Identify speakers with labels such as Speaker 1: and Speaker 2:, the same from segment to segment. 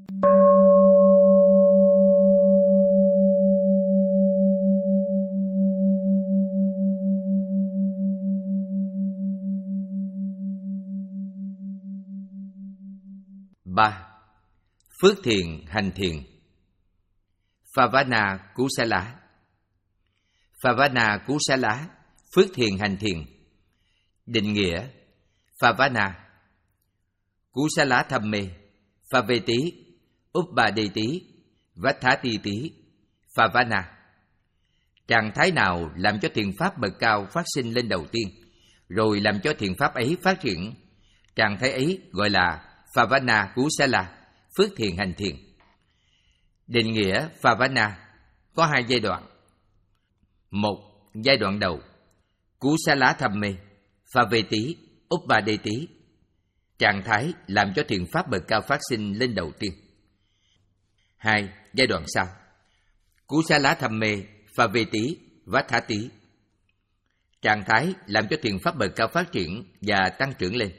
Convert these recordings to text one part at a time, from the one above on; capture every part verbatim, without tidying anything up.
Speaker 1: Ba. Phước thiền hành thiền. Phavana Kusala. Phavana Kusala, phước thiền hành thiền. Định nghĩa: Phavana Kusala Thamme, Phaveti, Uppadeti, Vatthati, Phavana. Trạng thái nào làm cho thiền pháp bậc cao phát sinh lên đầu tiên, rồi làm cho thiền pháp ấy phát triển, trạng thái ấy gọi là Phavana Kusala, phước thiền hành thiền. Định nghĩa Phavana có hai giai đoạn. Một, giai đoạn đầu: Kusala Thamme, Phaveti, Uppadeti, trạng thái làm cho thiền pháp bậc cao phát sinh lên đầu tiên. Hai, giai đoạn sau: Kusala Thamme, Phaveti, Vatthati, trạng thái làm cho thiền pháp bậc cao phát triển và tăng trưởng lên.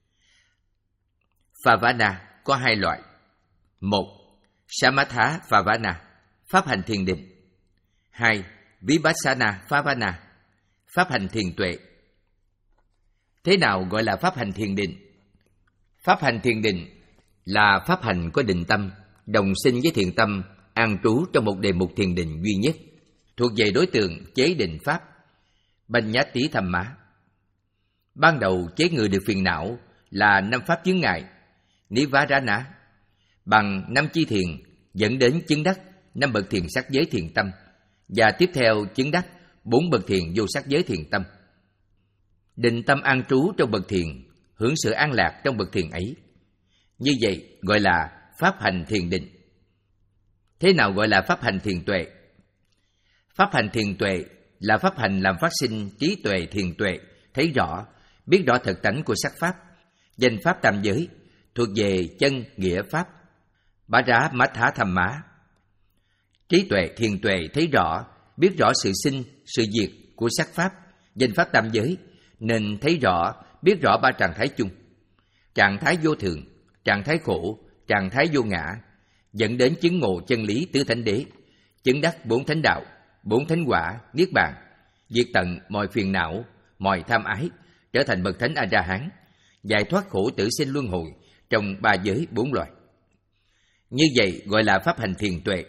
Speaker 1: Phavana có hai loại. Một, Samatha Phavana, pháp hành thiền định. Hai, Vipassana Phavana, pháp hành thiền tuệ. Thế nào gọi là pháp hành thiền định? Pháp hành thiền định là pháp hành có định tâm, đồng sinh với thiền tâm, an trú trong một đề mục thiền định duy nhất, thuộc về đối tượng chế định pháp, Banyati Thamma. Ban đầu chế ngự được phiền não là năm pháp chướng ngại, Nivarana, bằng năm chi thiền dẫn đến chứng đắc năm bậc thiền sắc giới thiền tâm, và tiếp theo chứng đắc bốn bậc thiền vô sắc giới thiền tâm. Định tâm an trú trong bậc thiền, hưởng sự an lạc trong bậc thiền ấy. Như vậy gọi là pháp hành thiền định. Thế nào gọi là pháp hành thiền tuệ? Pháp hành thiền tuệ là pháp hành làm phát sinh trí tuệ thiền tuệ, thấy rõ, biết rõ thực tánh của sắc pháp, danh pháp tam giới, thuộc về chân nghĩa pháp, Bhara Matha Thamma. Trí tuệ thiền tuệ thấy rõ, biết rõ sự sinh, sự diệt của sắc pháp, danh pháp tam giới, nên thấy rõ, biết rõ ba trạng thái chung: trạng thái vô thường, trạng thái khổ, trạng thái vô ngã, dẫn đến chứng ngộ chân lý tứ thánh đế, chứng đắc bốn thánh đạo, bốn thánh quả, niết bàn, diệt tận mọi phiền não, mọi tham ái, trở thành bậc thánh A-la-hán, giải thoát khổ tử sinh luân hồi trong ba giới bốn loài. Như vậy gọi là pháp hành thiền tuệ.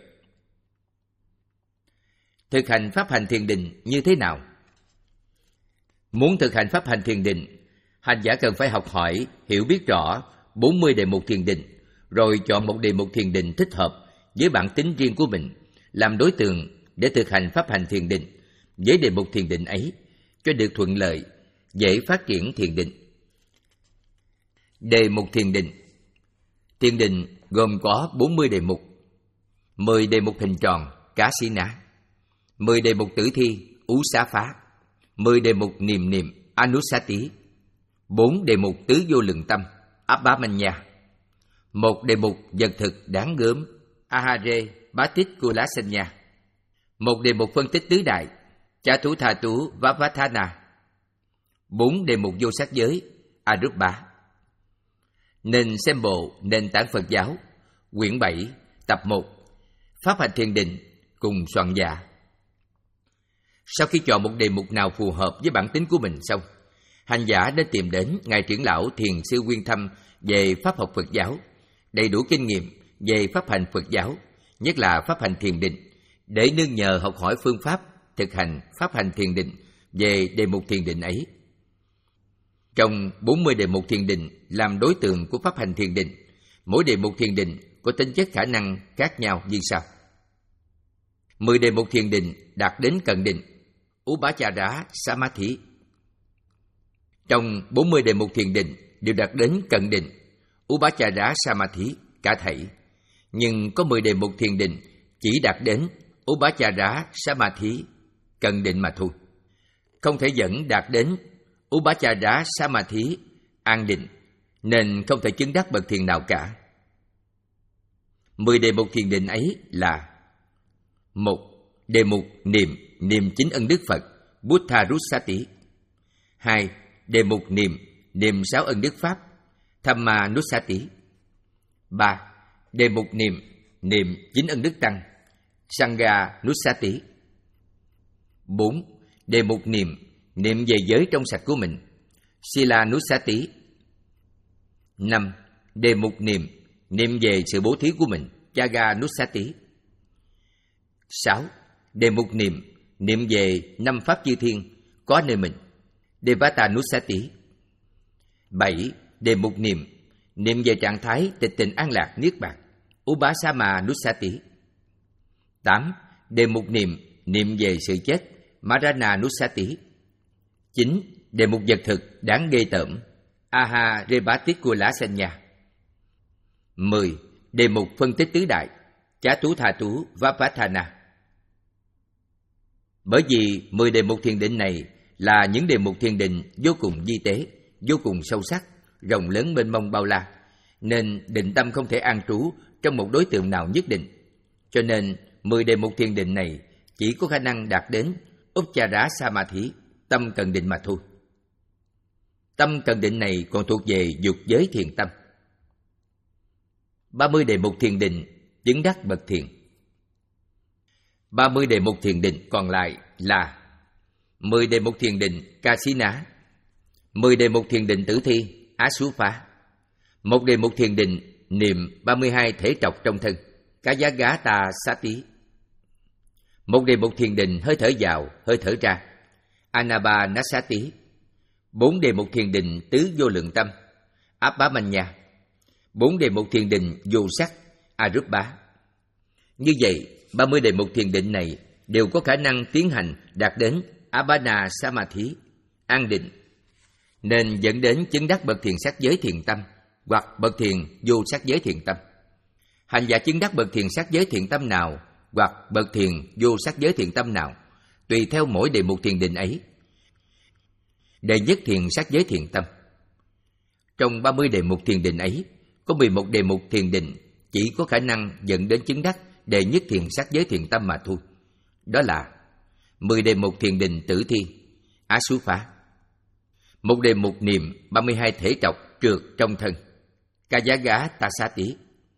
Speaker 1: Thực hành pháp hành thiền định như thế nào? Muốn thực hành pháp hành thiền định, hành giả cần phải học hỏi, hiểu biết rõ bốn mươi đề mục thiền định, rồi chọn một đề mục thiền định thích hợp với bản tính riêng của mình, làm đối tượng để thực hành pháp hành thiền định với đề mục thiền định ấy, cho được thuận lợi, dễ phát triển thiền định. Đề mục thiền định. Thiền định gồm có bốn mươi đề mục: mười đề mục hình tròn, Cá Sĩ Ná; mười đề mục tử thi, Ú Xá Phá; mười đề mục niệm niệm, Anusati; bốn đề mục tứ vô lượng tâm, Abhamanya; một đề mục vật thực đáng gớm, Ahare Bhattikula-sanya; một đề mục phân tích tứ đại, Chathutthatu Vavathana; bốn đề mục vô sắc giới, Arupa. Nên xem bộ Nền tảng Phật giáo, quyển bảy, tập một, Pháp hành thiền định cùng soạn giả. Sau khi chọn một đề mục nào phù hợp với bản tính của mình xong, hành giả nên tìm đến Ngài Trưởng lão Thiền sư Nguyên Thâm về pháp học Phật giáo, đầy đủ kinh nghiệm về pháp hành Phật giáo, nhất là pháp hành thiền định, để nương nhờ học hỏi phương pháp thực hành pháp hành thiền định về đề mục thiền định ấy. Trong bốn mươi đề mục thiền định làm đối tượng của pháp hành thiền định, mỗi đề mục thiền định có tính chất khả năng khác nhau như sau. mười đề mục thiền định đạt đến cận định, Upachara Samadhi. Trong bốn mươi đề mục thiền định đều đạt đến cận định, Upachara Samadhi cả thảy. Nhưng có mười đề mục thiền định chỉ đạt đến Upachara Samadhi cận định mà thôi, không thể dẫn đạt đến Upachara Samadhi an định, nên không thể chứng đắc bậc thiền nào cả. Mười đề mục thiền định ấy là: một. Đề mục niệm, niệm chính ân đức Phật, Buddhanussati. Hai. Đề mục niệm, niệm sáu ân đức Pháp, Dhammanussati. Ba. Đề mục niệm, niệm chính ân đức tăng, Sangha Nusati. bốn. Đề mục niệm, niệm về giới trong sạch của mình, Sila Nusati. năm. Đề mục niệm, niệm về sự bố thí của mình, Jaga Nusati. sáu. Đề mục niệm, niệm về năm pháp chư thiên có nơi mình, Devata Nusati. bảy. Đề mục niệm, niệm về trạng thái tịch tịnh an lạc niết bàn, Upasama Nusati. tám. Đề mục niệm, niệm về sự chết, Marana Nusati. chín. Đề mục vật thực đáng ghê tởm, Aha Repatikula Sanya. mười. Đề mục phân tích tứ đại, Chá tú tha tú Vapathana. Bởi vì mười đề mục thiền định này là những đề mục thiền định vô cùng vi tế, vô cùng sâu sắc, rộng lớn mênh mông bao la, nên định tâm không thể an trú trong một đối tượng nào nhất định. Cho nên mười đề mục thiền định này chỉ có khả năng đạt đến Uppachara Samadhi, tâm cần định mà thôi. Tâm cần định này còn thuộc về dục giới thiền tâm. ba mươi đề mục thiền định chứng đắc bậc thiền. ba mươi đề mục thiền định còn lại là mười đề mục thiền định Kasina, mười đề mục thiền định tử thi Asupa, một đề mục thiền định niệm ba mươi hai thể trọc trong thân Kayagata Sati, một đề mục thiền định hơi thở vào, hơi thở ra Anapanasati, bốn đề mục thiền định tứ vô lượng tâm Abhamanya, bốn đề mục thiền định vô sắc Arupa. Như vậy, ba mươi đề mục thiền định này đều có khả năng tiến hành đạt đến Abhana Samadhi, an định, nên dẫn đến chứng đắc bậc thiền sắc giới thiền tâm hoặc bậc thiền vô sắc giới thiền tâm. Hành giả chứng đắc bậc thiền sắc giới thiền tâm nào hoặc bậc thiền vô sắc giới thiền tâm nào, tùy theo mỗi đề mục thiền định ấy. Đệ nhất thiền sắc giới thiền tâm. Trong ba mươi đề mục thiền định ấy, có mười một đề mục thiền định chỉ có khả năng dẫn đến chứng đắc đệ nhất thiền sắc giới thiền tâm mà thôi. Đó là mười đề mục thiền định tử thi Asupa, một đề mục niệm ba mươi hai thể trọc trượt trong thân Kayaga Tasati.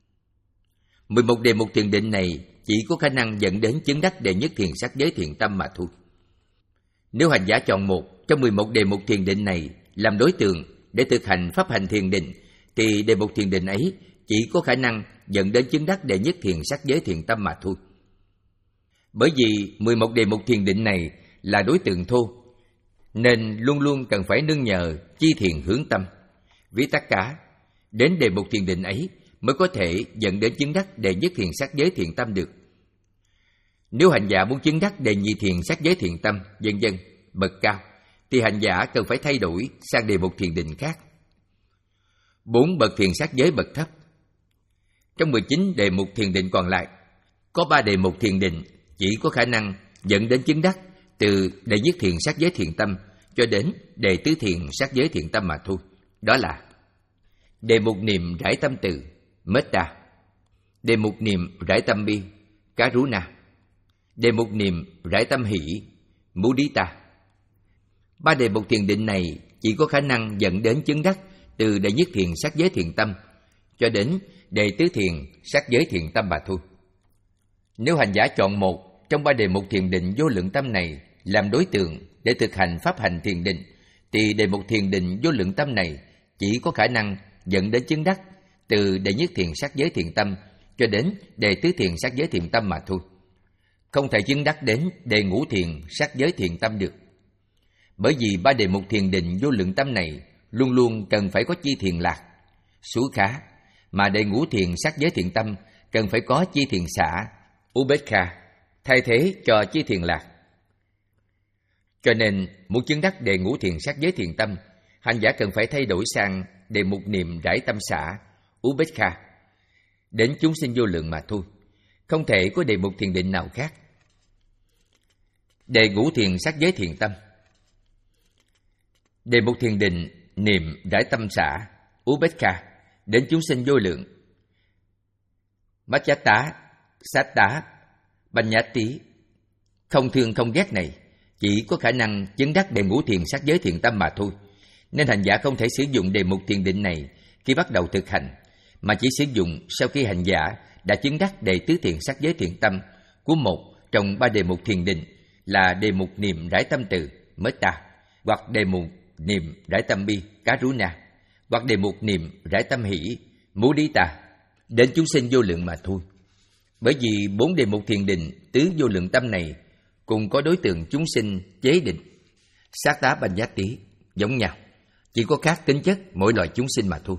Speaker 1: mười một đề mục thiền định này chỉ có khả năng dẫn đến chứng đắc đệ nhất thiền sắc giới thiền tâm mà thôi. Nếu hành giả chọn một trong mười một đề mục thiền định này làm đối tượng để thực hành pháp hành thiền định, thì đề mục thiền định ấy chỉ có khả năng dẫn đến chứng đắc đệ nhất thiền sắc giới thiền tâm mà thôi. Bởi vì mười một đề mục thiền định này là đối tượng thô, nên luôn luôn cần phải nương nhờ chi thiền hướng tâm, viết tất cả đến đề mục thiền định ấy mới có thể dẫn đến chứng đắc đệ nhất thiền sắc giới thiền tâm được. Nếu hành giả muốn chứng đắc đệ nhị thiền sắc giới thiền tâm, vân vân bậc cao, thì hành giả cần phải thay đổi sang đề mục thiền định khác. Bốn bậc thiền sắc giới bậc thấp. Trong mười chín đề mục thiền định còn lại, có ba đề mục thiền định chỉ có khả năng dẫn đến chứng đắc từ đệ nhất thiền sắc giới thiền tâm cho đến đệ tứ thiền sắc giới thiền tâm mà thôi. Đó là đề mục niệm rải tâm từ Metta, đề mục niệm rải tâm bi Karuna, đề mục niệm rải tâm hỷ Mudita. Ba đề mục thiền định này chỉ có khả năng dẫn đến chứng đắc từ đệ nhất thiền sắc giới thiền tâm cho đến đệ tứ thiền sắc giới thiền tâm mà thôi. Nếu hành giả chọn một trong ba đề mục thiền định vô lượng tâm này làm đối tượng để thực hành pháp hành thiền định, thì đề mục thiền định vô lượng tâm này chỉ có khả năng dẫn đến chứng đắc từ đệ nhất thiền sắc giới thiền tâm cho đến đệ tứ thiền sắc giới thiền tâm mà thôi. Không thể chứng đắc đến đệ ngũ thiền sắc giới thiền tâm được. Bởi vì ba đề mục thiền định vô lượng tâm này luôn luôn cần phải có chi thiền lạc, xú khá, mà đệ ngũ thiền sắc giới thiền tâm cần phải có chi thiền xả, ubekha, thay thế cho chi thiền lạc. Cho nên, muốn chứng đắc đệ ngũ thiền sắc giới thiền tâm, hành giả cần phải thay đổi sang đề mục niệm rải tâm xả, ubekha, đến chúng sinh vô lượng mà thôi. Không thể có đề mục thiền định nào khác. Đệ ngũ thiền sắc giới thiền tâm. Đề mục thiền định niệm rải tâm xả, ubekha, đến chúng sinh vô lượng. Machata, Satta, Banyati, không thương không ghét này chỉ có khả năng chứng đắc đệ ngũ thiền sắc giới thiền tâm mà thôi. Nên hành giả không thể sử dụng đề mục thiền định này khi bắt đầu thực hành, mà chỉ sử dụng sau khi hành giả đã chứng đắc đệ tứ thiện sắc giới thiện tâm của một trong ba đề mục thiền định là đề mục niệm rải tâm từ metta, hoặc đề mục niệm rải tâm bi karuna, hoặc đề mục niệm rải tâm hỷ mudita đến chúng sinh vô lượng mà thôi. Bởi vì bốn đề mục thiền định tứ vô lượng tâm này cùng có đối tượng chúng sinh chế định sát tá bành giá tí giống nhau, chỉ có khác tính chất mỗi loại chúng sinh mà thôi.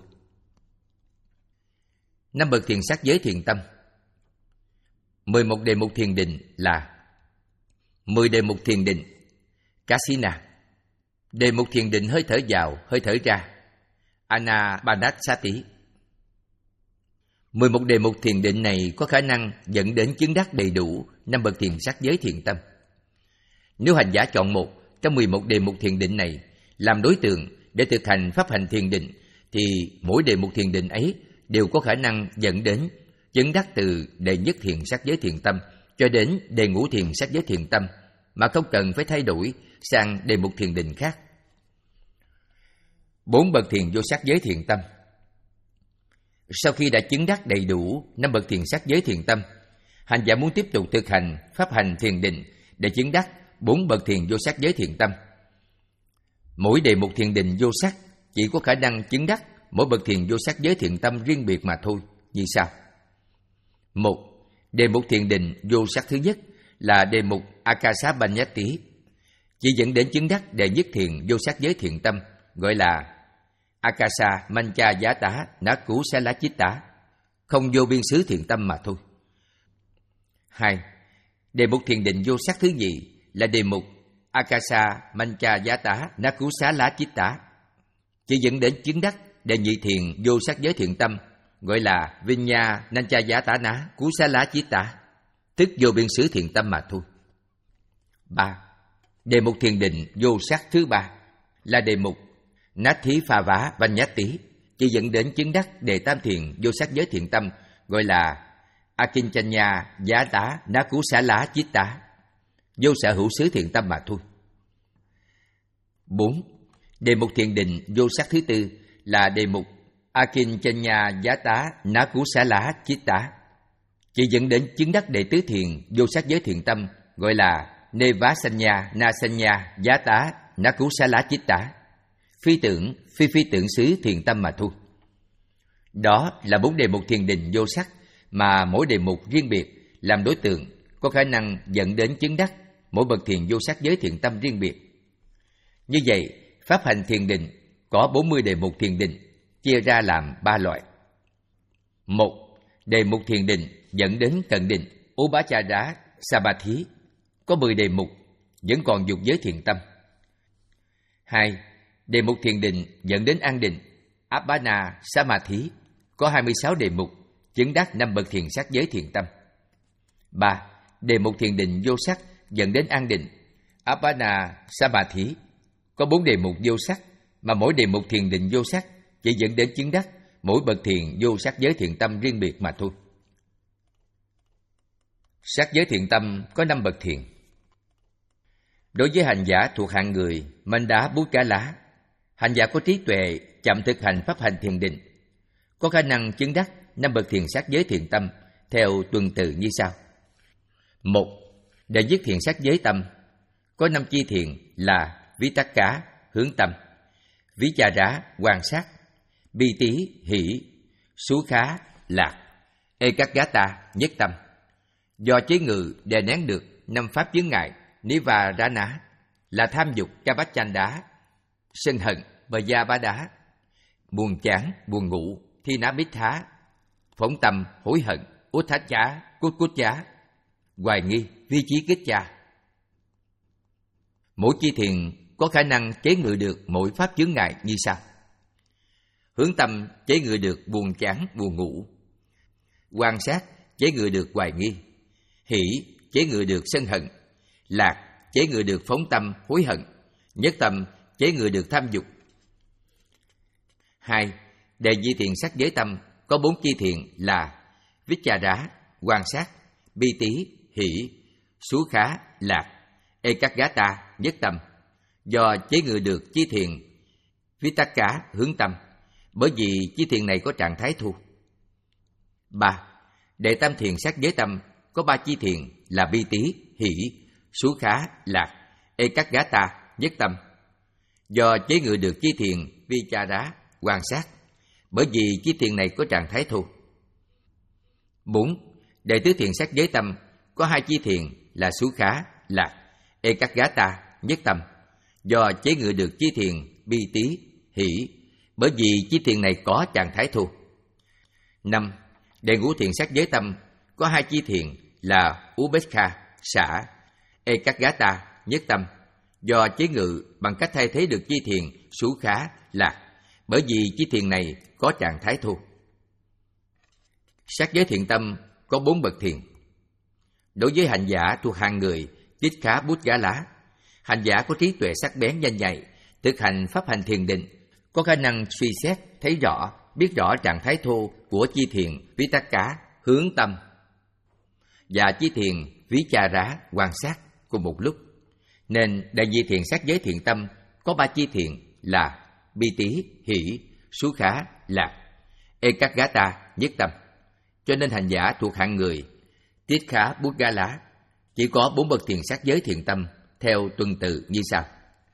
Speaker 1: Năm bậc thiền sắc giới thiền tâm. Mười một đề mục thiền định là: mười đề mục thiền định kasina, đề mục thiền định hơi thở vào hơi thở ra anapanasati. Mười một đề mục thiền định này có khả năng dẫn đến chứng đắc đầy đủ năm bậc thiền sắc giới thiền tâm. Nếu hành giả chọn một trong mười một đề mục thiền định này làm đối tượng để thực hành pháp hành thiền định, thì mỗi đề mục thiền định ấy đều có khả năng dẫn đến chứng đắc từ đề nhất thiền sắc giới thiền tâm cho đến đề ngũ thiền sắc giới thiền tâm, mà không cần phải thay đổi sang đề mục thiền định khác. Bốn bậc thiền vô sắc giới thiền tâm. Sau khi đã chứng đắc đầy đủ năm bậc thiền sắc giới thiền tâm, hành giả muốn tiếp tục thực hành pháp hành thiền định để chứng đắc bốn bậc thiền vô sắc giới thiền tâm. Mỗi đề mục thiền định vô sắc chỉ có khả năng chứng đắc mỗi bậc thiền vô sắc giới thiền tâm riêng biệt mà thôi, như sau. Một, đề mục thiền định vô sắc thứ nhất là đề mục Akasabanyati, chỉ dẫn đến chứng đắc đệ nhất thiền vô sắc giới thiền tâm, gọi là Akasa Mancha Giá Tá Naku Sala Chitta, không vô biên xứ thiền tâm mà thôi. Hai, đề mục thiền định vô sắc thứ nhì là đề mục Akasa Mancha Giá Tá Naku Sala Chitta, chỉ dẫn đến chứng đắc đệ nhị thiền vô sắc giới thiền tâm, gọi là Vinya Nancha Giá Tá Ná Kusala Chitta, tức vô biên xứ thiền tâm mà thôi. Ba, đề mục thiền định vô sắc thứ ba là đề mục Nathi Pha Vá Vanyati, chỉ dẫn đến chứng đắc đệ tam thiền vô sắc giới thiền tâm, gọi là Akinchanya Giá Tá Nakusala Chitta, vô sở hữu xứ thiền tâm mà thôi. Bốn, đề mục thiền định vô sắc thứ tư là đề mục Akinchanya Giá Tá Nakusala Chitta, chỉ dẫn đến chứng đắc đệ tứ thiền vô sắc giới thiền tâm, gọi là Nevasanya Nasanya Giá Tá Nakusala Chitta, phi tưởng, phi phi tưởng xứ thiền tâm mà thôi. Đó là bốn đề mục thiền định vô sắc mà mỗi đề mục riêng biệt làm đối tượng có khả năng dẫn đến chứng đắc mỗi bậc thiền vô sắc giới thiền tâm riêng biệt. Như vậy, pháp hành thiền định có bốn mươi đề mục thiền định, chia ra làm ba loại. Một, đề mục thiền định dẫn đến cận định Upachara Samadhi, có mười đề mục, vẫn còn dục giới thiền tâm. Hai, đề mục thiền định dẫn đến an định Appana Samadhi, có hai mươi sáu đề mục, chứng đắc năm bậc thiền sắc giới thiền tâm. Ba, đề mục thiền định vô sắc dẫn đến an định Appana Samadhi, có bốn đề mục vô sắc, mà mỗi đề mục thiền định vô sắc chỉ dẫn đến chứng đắc mỗi bậc thiền vô sắc giới thiền tâm riêng biệt mà thôi. Sắc giới thiền tâm có năm bậc thiền. Đối với hành giả thuộc hạng người manh đá bút cá lá, hành giả có trí tuệ chậm thực hành pháp hành thiền định, có khả năng chứng đắc năm bậc thiền sắc giới thiền tâm theo tuần tự như sau. Một, đệ nhất thiền sắc giới tâm có năm chi thiền là Vitakka hướng tâm, Vichara quan sát, Bi Tí hỷ, Sú Khá lạc, Ekaggata nhất tâm. Do chế ngự đè nén được năm pháp chướng ngại Nivarana là tham dục Kabachanda, sân hận Vajabada, buồn chán buồn ngủ Thina Bithá, phóng tâm hối hận Utthacha Kutkucha, hoài nghi Vi Chí Kích Cha. Mỗi chi thiền có khả năng chế ngự được mỗi pháp chướng ngại như sau. Hướng tâm chế ngự được buồn chán buồn ngủ, quan sát chế ngự được hoài nghi, hỷ chế ngự được sân hận, lạc chế ngự được phóng tâm hối hận, nhất tâm chế ngự được tham dục. Hai, đề di thiền sắc giới tâm có bốn chi thiền là Vichara quan sát, Bi Tí hỷ, Sú Khá lạc, Ekaggata nhất tâm. Do chế ngự được chi thiền Vitakka hướng tâm, bởi vì chi thiền này có trạng thái thu. ba. Đệ tam thiền sát giới tâm có ba chi thiền là bi tí, hỷ, xú khá, lạc, ekaggata, nhất tâm. Do chế ngự được chi thiền vichara, quan sát, bởi vì chi thiền này có trạng thái thu. bốn. Đệ tứ thiền sát giới tâm có hai chi thiền là xú khá, lạc, ekaggata, nhất tâm. Do chế ngự được chi thiền bi tí, hỷ, bởi vì chi thiền này có trạng thái thu. năm. Đệ ngũ thiền sát giới tâm có hai chi thiền là upekkha, xả, ekaggata, nhất tâm. Do chế ngự bằng cách thay thế được chi thiền xú khá, lạc, bởi vì chi thiền này có trạng thái thu. Sát giới thiện tâm có bốn bậc thiền. Đối với hành giả thuộc hàng người Tích Khá Bút Gá Lá, hành giả có trí tuệ sắc bén nhanh nhạy, thực hành pháp hành thiền định, có khả năng suy xét, thấy rõ, biết rõ trạng thái thô của chi thiền Vitakka, hướng tâm, và chi thiền Vichara, quan sát cùng một lúc. Nên đại di thiền sát giới thiện tâm có ba chi thiền là bi tí, hỷ, xú khá, lạc, ekaggata, nhất tâm. Cho nên hành giả thuộc hạng người Tiết Khá Bút Gá Lá chỉ có bốn bậc thiền sát giới thiện tâm theo tuần tự như sau.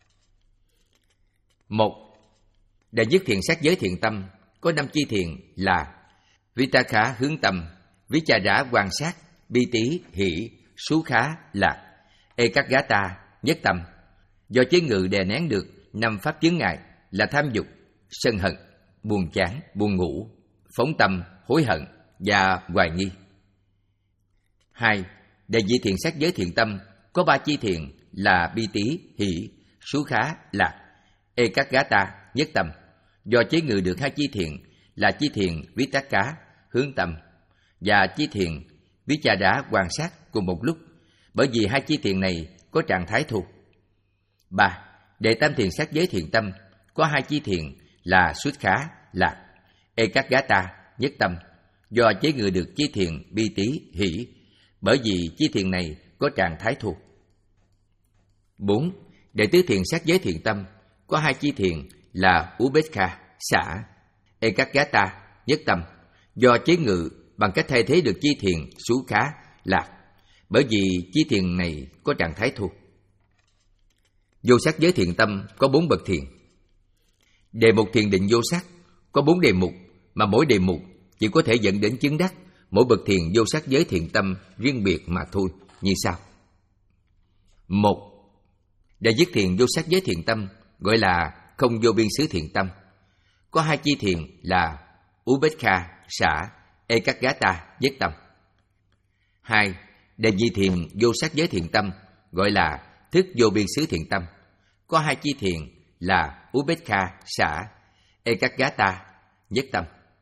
Speaker 1: Một. Đệ nhất thiền sát giới thiện tâm có năm chi thiền là Vitakka, hướng tâm, Vichara, quan sát, bi tí, hỷ, xú khá, lạc, ekaggata, nhất tâm. Do chế ngự đè nén được năm pháp chướng ngại là tham dục, sân hận, buồn chán, buồn ngủ, phóng tâm, hối hận và hoài nghi. Hai. Đệ nhị thiền sát giới thiện tâm có ba chi thiền là bi tí, hỷ, xú khá, lạc, ekaggata, nhất tâm. Do chế ngự được hai chi thiền là chi thiền Vitakka, hướng tâm, và chi thiền Vichara, quan sát cùng một lúc, bởi vì hai chi thiền này có trạng thái thu. Ba. Đệ tam thiền sát giới thiện tâm có hai chi thiền là xuất khá, lạc, ekaggata, nhất tâm. Do chế ngự được chi thiền bi tí, hỷ, bởi vì chi thiền này có trạng thái thu. Bốn. Đệ tứ thiền sát giới thiện tâm có hai chi thiền là upekkha, xả, ekaggata, nhất tâm. Do chế ngự bằng cách thay thế được chi thiền xú khá, lạc, bởi vì chi thiền này có trạng thái thu. Vô sắc giới thiện tâm có bốn bậc thiền. Đề mục thiền định vô sắc có bốn đề mục, mà mỗi đề mục chỉ có thể dẫn đến chứng đắc mỗi bậc thiền vô sắc giới thiện tâm riêng biệt mà thôi, như sau. Một. Đệ nhất thiền vô sắc giới thiện tâm gọi là không vô biên xứ thiện tâm, có hai chi thiền là upekkha, xả, ekaggata, nhất tâm. Hai. Đệ nhị thiền vô sắc giới thiện tâm gọi là thức vô biên xứ thiện tâm, có hai chi thiền là upekkha, xả, ekaggata, nhất tâm.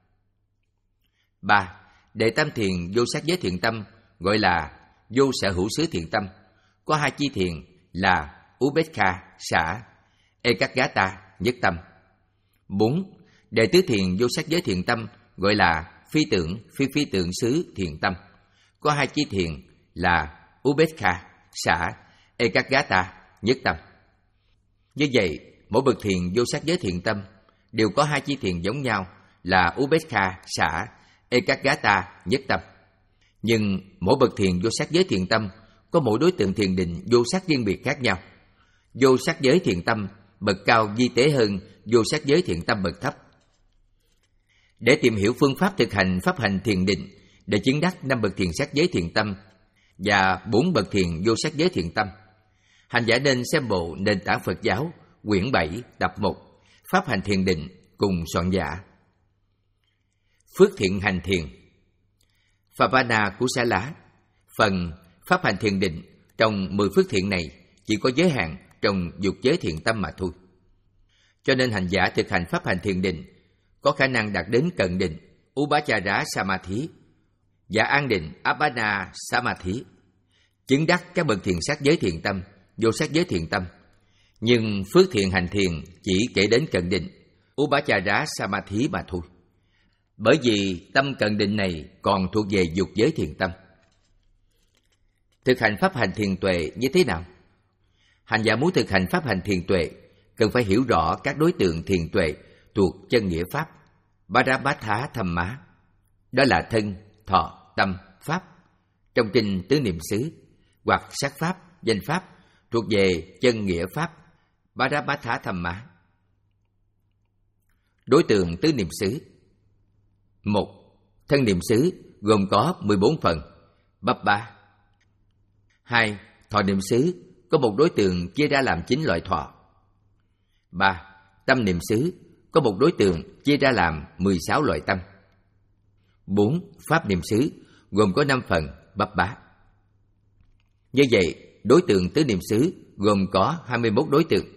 Speaker 1: Ba. Đệ tam thiền vô sắc giới thiện tâm gọi là vô sở hữu xứ thiện tâm, có hai chi thiền là upekkha, xả, ekaggata, nhất tâm. Bốn. Đệ tứ thiền vô sắc giới thiện tâm gọi là phi tưởng, phi phi tưởng xứ thiện tâm, có hai chi thiền là upekkha, xả, ekaggata, nhất tâm. Như vậy, mỗi bậc thiền vô sắc giới thiện tâm đều có hai chi thiền giống nhau là upekkha, xả, ekaggata, nhất tâm. Nhưng mỗi bậc thiền vô sắc giới thiện tâm có mỗi đối tượng thiền định vô sắc riêng biệt khác nhau. Vô sắc giới thiện tâm bậc cao vi tế hơn vô sắc giới thiện tâm bậc thấp. Để tìm hiểu phương pháp thực hành pháp hành thiền định để chứng đắc năm bậc thiền sắc giới thiện tâm và bốn bậc thiền vô sắc giới thiện tâm, hành giả nên xem bộ Nền tảng Phật giáo quyển bảy tập một Pháp hành thiền định cùng soạn giả. Phước thiện hành thiền Phavana Kusala. Phần pháp hành thiền định trong mười phước thiện này chỉ có giới hạn trong dục giới thiện tâm mà thôi. Cho nên hành giả thực hành pháp hành thiền định có khả năng đạt đến cận định Upachara Samadhi và an định Appana Samadhi, chứng đắc các bậc thiền sắc giới thiện tâm, vô sắc giới thiện tâm. Nhưng phước thiện hành thiền chỉ kể đến cận định Upachara Samadhi mà thôi, bởi vì tâm cận định này còn thuộc về dục giới thiện tâm. Thực hành pháp hành thiền tuệ như thế nào? Hành giả muốn thực hành pháp hành thiền tuệ cần phải hiểu rõ các đối tượng thiền tuệ thuộc chân nghĩa pháp Paramattha Thamma, đó là thân, thọ, tâm, pháp trong kinh Tứ Niệm xứ, hoặc sắc pháp, danh pháp thuộc về chân nghĩa pháp Paramattha Thamma. Đối tượng tứ niệm xứ. Một, thân niệm xứ gồm có mười bốn phần, bắp ba. Hai, thọ niệm xứ có một đối tượng chia ra làm chín loại thọ. Ba, tâm niệm xứ có một đối tượng chia ra làm mười sáu loại tâm. Bốn, pháp niệm xứ gồm có năm phần, bắp bá. Như vậy, đối tượng tứ niệm xứ gồm có hai mươi mốt đối tượng.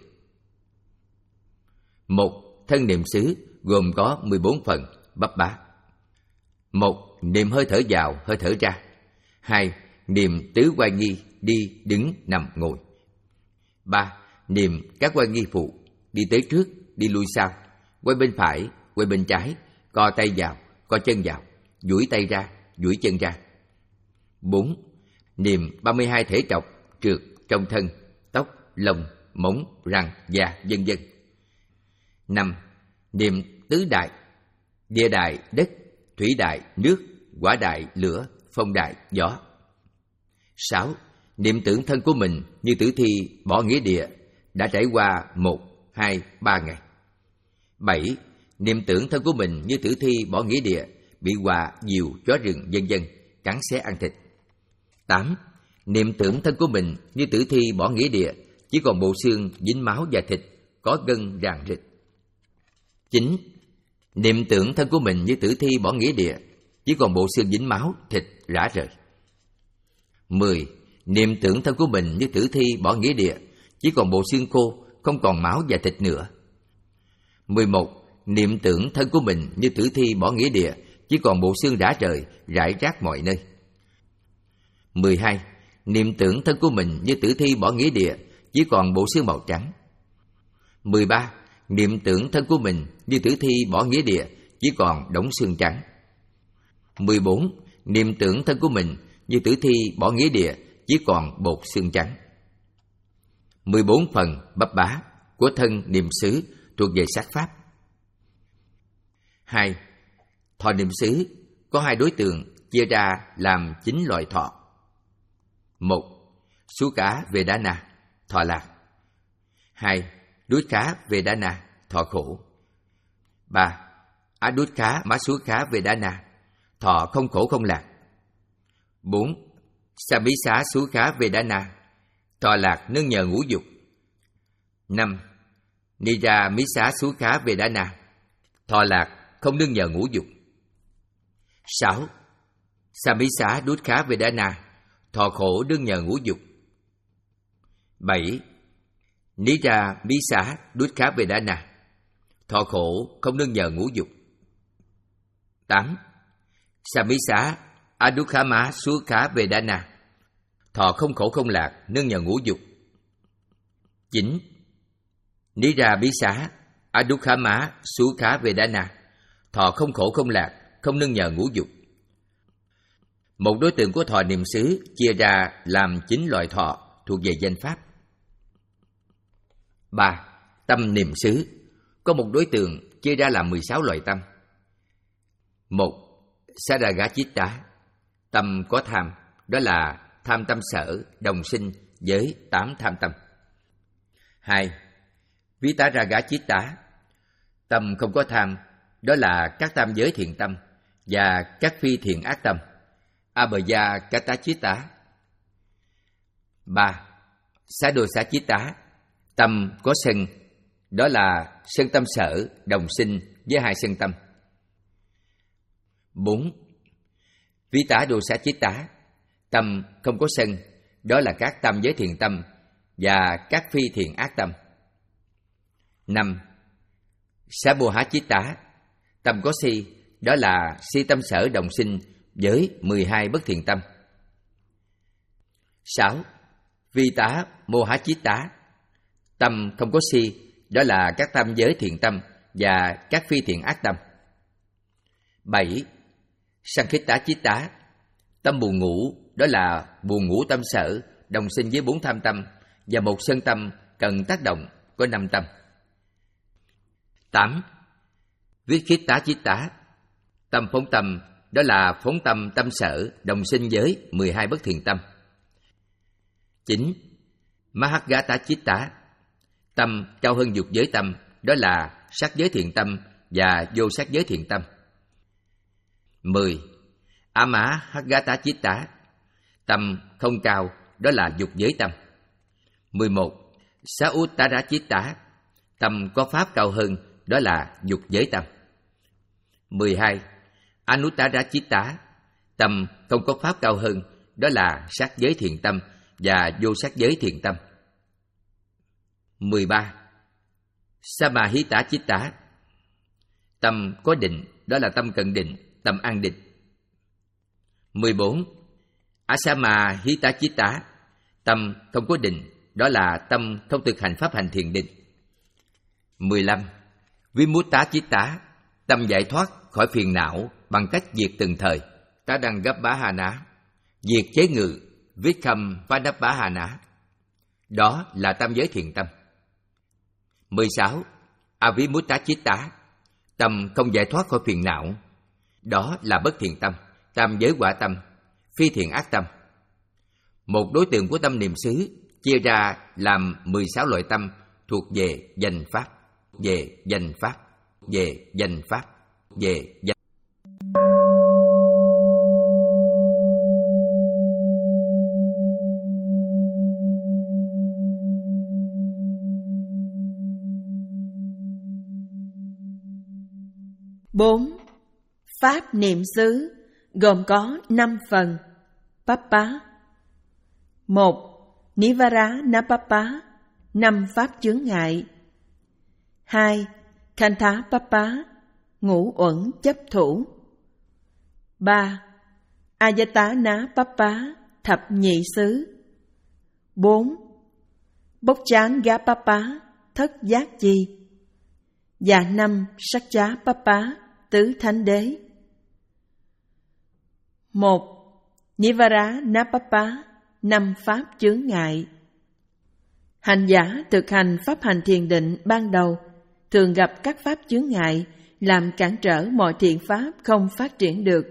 Speaker 1: Một, thân niệm xứ gồm có mười bốn phần, bắp bá. Một, niệm hơi thở vào, hơi thở ra. Hai, niệm tứ oai nghi, đi, đứng, nằm, ngồi. Ba, niệm các oai nghi phụ, đi tới trước, đi lui sau, quay bên phải, quay bên trái, co tay vào, co chân vào, duỗi tay ra, duỗi chân ra. Bốn, niệm ba mươi hai thể trọc, trượt trong thân, tóc, lông, móng, răng, da, vân vân. Năm, niệm tứ đại, địa đại, đất, thủy đại, nước, hỏa đại, lửa, phong đại, gió. Sáu, niệm tưởng thân của mình như tử thi bỏ nghĩa địa đã trải qua một, hai, ba ngày. Bảy, niệm tưởng thân của mình như tử thi bỏ nghĩa địa bị quạ, diều, chó rừng, vân vân cắn xé ăn thịt. Tám, niệm tưởng thân của mình như tử thi bỏ nghĩa địa chỉ còn bộ xương dính máu và thịt, có gân ràng rịch. Chín, niệm tưởng thân của mình như tử thi bỏ nghĩa địa chỉ còn bộ xương dính máu, thịt rã rời. Mười, niệm tưởng thân của mình như tử thi bỏ nghĩa địa chỉ còn bộ xương khô, không còn máu và thịt nữa. Mười một, niệm tưởng thân của mình như tử thi bỏ nghĩa địa chỉ còn bộ xương rã rời, rải rác mọi nơi. Mười hai, niệm tưởng thân của mình như tử thi bỏ nghĩa địa chỉ còn bộ xương màu trắng. Mười ba, niệm tưởng thân của mình như tử thi bỏ nghĩa địa chỉ còn đống xương trắng. Mười bốn, niệm tưởng thân của mình như tử thi bỏ nghĩa địa chỉ còn bột xương trắng. Mười bốn phần bắp bá của thân niệm xứ thuộc về sắc pháp. Hai, thọ niệm xứ có hai đối tượng chia ra làm chín loại thọ. Một, Sukha Vedana, thọ lạc. Hai, Dukkha Vedana, thọ khổ. Ba, Adukkha Masukha Vedana, thọ không khổ không lạc. Bốn, Samisa Sukha Vedana, thọ lạc nương nhờ ngũ dục. Năm, Niramisa Sukha Vedana, thọ lạc không nương nhờ ngũ dục. Sáu, Samisa Dukkha Vedana, thọ khổ nương nhờ ngũ dục. Bảy, Niramisa Dukkha Vedana, thọ khổ không nương nhờ ngũ dục. Tám, Samisa Adukkha Sukha Vedana, thọ không khổ không lạc nương nhờ ngũ dục. Chín, Niramisa Adukkha Sukha Vedana, thọ không khổ không lạc không nương nhờ ngũ dục. Một đối tượng của thọ niệm xứ chia ra làm chín loại thọ thuộc về danh pháp. Ba, tâm niệm xứ có một đối tượng chia ra làm mười sáu loại tâm. Một, Saragachitta, tâm có tham, đó là tham tâm sở đồng sinh với tám tham tâm. Hai, Vitaragachitta, tâm không có tham, đó là các tam giới thiện tâm và các phi thiện ác tâm. Abhayakattachitta. Ba, Sadosachitta, tâm có sân, đó là sân tâm sở đồng sinh với hai sân tâm. Bốn, Vitadosachitta, tâm không có sân, đó là các tam giới thiện tâm và các phi thiện ác tâm. Năm, Sabohachitta, tâm có si, đó là si tâm sở đồng sinh với mười hai bất thiện tâm. Sáu, Vita Mohachitta, tâm không có si, đó là các tam giới thiện tâm và các phi thiện ác tâm. Bảy, Sankhita-chitta, tâm buồn ngủ, đó là buồn ngủ tâm sở đồng sinh với bốn tham tâm và một sân tâm cần tác động có năm tâm. Tám, Vichitta-chitta, tâm phóng tâm đó là phóng tâm tâm sở, đồng sinh với mười hai bất thiện tâm. chín. Mahagata Chitta, tâm cao hơn dục giới tâm, đó là sắc giới thiện tâm và vô sắc giới thiện tâm. mười. Amahagata Chitta, tâm không cao, đó là dục giới tâm. mười một. Sauttara Chitta, tâm có pháp cao hơn, đó là dục giới tâm. mười hai. Anuttara Chitta, tâm không có pháp cao hơn, đó là sắc giới thiện tâm và vô sắc giới thiện tâm. mười ba. Samahita Chitta, tâm có định, đó là tâm cận định, tâm an định. mười bốn. Asamahita Chitta, tâm không có định, đó là tâm không thực hành pháp hành thiền định. mười lăm. Vimutta Chitta, tâm giải thoát khỏi phiền não bằng cách diệt từng thời. Tadangabhahana, diệt chế ngự, Vikkham Vadabhahana, đó là tam giới thiện tâm. mười sáu. Avimutta Chitta, tâm không giải thoát khỏi phiền não, đó là bất thiện tâm, tam giới quả tâm, phi thiện ác tâm. Một đối tượng của tâm niệm xứ chia ra làm mười sáu loại tâm thuộc về danh pháp, về danh pháp, về danh pháp, về danh.
Speaker 2: bốn. Pháp niệm xứ gồm có năm phần. Papa. một. Nivara Napapa, năm pháp chướng ngại. hai. Kantha Papa, ngũ uẩn chấp thủ. ba. Ayatana Papa, thập nhị xứ. bốn. Bokchanga Papa, thất giác chi. Và năm. Sakcha Papa, tứ thánh đế. một. Nivara Napapa, năm pháp chướng ngại. Hành giả thực hành pháp hành thiền định ban đầu thường gặp các pháp chướng ngại làm cản trở mọi thiện pháp không phát triển được.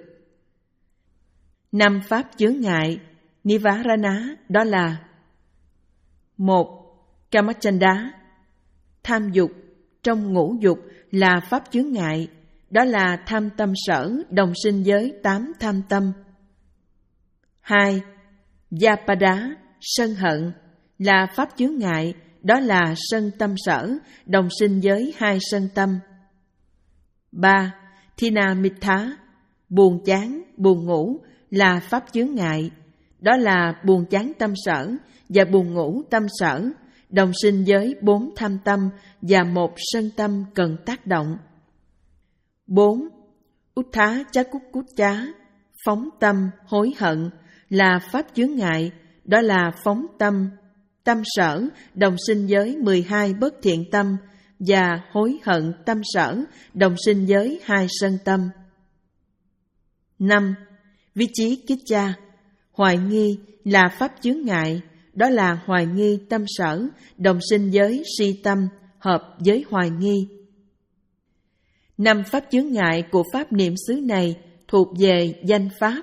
Speaker 2: Năm pháp chướng ngại Nivarana đó là: một. Kamachanda, tham dục, trong ngũ dục là pháp chướng ngại, đó là tham tâm sở đồng sinh với tám tham tâm. hai. Vyapada, sân hận, là pháp chướng ngại, đó là sân tâm sở đồng sinh với hai sân tâm. ba. Thina Mitha, buồn chán, buồn ngủ là pháp chướng ngại, đó là buồn chán tâm sở và buồn ngủ tâm sở đồng sinh với bốn tham tâm và một sân tâm cần tác động. bốn. Uttha Chakukkucha, phóng tâm, hối hận là pháp chướng ngại, đó là phóng tâm, tâm sở đồng sinh với mười hai bất thiện tâm và hối hận tâm sở đồng sinh với hai sân tâm. năm. Vichikiccha, hoài nghi là pháp chướng ngại, đó là hoài nghi tâm sở đồng sinh với si tâm hợp với hoài nghi. Năm pháp chướng ngại của pháp niệm xứ này thuộc về danh pháp.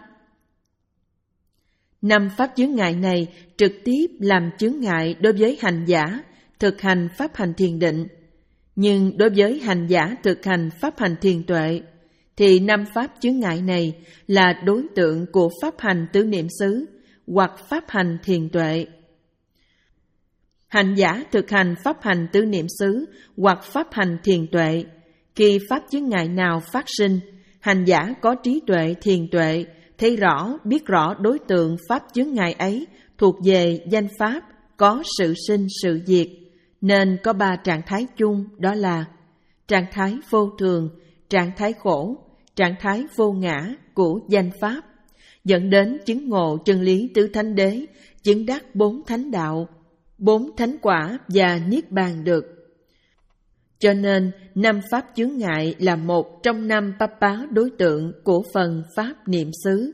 Speaker 2: Năm pháp chướng ngại này trực tiếp làm chướng ngại đối với hành giả thực hành pháp hành thiền định, nhưng đối với hành giả thực hành pháp hành thiền tuệ thì năm pháp chướng ngại này là đối tượng của pháp hành tứ niệm xứ hoặc pháp hành thiền tuệ. Hành giả thực hành pháp hành tứ niệm xứ hoặc pháp hành thiền tuệ, khi pháp chướng ngại nào phát sinh, hành giả có trí tuệ thiền tuệ thấy rõ, biết rõ đối tượng pháp chướng ngại ấy thuộc về danh pháp có sự sinh sự diệt, nên có ba trạng thái chung, đó là trạng thái vô thường, trạng thái khổ, trạng thái vô ngã của danh pháp, dẫn đến chứng ngộ chân lý tứ thánh đế, chứng đắc bốn thánh đạo, bốn thánh quả và niết bàn được. Cho nên, năm pháp chướng ngại là một trong năm papa đối tượng của phần pháp niệm xứ.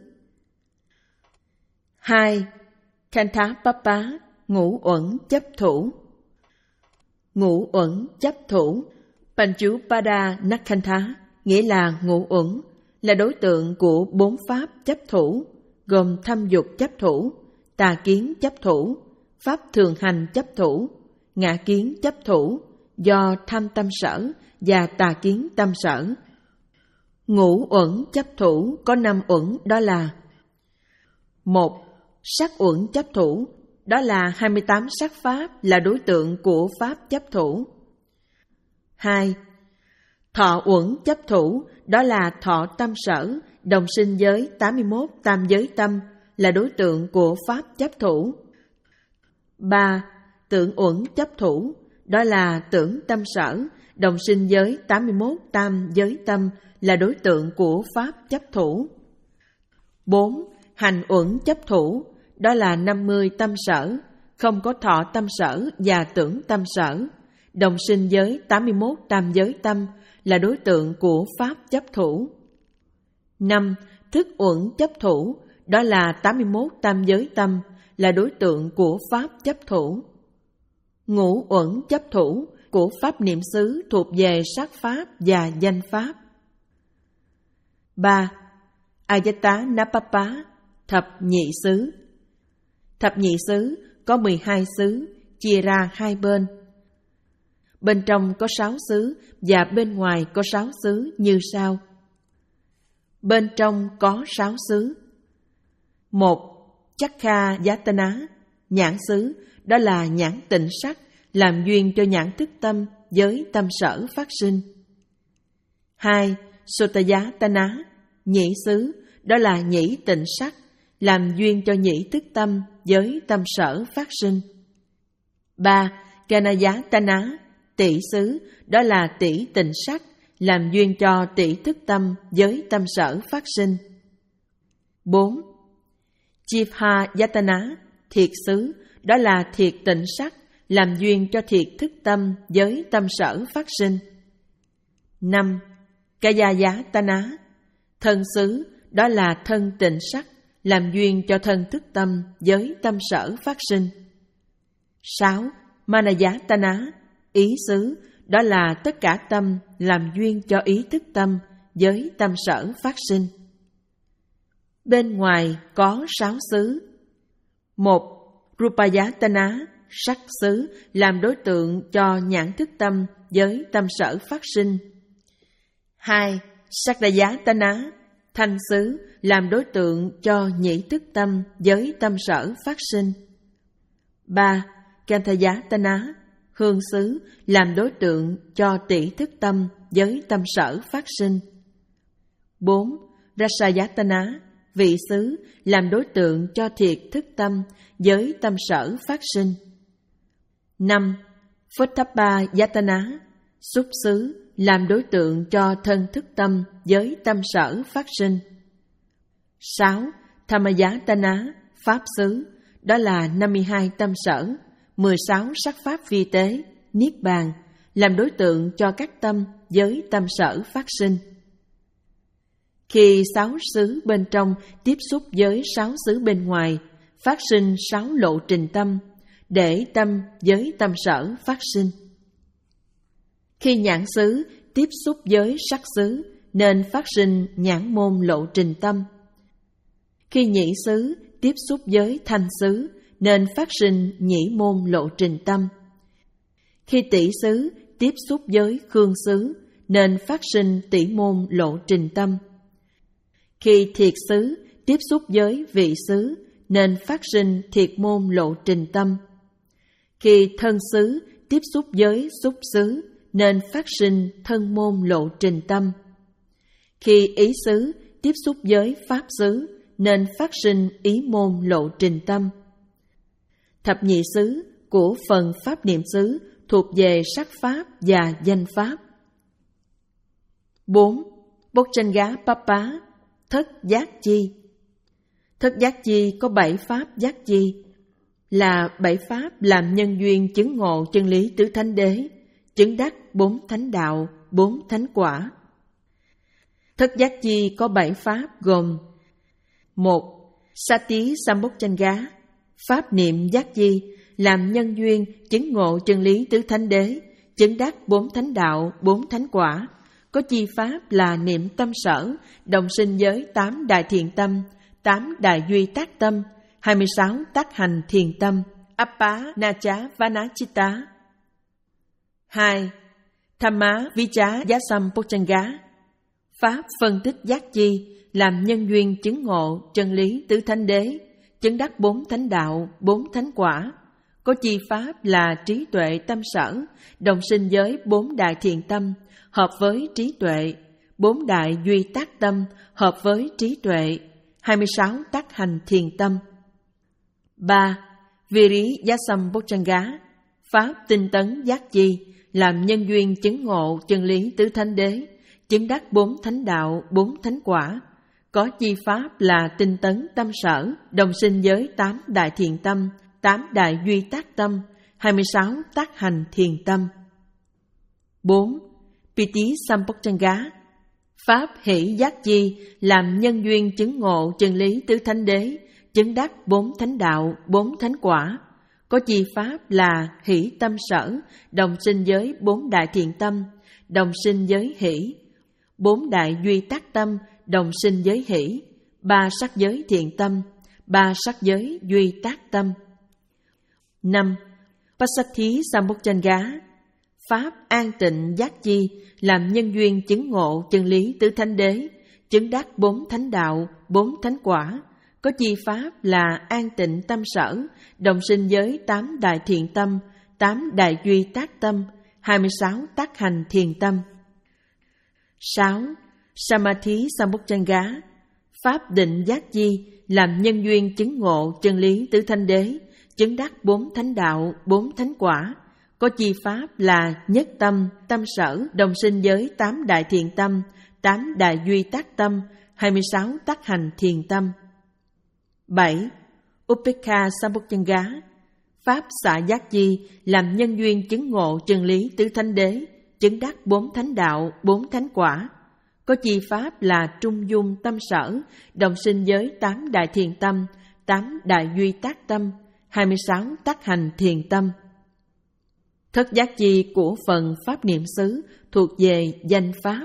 Speaker 2: hai. Kantha papa, ngũ uẩn chấp thủ. Ngũ uẩn chấp thủ, Panchupada Nakantha, nghĩa là ngũ uẩn, là đối tượng của bốn pháp chấp thủ, gồm thâm dục chấp thủ, tà kiến chấp thủ, pháp thường hành chấp thủ, ngã kiến chấp thủ, do tham tâm sở và tà kiến tâm sở. Ngũ uẩn chấp thủ có năm uẩn, đó là: một. Sắc uẩn chấp thủ, đó là hai mươi tám sắc pháp là đối tượng của pháp chấp thủ. Hai. Thọ uẩn chấp thủ, đó là thọ tâm sở, đồng sinh giới tám mươi mốt tam giới tâm là đối tượng của pháp chấp thủ. Ba. Tưởng uẩn chấp thủ, đó là tưởng tâm sở, đồng sinh giới tám mươi mốt tam giới tâm là đối tượng của pháp chấp thủ. Bốn. Hành uẩn chấp thủ, đó là năm mươi tâm sở, không có thọ tâm sở và tưởng tâm sở, đồng sinh giới tám mươi mốt tam giới tâm là đối tượng của pháp chấp thủ. Năm. Thức uẩn chấp thủ, đó là tám mươi mốt tam giới tâm là đối tượng của pháp chấp thủ. Ngũ uẩn chấp thủ của pháp niệm xứ thuộc về sắc pháp và danh pháp. Ba. Ayata Napapa, thập nhị xứ. Thập nhị xứ có mười hai xứ, chia ra hai bên. Bên trong có sáu xứ và bên ngoài có sáu xứ như sau. Bên trong có sáu xứ. Một. Chakha Yatana, nhãn xứ, đó là nhãn tịnh sắc, làm duyên cho nhãn thức tâm với tâm sở phát sinh. Hai. Sotayatana, nhĩ xứ, đó là nhĩ tịnh sắc, làm duyên cho nhĩ thức tâm với tâm sở phát sinh. Ba. Kanayatana, tỷ xứ, đó là tỷ tịnh sắc, làm duyên cho tỷ thức tâm với tâm sở phát sinh. Bốn. Jivha Yatana, thiệt xứ, đó là thiệt tịnh sắc, làm duyên cho thiệt thức tâm với tâm sở phát sinh. Năm. Kayayatana, thân xứ, đó là thân tịnh sắc, làm duyên cho thân thức tâm với tâm sở phát sinh. Sáu. Manayatana, ý xứ, đó là tất cả tâm làm duyên cho ý thức tâm với tâm sở phát sinh. Bên ngoài có sáu xứ. Một. Rupayatana, sắc xứ, làm đối tượng cho nhãn thức tâm với tâm sở phát sinh. Hai. Sakdayatana, thanh xứ, làm đối tượng cho nhĩ thức tâm với tâm sở phát sinh. Ba. Kanthayatana, hương xứ, làm đối tượng cho tỷ thức tâm với tâm sở phát sinh. Bốn. Rasayatana, vị xứ, làm đối tượng cho thiệt thức tâm với tâm sở phát sinh. Năm. Phuttapayatana, xúc xứ, làm đối tượng cho thân thức tâm với tâm sở phát sinh. Sáu. Thamayatana, pháp xứ, đó là năm mươi hai tâm sở, mười sáu sắc pháp vi tế, niết bàn, làm đối tượng cho các tâm với tâm sở phát sinh. Khi sáu xứ bên trong tiếp xúc với sáu xứ bên ngoài, phát sinh sáu lộ trình tâm, để tâm với tâm sở phát sinh. Khi nhãn xứ tiếp xúc với sắc xứ, nên phát sinh nhãn môn lộ trình tâm. Khi nhĩ xứ tiếp xúc với thanh xứ, nên phát sinh nhĩ môn lộ trình tâm. Khi tỷ xứ tiếp xúc với khương xứ, nên phát sinh tỷ môn lộ trình tâm. Khi thiệt xứ tiếp xúc với vị xứ, nên phát sinh thiệt môn lộ trình tâm. Khi thân xứ tiếp xúc với xúc xứ, nên phát sinh thân môn lộ trình tâm. Khi ý xứ tiếp xúc với pháp xứ, nên phát sinh ý môn lộ trình tâm. Thập nhị xứ của phần pháp niệm xứ thuộc về sắc pháp và danh pháp. Bốn. Bocchanga Papa, thất giác chi. Thất giác chi có bảy pháp giác chi, là bảy pháp làm nhân duyên chứng ngộ chân lý tứ thánh đế, chứng đắc bốn thánh đạo, bốn thánh quả. Thất giác chi có bảy pháp gồm: một. Sati Sambocchanga, pháp niệm giác chi, làm nhân duyên chứng ngộ chân lý tứ thánh đế, chứng đắc bốn thánh đạo, bốn thánh quả, Có chi pháp là niệm tâm sở, đồng sinh với tám đại thiện tâm, tám đại duy tác tâm, hai mươi sáu tác hành thiền tâm, Appa Nacha Vanachitta. Hai. Thamma Vicha Yasampochanga, pháp phân tích giác chi, làm nhân duyên chứng ngộ chân lý tứ thánh đế, chứng đắc bốn thánh đạo, bốn thánh quả. Có chi pháp là trí tuệ tâm sở, đồng sinh với bốn đại thiện tâm, hợp với trí tuệ, bốn đại duy tác tâm, hợp với trí tuệ, hai mươi sáu tác hành thiền tâm. Ba. Viri Yasampochanga, pháp tinh tấn giác chi, làm nhân duyên chứng ngộ chân lý tứ thánh đế, chứng đắc bốn thánh đạo, bốn thánh quả. Có chi pháp là tinh tấn tâm sở, đồng sinh với tám đại thiện tâm, tám đại duy tác tâm, hai mươi sáu tác hành thiền tâm. Bốn. Piti Sampochanga, pháp hỷ giác chi, làm nhân duyên chứng ngộ chân lý tứ thánh đế, chứng đắc bốn thánh đạo, bốn thánh quả. Có chi pháp là hỷ tâm sở, đồng sinh với bốn đại thiện tâm, đồng sinh với hỷ, bốn đại duy tác tâm, đồng sinh với hỷ, ba sắc giới thiện tâm, ba sắc giới duy tác tâm. Năm. Passathi Sampochanga, pháp an tịnh giác chi, làm nhân duyên chứng ngộ chân lý tứ thánh đế, chứng đắc bốn thánh đạo, bốn thánh quả. Có chi pháp là an tịnh tâm sở, đồng sinh với tám đại thiện tâm, tám đại duy tác tâm, hai mươi sáu tác hành thiền tâm. Sáu. Samadhi Sampochanga, pháp định giác chi, làm nhân duyên chứng ngộ chân lý tứ thánh đế, chứng đắc bốn thánh đạo, bốn thánh quả. Có chi pháp là nhất tâm, tâm sở, đồng sinh với tám đại thiện tâm, tám đại duy tác tâm, hai mươi sáu tác hành thiền tâm. Bảy. Upekha Sampochanga, pháp xả giác chi, làm nhân duyên chứng ngộ chân lý tứ thánh đế, chứng đắc bốn thánh đạo, bốn thánh quả. Có chi pháp là trung dung tâm sở, đồng sinh với tám đại thiện tâm, tám đại duy tác tâm, hai mươi sáu tác hành thiền tâm. Thất giác chi của phần pháp niệm xứ thuộc về danh pháp.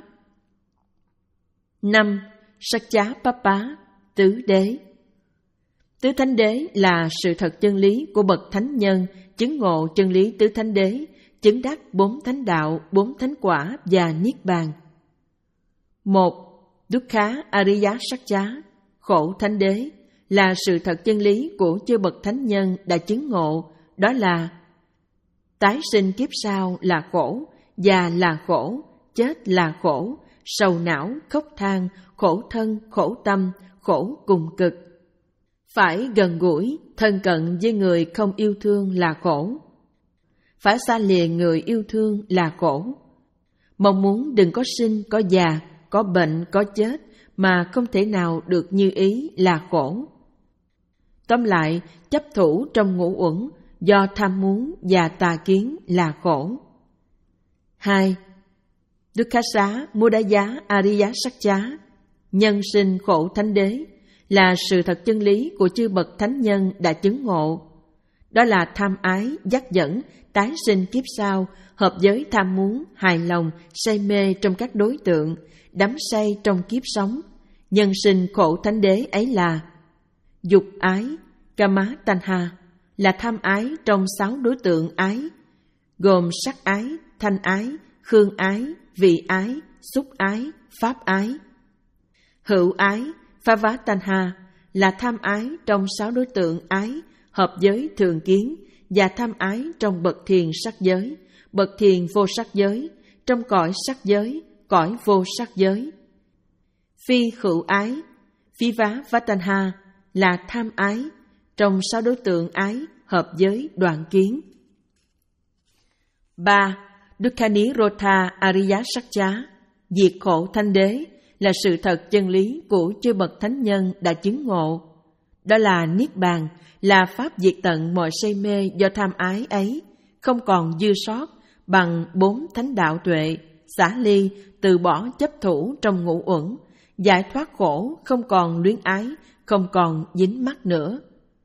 Speaker 2: Năm. Saccapapa, tứ đế. Tứ thánh đế là sự thật chân lý của bậc thánh nhân, chứng ngộ chân lý tứ thánh đế, chứng đắc bốn thánh đạo, bốn thánh quả và niết bàn. Một. Dukkha Ariya Sacca, khổ thánh đế, là sự thật chân lý của chư bậc thánh nhân đã chứng ngộ, đó là tái sinh kiếp sau là khổ, già là khổ, chết là khổ, sầu não, khóc than, khổ thân, khổ tâm, khổ cùng cực. Phải gần gũi, thân cận với người không yêu thương là khổ. Phải xa lìa người yêu thương là khổ. Mong muốn đừng có sinh, có già, có bệnh, có chết mà không thể nào được như ý là khổ. Tóm lại, chấp thủ trong ngũ uẩn do tham muốn và tà kiến là khổ. Hai. Dukkha Mudaya Ariya Sacca, nhân sinh khổ thánh đế, là sự thật chân lý của chư bậc thánh nhân đã chứng ngộ. Đó là tham ái, dắt dẫn, tái sinh kiếp sau, hợp với tham muốn, hài lòng, say mê trong các đối tượng, đắm say trong kiếp sống. Nhân sinh khổ thánh đế ấy là dục ái, kama tanha, là tham ái trong sáu đối tượng ái, gồm sắc ái, thanh ái, hương ái, vị ái, xúc ái, pháp ái. Hữu ái, phava tanha, là tham ái trong sáu đối tượng ái, hợp với thường kiến, và tham ái trong bậc thiền sắc giới, bậc thiền vô sắc giới, trong cõi sắc giới, cõi vô sắc giới. Phi hữu ái, phi vá vatanha, là tham ái trong sáu đối tượng ái, hợp với đoạn kiến. Ba. Dukkha-nirodha Ariya Sacca, diệt khổ thánh đế, là sự thật chân lý của chư bậc thánh nhân đã chứng ngộ. Đó là niết bàn, là pháp diệt tận mọi say mê do tham ái ấy, không còn dư sót, bằng bốn thánh đạo tuệ, xả ly, từ bỏ chấp thủ trong ngũ uẩn, giải thoát khổ, không còn luyến ái, không còn dính mắc nữa.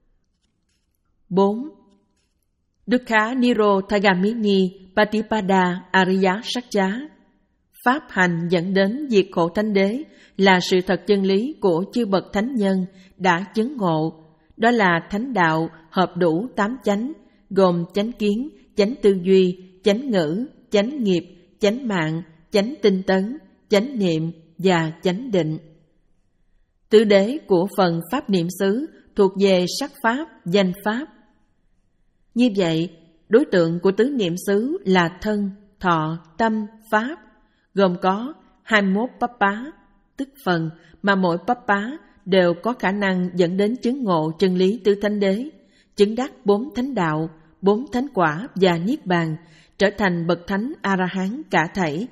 Speaker 2: Bốn. Dukkha Nirodhagamini Patipada Ariya Sacca, Pháp hành dẫn đến diệt khổ thánh đế là sự thật chân lý của chư bậc thánh nhân đã chứng ngộ. Đó là thánh đạo hợp đủ tám chánh, gồm chánh kiến, chánh tư duy, chánh ngữ, chánh nghiệp, chánh mạng, chánh tinh tấn, chánh niệm và chánh định. Tứ đế của phần pháp niệm xứ thuộc về sắc pháp, danh pháp. Như vậy, đối tượng của tứ niệm xứ là thân, thọ, tâm, pháp, gồm có hai mươi mốt Papa, tức phần mà mỗi Papa đều có khả năng dẫn đến chứng ngộ chân lý tứ thánh đế, chứng đắc bốn thánh đạo, bốn thánh quả và niết bàn, trở thành bậc thánh A-la-hán cả thảy.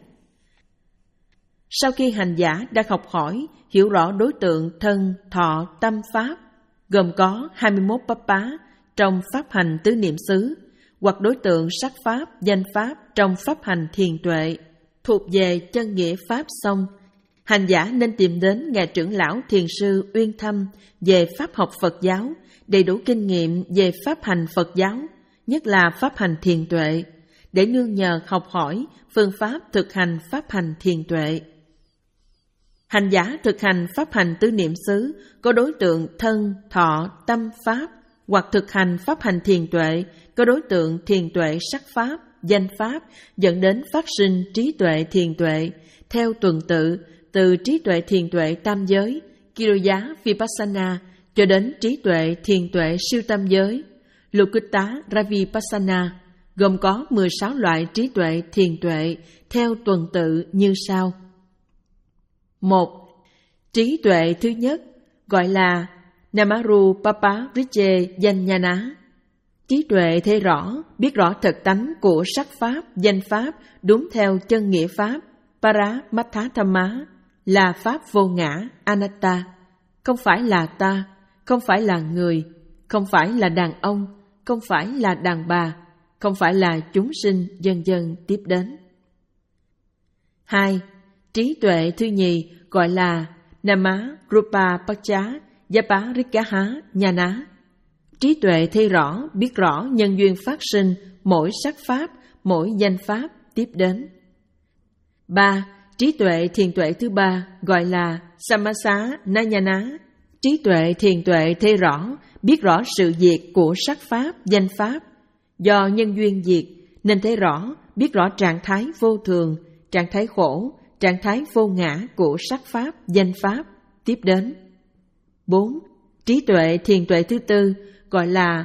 Speaker 2: Sau khi hành giả đã học hỏi, hiểu rõ đối tượng thân, thọ, tâm, pháp, gồm có hai mươi mốt Papa trong pháp hành tứ niệm xứ, hoặc đối tượng sắc pháp, danh pháp trong pháp hành thiền tuệ, thuộc về chân nghĩa pháp xong, hành giả nên tìm đến Ngài trưởng lão thiền sư Uyên Thâm về pháp học Phật giáo, đầy đủ kinh nghiệm về pháp hành Phật giáo, nhất là pháp hành thiền tuệ, để nương nhờ học hỏi phương pháp thực hành pháp hành thiền tuệ. Hành giả thực hành pháp hành tứ niệm xứ có đối tượng thân, thọ, tâm, pháp, hoặc thực hành pháp hành thiền tuệ có đối tượng thiền tuệ sắc pháp, danh pháp, dẫn đến phát sinh trí tuệ thiền tuệ, theo tuần tự, từ trí tuệ thiền tuệ tam giới, Kiriya Vipassana, cho đến trí tuệ thiền tuệ siêu tam giới, Lokuttara Vipassana, gồm có mười sáu loại trí tuệ thiền tuệ, theo tuần tự như sau. Một. Trí tuệ thứ nhất gọi là Namaru Papa Riche Jnana. Trí tuệ thấy rõ, biết rõ thật tánh của sắc pháp, danh pháp đúng theo chân nghĩa pháp, Paramatthama, là pháp vô ngã, Anatta, không phải là ta, không phải là người, không phải là đàn ông, không phải là đàn bà, không phải là chúng sinh, vân vân tiếp đến. Hai. Trí tuệ thứ nhì gọi là Nama Rupa Pacha Yaparikaha Nhana. Trí tuệ thấy rõ, biết rõ nhân duyên phát sinh mỗi sắc pháp, mỗi danh pháp tiếp đến. Ba. Trí tuệ thiền tuệ thứ ba gọi là Samasa Nayana. Trí tuệ thiền tuệ thấy rõ, biết rõ sự diệt của sắc pháp, danh pháp. Do nhân duyên diệt nên thấy rõ, biết rõ trạng thái vô thường, trạng thái khổ, trạng thái vô ngã của sắc pháp, danh pháp tiếp đến. Bốn. Trí tuệ thiền tuệ thứ tư gọi là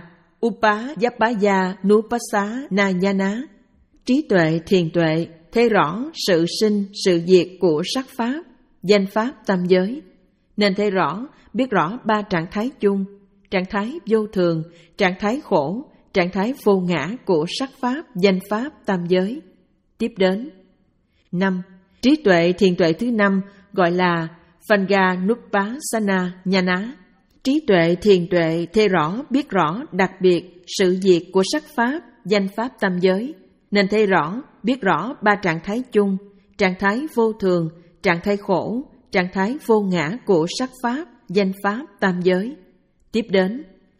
Speaker 2: Upayapaya Nupasa Nayana. Trí tuệ thiền tuệ thấy rõ sự sinh, sự diệt của sắc pháp, danh pháp tam giới, nên thấy rõ, biết rõ ba trạng thái chung, trạng thái vô thường, trạng thái khổ, trạng thái vô ngã của sắc pháp, danh pháp tam giới tiếp đến. Năm. Trí tuệ thiền tuệ thứ năm gọi là Vajranupassana Nhana. Trí tuệ thiền tuệ thấy rõ, biết rõ đặc biệt sự diệt của sắc pháp, danh pháp tam giới, nên thấy rõ, biết rõ ba trạng thái chung, trạng thái vô thường, trạng thái khổ, trạng thái vô ngã của sắc pháp, danh pháp tam giới tiếp đến.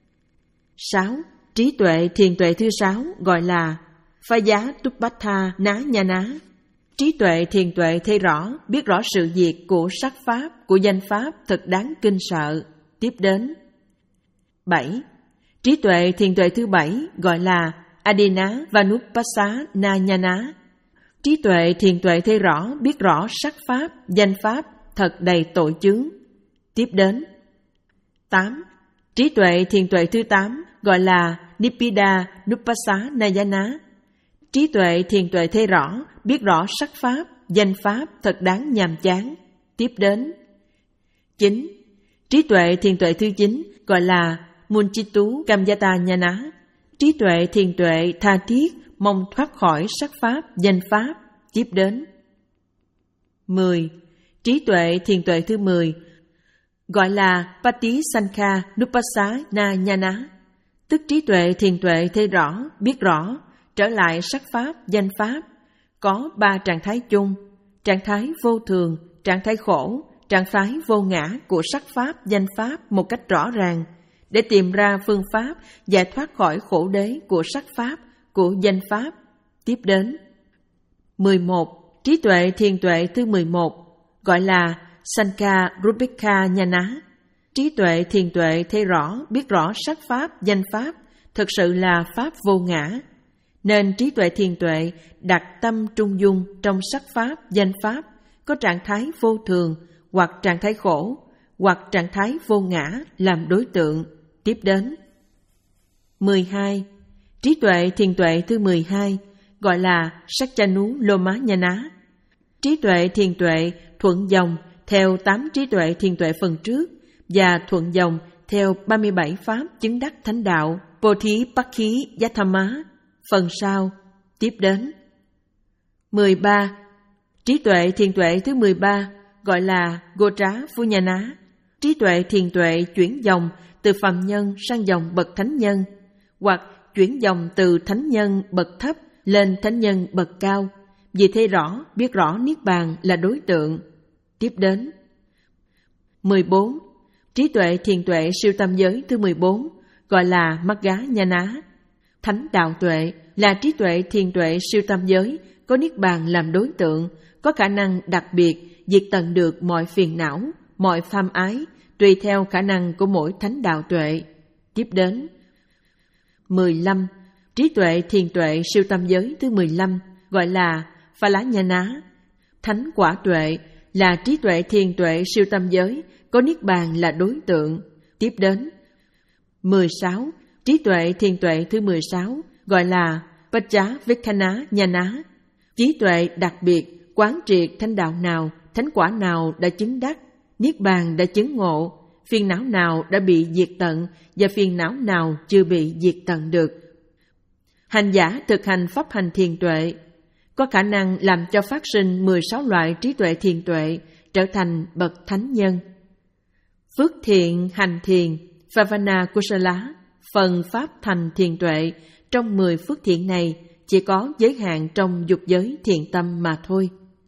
Speaker 2: Sáu. Trí tuệ thiền tuệ thứ sáu gọi là Phayatuppatthana Nhana. Trí tuệ thiền tuệ thấy rõ, biết rõ sự diệt của sắc pháp, của danh pháp thật đáng kinh sợ tiếp đến. Bảy. Trí tuệ thiền tuệ thứ bảy gọi là Adina Vanupassana Nhana. Trí tuệ thiền tuệ thấy rõ, biết rõ sắc pháp, danh pháp thật đầy tội chướng tiếp đến. Tám. Trí tuệ thiền tuệ thứ tám gọi là Nibbida Nupassana. Trí tuệ thiền tuệ thấy rõ, biết rõ sắc pháp, danh pháp thật đáng nhàm chán tiếp đến. Chín. Trí tuệ thiền tuệ thứ chín gọi là Munchitu Kamyata Nhana. Trí tuệ thiền tuệ tha thiết mong thoát khỏi sắc pháp, danh pháp tiếp đến. Mười. Trí tuệ thiền tuệ thứ mười gọi là Patisankha Nupassana Nhana. Tức trí tuệ thiền tuệ thấy rõ, biết rõ trở lại sắc pháp, danh pháp có ba trạng thái chung, trạng thái vô thường, trạng thái khổ, trạng thái vô ngã của sắc pháp, danh pháp một cách rõ ràng, để tìm ra phương pháp giải thoát khỏi khổ đế của sắc pháp, của danh pháp tiếp đến. Mười một. Trí tuệ thiền tuệ thứ mười một gọi là Sankarupika Nhana. Trí tuệ thiền tuệ thấy rõ, biết rõ sắc pháp, danh pháp, thực sự là pháp vô ngã. Nên trí tuệ thiền tuệ đặt tâm trung dung trong sắc pháp, danh pháp, có trạng thái vô thường, hoặc trạng thái khổ, hoặc trạng thái vô ngã làm đối tượng. Tiếp đến mười hai. Trí tuệ thiền tuệ thứ mười hai gọi là Saccanu Loma Nhana. Trí tuệ thiền tuệ thuận dòng theo tám trí tuệ thiền tuệ phần trước và thuận dòng theo ba mươi bảy pháp chứng đắc thánh đạo Bodhipakkhī Yatthama phần sau. Tiếp đến mười ba. Trí tuệ thiền tuệ thứ mười ba gọi là Gotra Phunyana. Trí tuệ thiền tuệ chuyển dòng từ phàm nhân sang dòng bậc thánh nhân, hoặc chuyển dòng từ thánh nhân bậc thấp lên thánh nhân bậc cao, vì thấy rõ, biết rõ Niết Bàn là đối tượng. Tiếp đến mười bốn. Trí tuệ thiền tuệ siêu tam giới thứ mười bốn gọi là Magga Nhana. Thánh đạo tuệ là trí tuệ thiền tuệ siêu tam giới, có Niết Bàn làm đối tượng, có khả năng đặc biệt diệt tận được mọi phiền não, mọi tham ái, tùy theo khả năng của mỗi thánh đạo tuệ. Tiếp đến mười lăm. Trí tuệ thiền tuệ siêu tam giới thứ mười lăm gọi là Phalanyana. Thánh quả tuệ là trí tuệ thiền tuệ siêu tam giới, có Niết Bàn là đối tượng. Tiếp đến mười sáu. Trí tuệ thiền tuệ thứ mười sáu gọi là Pacchavekkana Nhana. Trí tuệ đặc biệt quán triệt thánh đạo nào, thánh quả nào đã chứng đắc, Niết Bàn đã chứng ngộ, phiền não nào đã bị diệt tận và phiền não nào chưa bị diệt tận được. Hành giả thực hành pháp hành thiền tuệ có khả năng làm cho phát sinh mười sáu loại trí tuệ thiền tuệ, trở thành bậc thánh nhân. Phước thiện hành thiền Bhavana Kusala, phần pháp thành thiền tuệ trong mười phước thiện này chỉ có giới hạn trong dục giới thiện tâm mà thôi.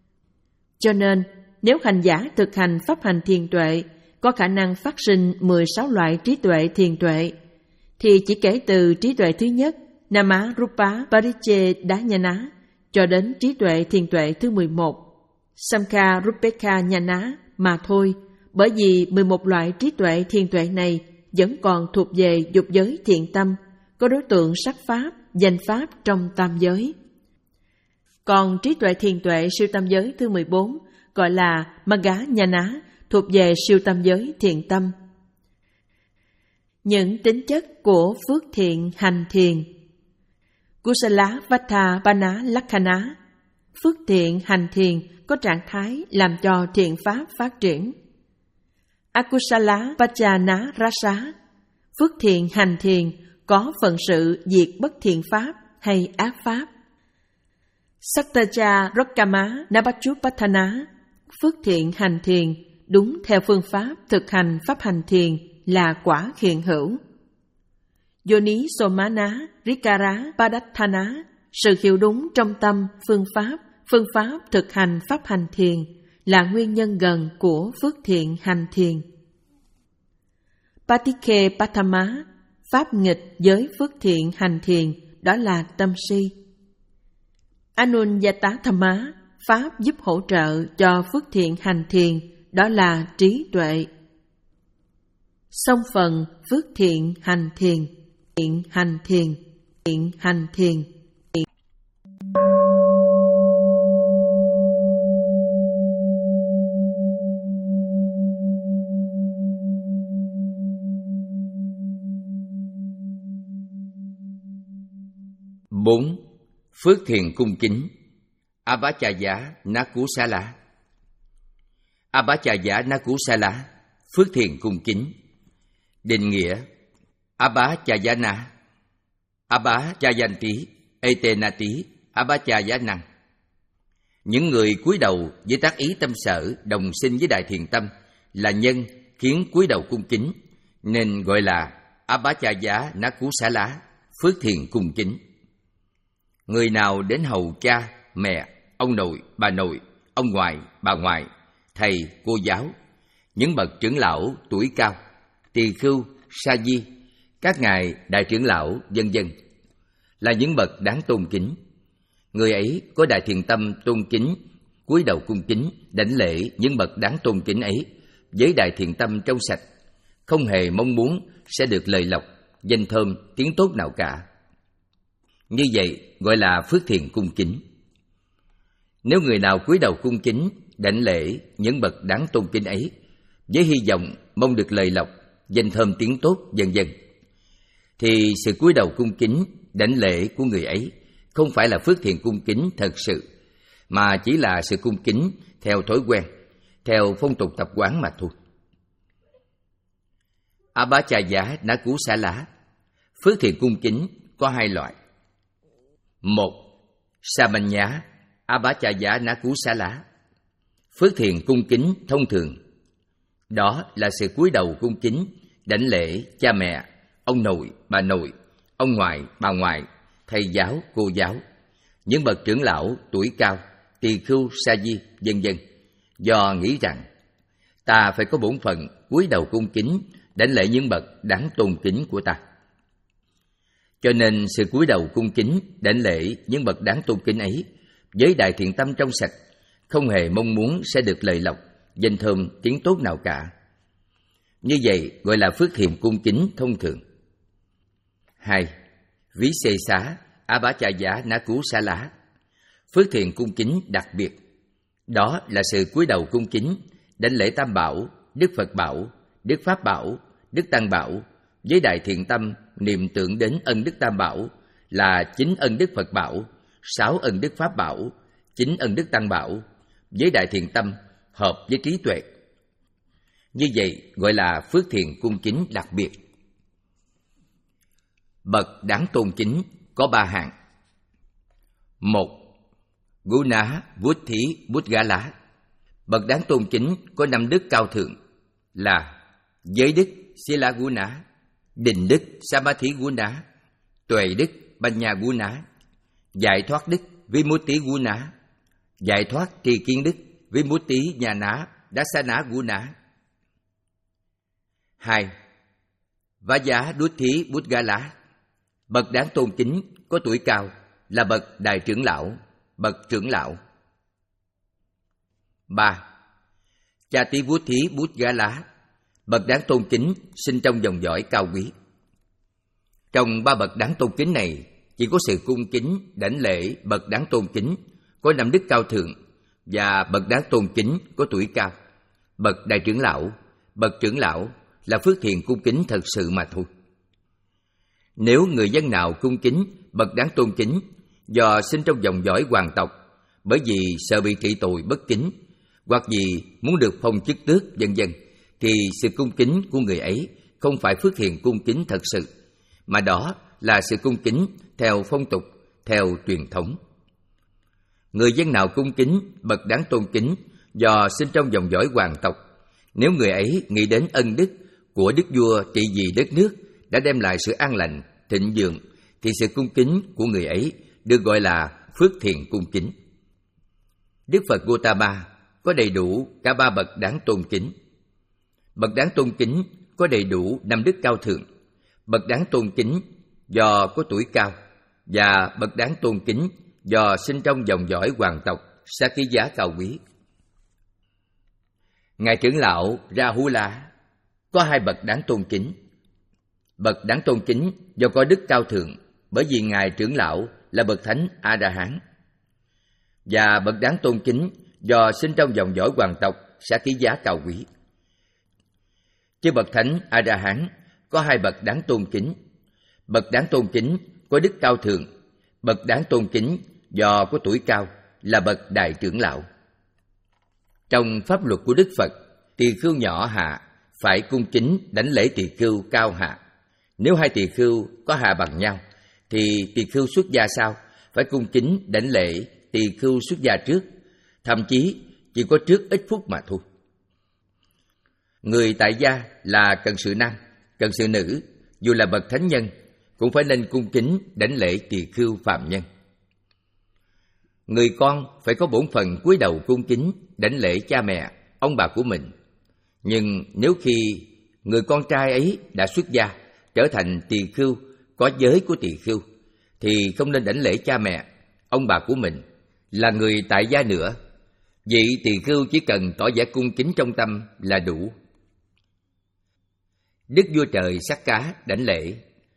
Speaker 2: Cho nên, nếu hành giả thực hành pháp hành thiền tuệ có khả năng phát sinh mười sáu loại trí tuệ thiền tuệ, thì chỉ kể từ trí tuệ thứ nhất Nama Rupa Parichedanyana cho đến trí tuệ thiền tuệ thứ mười một Samkarupeka Nhana mà thôi, bởi vì mười một loại trí tuệ thiền tuệ này vẫn còn thuộc về dục giới thiện tâm, có đối tượng sắc pháp, danh pháp trong tam giới. Còn trí tuệ thiền tuệ siêu tam giới thứ mười bốn gọi là Magga Nhana, thuộc về siêu tam giới thiện tâm. Những tính chất của phước thiện hành thiền. Kusala Vata Bana Lakkhana, phước thiện hành thiền có trạng thái làm cho thiện pháp phát triển. Akusala Pachana Rasa, phước thiện hành thiền có phận sự diệt bất thiện pháp hay ác pháp. Sattaja Rokkama Nabachupatthana, phước thiện hành thiền đúng theo phương pháp thực hành pháp hành thiền là quả hiện hữu. Yoni Somana Rikara Padathana, sự hiểu đúng trong tâm phương pháp, phương pháp thực hành pháp hành thiền là nguyên nhân gần của phước thiện hành thiền. Patikhe Patama, pháp nghịch với phước thiện hành thiền, đó là tâm si. Anunyata Thamma, pháp giúp hỗ trợ cho phước thiện hành thiền, đó là trí tuệ. Song phần phước thiện hành thiền, thiện hành thiền, thiện hành thiền.
Speaker 1: bốn. Phước thiện cung kính. Abhachaya Nakusala. Abhachaya Nakusala, phước thiện cung kính. Định nghĩa: Abhachayana, Abhachayanti, Etenati, Abhachayanang. Những người cúi đầu với tác ý tâm sở đồng sinh với đại thiện tâm là nhân khiến cúi đầu cung kính, nên gọi là Abhachaya Nakusala, phước thiện cung kính. Người nào đến hầu cha, mẹ, ông nội, bà nội, ông ngoại, bà ngoại, thầy, cô giáo, những bậc trưởng lão tuổi cao, tỳ khưu, sa di, các ngài đại trưởng lão, vân vân, là những bậc đáng tôn kính. Người ấy có đại thiện tâm tôn kính cúi đầu cung kính, đảnh lễ những bậc đáng tôn kính ấy với đại thiện tâm trong sạch, không hề mong muốn sẽ được lời lộc, danh thơm, tiếng tốt nào cả. Như vậy gọi là phước thiện cung kính. Nếu người nào cúi đầu cung kính, đảnh lễ những bậc đáng tôn kính ấy với hy vọng mong được lời lộc, danh thơm, tiếng tốt, vân vân, thì sự cúi đầu cung kính, đảnh lễ của người ấy không phải là phước thiện cung kính thật sự, mà chỉ là sự cung kính theo thói quen, theo phong tục tập quán mà thôi. Abhacchaya Nakusala, phước thiện cung kính có hai loại. Một, Samanya Abhacchaya Nakusala, phước thiện cung kính thông thường. Đó là sự cúi đầu cung kính, đảnh lễ cha mẹ, ông nội, bà nội, ông ngoại, bà ngoại, thầy giáo, cô giáo, những bậc trưởng lão tuổi cao, tỳ khưu, sa di, vân vân, do nghĩ rằng ta phải có bổn phận cúi đầu cung kính, đảnh lễ những bậc đáng tôn kính của ta. Cho nên sự cúi đầu cung kính, đảnh lễ những bậc đáng tôn kính ấy với đại thiện tâm trong sạch, không hề mong muốn sẽ được lời lộc, danh thơm, tiếng tốt nào cả. Như vậy gọi là phước thiện cung kính thông thường. Hai, Ví xê xá Abhacchaya Nakusala, phước thiện cung kính đặc biệt. Đó là sự cúi đầu cung kính, đảnh lễ Tam Bảo, Đức Phật Bảo, Đức Pháp Bảo, Đức Tăng Bảo với đại thiện tâm niệm tưởng đến ân Đức Tam Bảo là chín ân Đức Phật Bảo, sáu ân Đức Pháp Bảo, chín ân Đức Tăng Bảo với đại thiện tâm hợp với trí tuệ. Như vậy gọi là phước thiện cung kính đặc biệt. Bậc đáng tôn kính có ba hạng. Một, Guna Vuddhi Buddgala, bậc đáng tôn kính có năm đức cao thượng là giới đức Sila Guna, định đức Samadhi Guna, tuệ đức Panya Guna, giải thoát đức Vimutti Guna, giải thoát trì kiến đức Vimutti Nhana Dasana Guna. Hai, Vajja Dutti Buddgala, bậc đáng tôn kính có tuổi cao là bậc đại trưởng lão, bậc trưởng lão. Ba, Chati Vuddhi Buddgala, bậc đáng tôn kính sinh trong dòng dõi cao quý. Trong ba bậc đáng tôn kính này, chỉ có sự cung kính, đảnh lễ bậc đáng tôn kính có năm đức cao thượng và bậc đáng tôn kính có tuổi cao, bậc đại trưởng lão, bậc trưởng lão là phước thiện cung kính thật sự mà thôi. Nếu người dân nào cung kính bậc đáng tôn kính do sinh trong dòng dõi hoàng tộc, bởi vì sợ bị trị tội bất kính, hoặc vì muốn được phong chức tước, vân vân, thì sự cung kính của người ấy không phải phước thiện cung kính thật sự, mà đó là sự cung kính theo phong tục, theo truyền thống. Người dân nào cung kính bậc đáng tôn kính do sinh trong dòng dõi hoàng tộc, nếu người ấy nghĩ đến ân đức của đức vua trị vì đất nước đã đem lại sự an lành, thịnh vượng, thì sự cung kính của người ấy được gọi là phước thiện cung kính. Đức Phật Gautama có đầy đủ cả ba bậc đáng tôn kính. Bậc đáng tôn kính có đầy đủ năm đức cao thượng, bậc đáng tôn kính do có tuổi cao, và bậc đáng tôn kính do sinh trong dòng dõi hoàng tộc Sakya cao quý. Ngài trưởng lão Rahula có hai bậc đáng tôn kính. Bậc đáng tôn kính do có đức cao thượng, bởi vì ngài trưởng lão là bậc thánh A-la-hán, và bậc đáng tôn kính do sinh trong dòng dõi hoàng tộc Sakya cao quý. Chứ bậc thánh A-la-hán có hai bậc đáng tôn kính. Bậc đáng tôn kính có đức cao thượng, bậc đáng tôn kính do có tuổi cao là bậc đại trưởng lão. Trong pháp luật của Đức Phật, tỳ khưu nhỏ hạ phải cung kính đảnh lễ tỳ khưu cao hạ. Nếu hai tỳ khưu có hạ bằng nhau, thì tỳ khưu xuất gia sau phải cung kính đảnh lễ tỳ khưu xuất gia trước, thậm chí chỉ có trước ít phút mà thôi. Người tại gia là cận sự nam, cận sự nữ, dù là bậc thánh nhân, cũng phải nên cung kính đảnh lễ tỳ khưu phàm nhân. Người con phải có bổn phận cúi đầu cung kính đảnh lễ cha mẹ, ông bà của mình. Nhưng nếu khi người con trai ấy đã xuất gia, trở thành tỳ khưu, có giới của tỳ khưu, thì không nên đảnh lễ cha mẹ, ông bà của mình, là người tại gia nữa. Vị tỳ khưu chỉ cần tỏ vẻ cung kính trong tâm là đủ. Đức vua trời Sắc Cá đảnh lễ.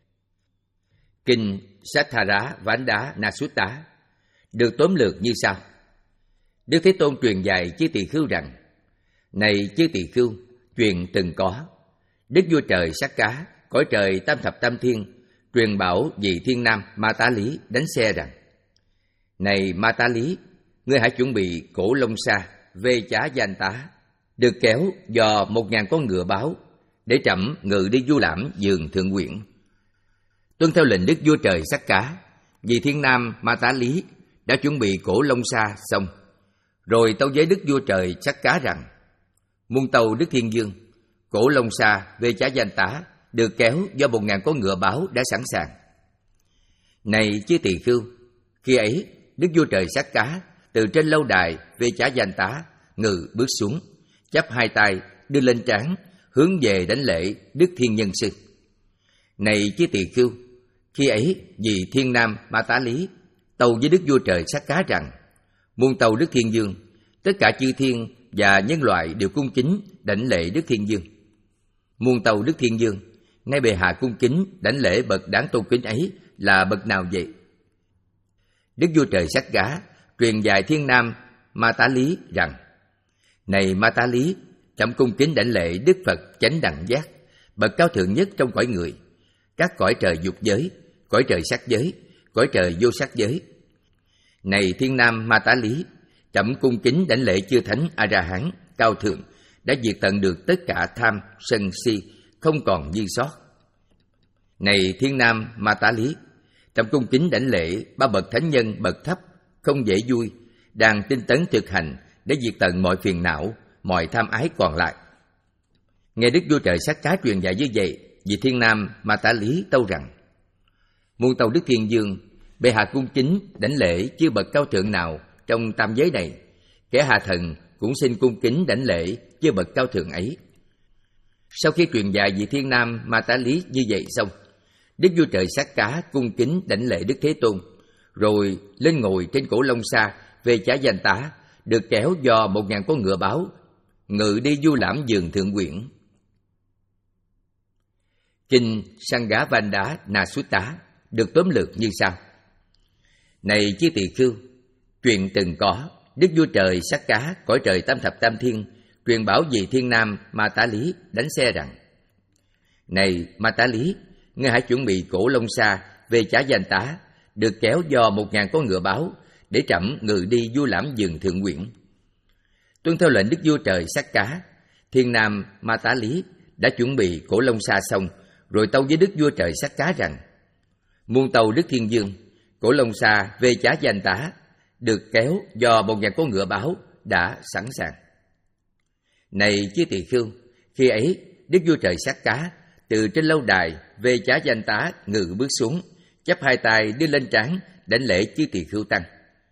Speaker 1: Kinh Sathara Vanda Nasutta được tóm lược như sau. Đức Thế Tôn truyền dạy chư tỳ khưu rằng: Này chư tỳ khưu, chuyện từng có. Đức vua trời Sắc Cá, cõi trời tam thập tam thiên, truyền bảo vị thiên nam Ma Tá Lý đánh xe rằng: Này Ma Tá Lý, ngươi hãy chuẩn bị cổ lông xa, vê chá danh tá, được kéo do một ngàn con ngựa báo, để trẫm ngự đi du lãm giường thượng quyển. Tuân theo lệnh Đức vua trời Sắc Cá, vị thiên nam Ma Tá Lý đã chuẩn bị cổ lông xa xong, rồi tâu với Đức vua trời Sắc Cá rằng: Muôn tâu Đức Thiên Dương, cổ lông xa vê chá danh tá được kéo do một ngàn con ngựa báo đã sẵn sàng. Này chư tỳ khưu, khi ấy Đức vua trời Sắc Cá từ trên lâu đài vê chá danh tá ngự bước xuống, chắp hai tay đưa lên trán, hướng về đánh lễ Đức Thiên Nhân Sư. Này chư tỳ khưu, khi ấy vị thiên nam Ma Tá Lý tâu với Đức vua trời Sắc Cá rằng: Muôn tâu Đức Thiên Dương, tất cả chư thiên và nhân loại đều cung kính đảnh lễ Đức Thiên Dương. Muôn tâu Đức Thiên Dương, nay bệ hạ cung kính đảnh lễ bậc đáng tôn kính ấy là bậc nào vậy? Đức vua trời Sắc Cá truyền dạy thiên nam Ma Tá Lý rằng: Này Ma Tá Lý, trẫm cung kính đảnh lễ Đức Phật chánh đẳng giác, bậc cao thượng nhất trong cõi người, các cõi trời dục giới, cõi trời sắc giới, cõi trời vô sắc giới. Này thiên nam Ma Tá Lý, trẫm cung kính đảnh lễ chư thánh A Ra Hán cao thượng đã diệt tận được tất cả tham sân si, không còn dư sót. Này thiên nam Ma Tá Lý, trẫm cung kính đảnh lễ ba bậc thánh nhân bậc thấp, không dễ vui, đang tinh tấn thực hành để diệt tận mọi phiền não, mọi tham ái còn lại. Nghe Đức vua trời Sắc Cá truyền dạy như vậy, vị thiên nam Ma Tá Lý tâu rằng: Muôn tâu Đức Thiên Dương, bệ hạ cung kính đảnh lễ chư bậc cao thượng nào trong tam giới này, kẻ hạ thần cũng xin cung kính đảnh lễ chư bậc cao thượng ấy. Sau khi truyền dạy vị thiên nam Ma Tá Lý như vậy xong, Đức vua trời Sắc Cá cung kính đảnh lễ Đức Thế Tôn, rồi lên ngồi trên cổ lông xa về chá danh tá, được kéo do một ngàn con ngựa báo, ngự đi du lãm giường thượng quyển. Kinh Sanghavanda Nasutta được tóm lược như sau. Này chư tỳ khưu, chuyện từng có, Đức vua trời Sắc Cá, cõi trời tam thập tam thiên, truyền bảo vị thiên nam Ma Tá Lý đánh xe rằng: Này Ma Tá Lý, ngươi hãy chuẩn bị cổ lông xa về chá danh tá, được kéo do một ngàn con ngựa báo, để trẫm ngự đi du lãm giường thượng quyển. Tuân theo lệnh Đức vua trời Sắc Cá, thiên nam Ma Tá Lý đã chuẩn bị cổ lông xa xong, rồi tâu với Đức vua trời Sắc Cá rằng: Muôn tâu Đức Thiên Dương, cổ lông xa về chá danh tá được kéo do một ngàn con ngựa báo đã sẵn sàng. Này chư tỳ khưu, khi ấy Đức vua trời Sắc Cá từ trên lâu đài về chá danh tá ngự bước xuống, chắp hai tay đưa lên trán đảnh lễ chư tỳ khưu tăng.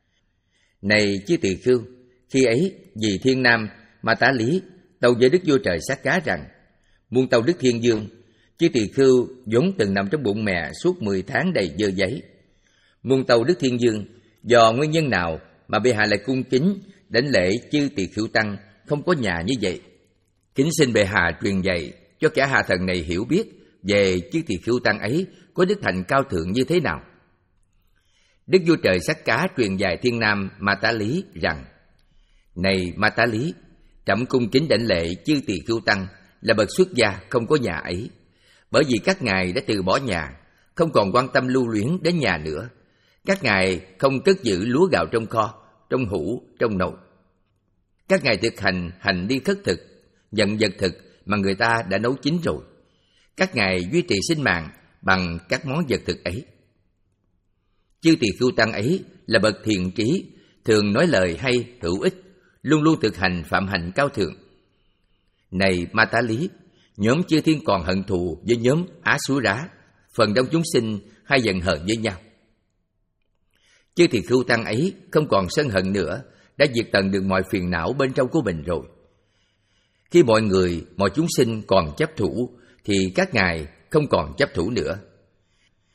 Speaker 1: Này chư tỳ khưu, khi ấy vị thiên nam Ma Tá Lý tâu với Đức vua trời Sắc Cá rằng: Muôn tâu Đức Thiên Dương, chư tỳ khưu vốn từng nằm trong bụng mẹ suốt mười tháng đầy dơ giấy. Muôn tâu Đức Thiên Dương, do nguyên nhân nào mà bệ hạ lại cung kính đảnh lễ chư tỳ khưu tăng không có nhà như vậy? Kính xin bệ hạ truyền dạy cho kẻ hạ thần này hiểu biết về chư tỳ khưu tăng ấy có đức hạnh cao thượng như thế nào. Đức vua trời Sắc Cá truyền dạy thiên nam Ma Tá Lý rằng: Này Ma Tá Lý, trẫm cung kính đảnh lễ chư tỳ khưu tăng là bậc xuất gia không có nhà ấy, bởi vì các ngài đã từ bỏ nhà, không còn quan tâm lưu luyến đến nhà nữa. Các ngài không cất giữ lúa gạo trong kho, trong hũ, trong nồi. Các ngài thực hành hành đi khất thực, nhận vật thực mà người ta đã nấu chín rồi. Các ngài duy trì sinh mạng bằng các món vật thực ấy. Chư tỳ khưu tăng ấy là bậc thiện trí, thường nói lời hay, hữu ích, luôn luôn thực hành phạm hạnh cao thượng. Này Ma Tá Lý, nhóm chư thiên còn hận thù với nhóm Á Xú Rá, phần đông chúng sinh hay giận hờn với nhau. Chư tỳ khưu tăng ấy không còn sân hận nữa, đã diệt tận được mọi phiền não bên trong của mình rồi. Khi mọi người, mọi chúng sinh còn chấp thủ, thì các ngài không còn chấp thủ nữa.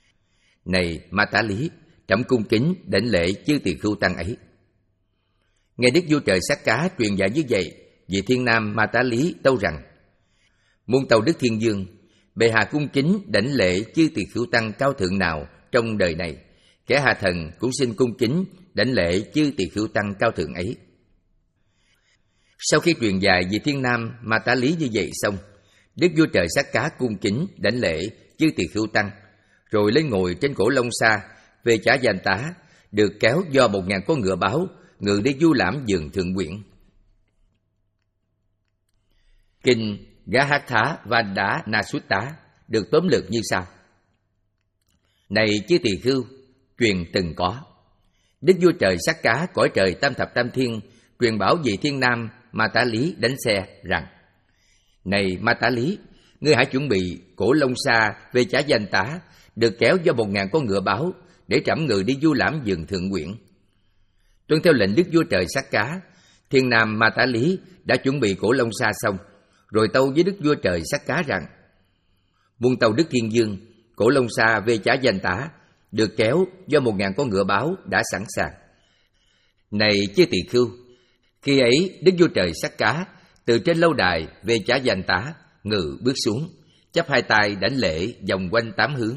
Speaker 1: Này Ma Tá Lý, trẫm cung kính đảnh lễ chư tỳ khưu tăng ấy. Nghe Đức Vua Trời Sát Cá truyền dạy như vậy, vị thiên nam Ma Tá Lý tâu rằng: Muôn tâu Đức Thiên Dương, bệ hạ cung kính đảnh lễ chư tỳ khưu tăng cao thượng nào trong đời này, kẻ hạ thần cũng xin cung kính đảnh lễ chư tỳ khưu tăng cao thượng ấy. Sau khi truyền dạy vị thiên nam Ma Tá Lý như vậy xong, Đức Vua Trời Sát Cá cung kính đảnh lễ chư tỳ khưu tăng, rồi lên ngồi trên cổ lông xa về chả danh tá, được kéo do một ngàn con ngựa báo ngự đi du lãm vườn thượng quyển. Kinh Gahatha Vanda Nasutta được tóm lược như sau: Này chư tỳ khưu, truyền từng có. Đức Vua Trời Sát Cá cõi trời tam thập tam thiên truyền bảo vị thiên nam Ma Tá Lý đánh xe rằng: Này Ma Tá Lý, ngươi hãy chuẩn bị cổ lông xa về chả danh tá, được kéo do một ngàn con ngựa báo để trẫm ngự đi du lãm vườn thượng quyển. Tuân theo lệnh Đức Vua Trời Sát Cá, thiên nam Ma Tá Lý đã chuẩn bị cổ lông xa xong, rồi tâu với Đức Vua Trời Sát Cá rằng: Muôn tâu Đức Thiên Dương, cổ lông xa về chả danh tá được kéo do một ngàn con ngựa báo đã sẵn sàng. Này chư tỳ khưu, khi ấy Đức Vua Trời Sát Cá từ trên lâu đài về chả danh tá ngự bước xuống, chắp hai tay đảnh lễ vòng quanh tám hướng.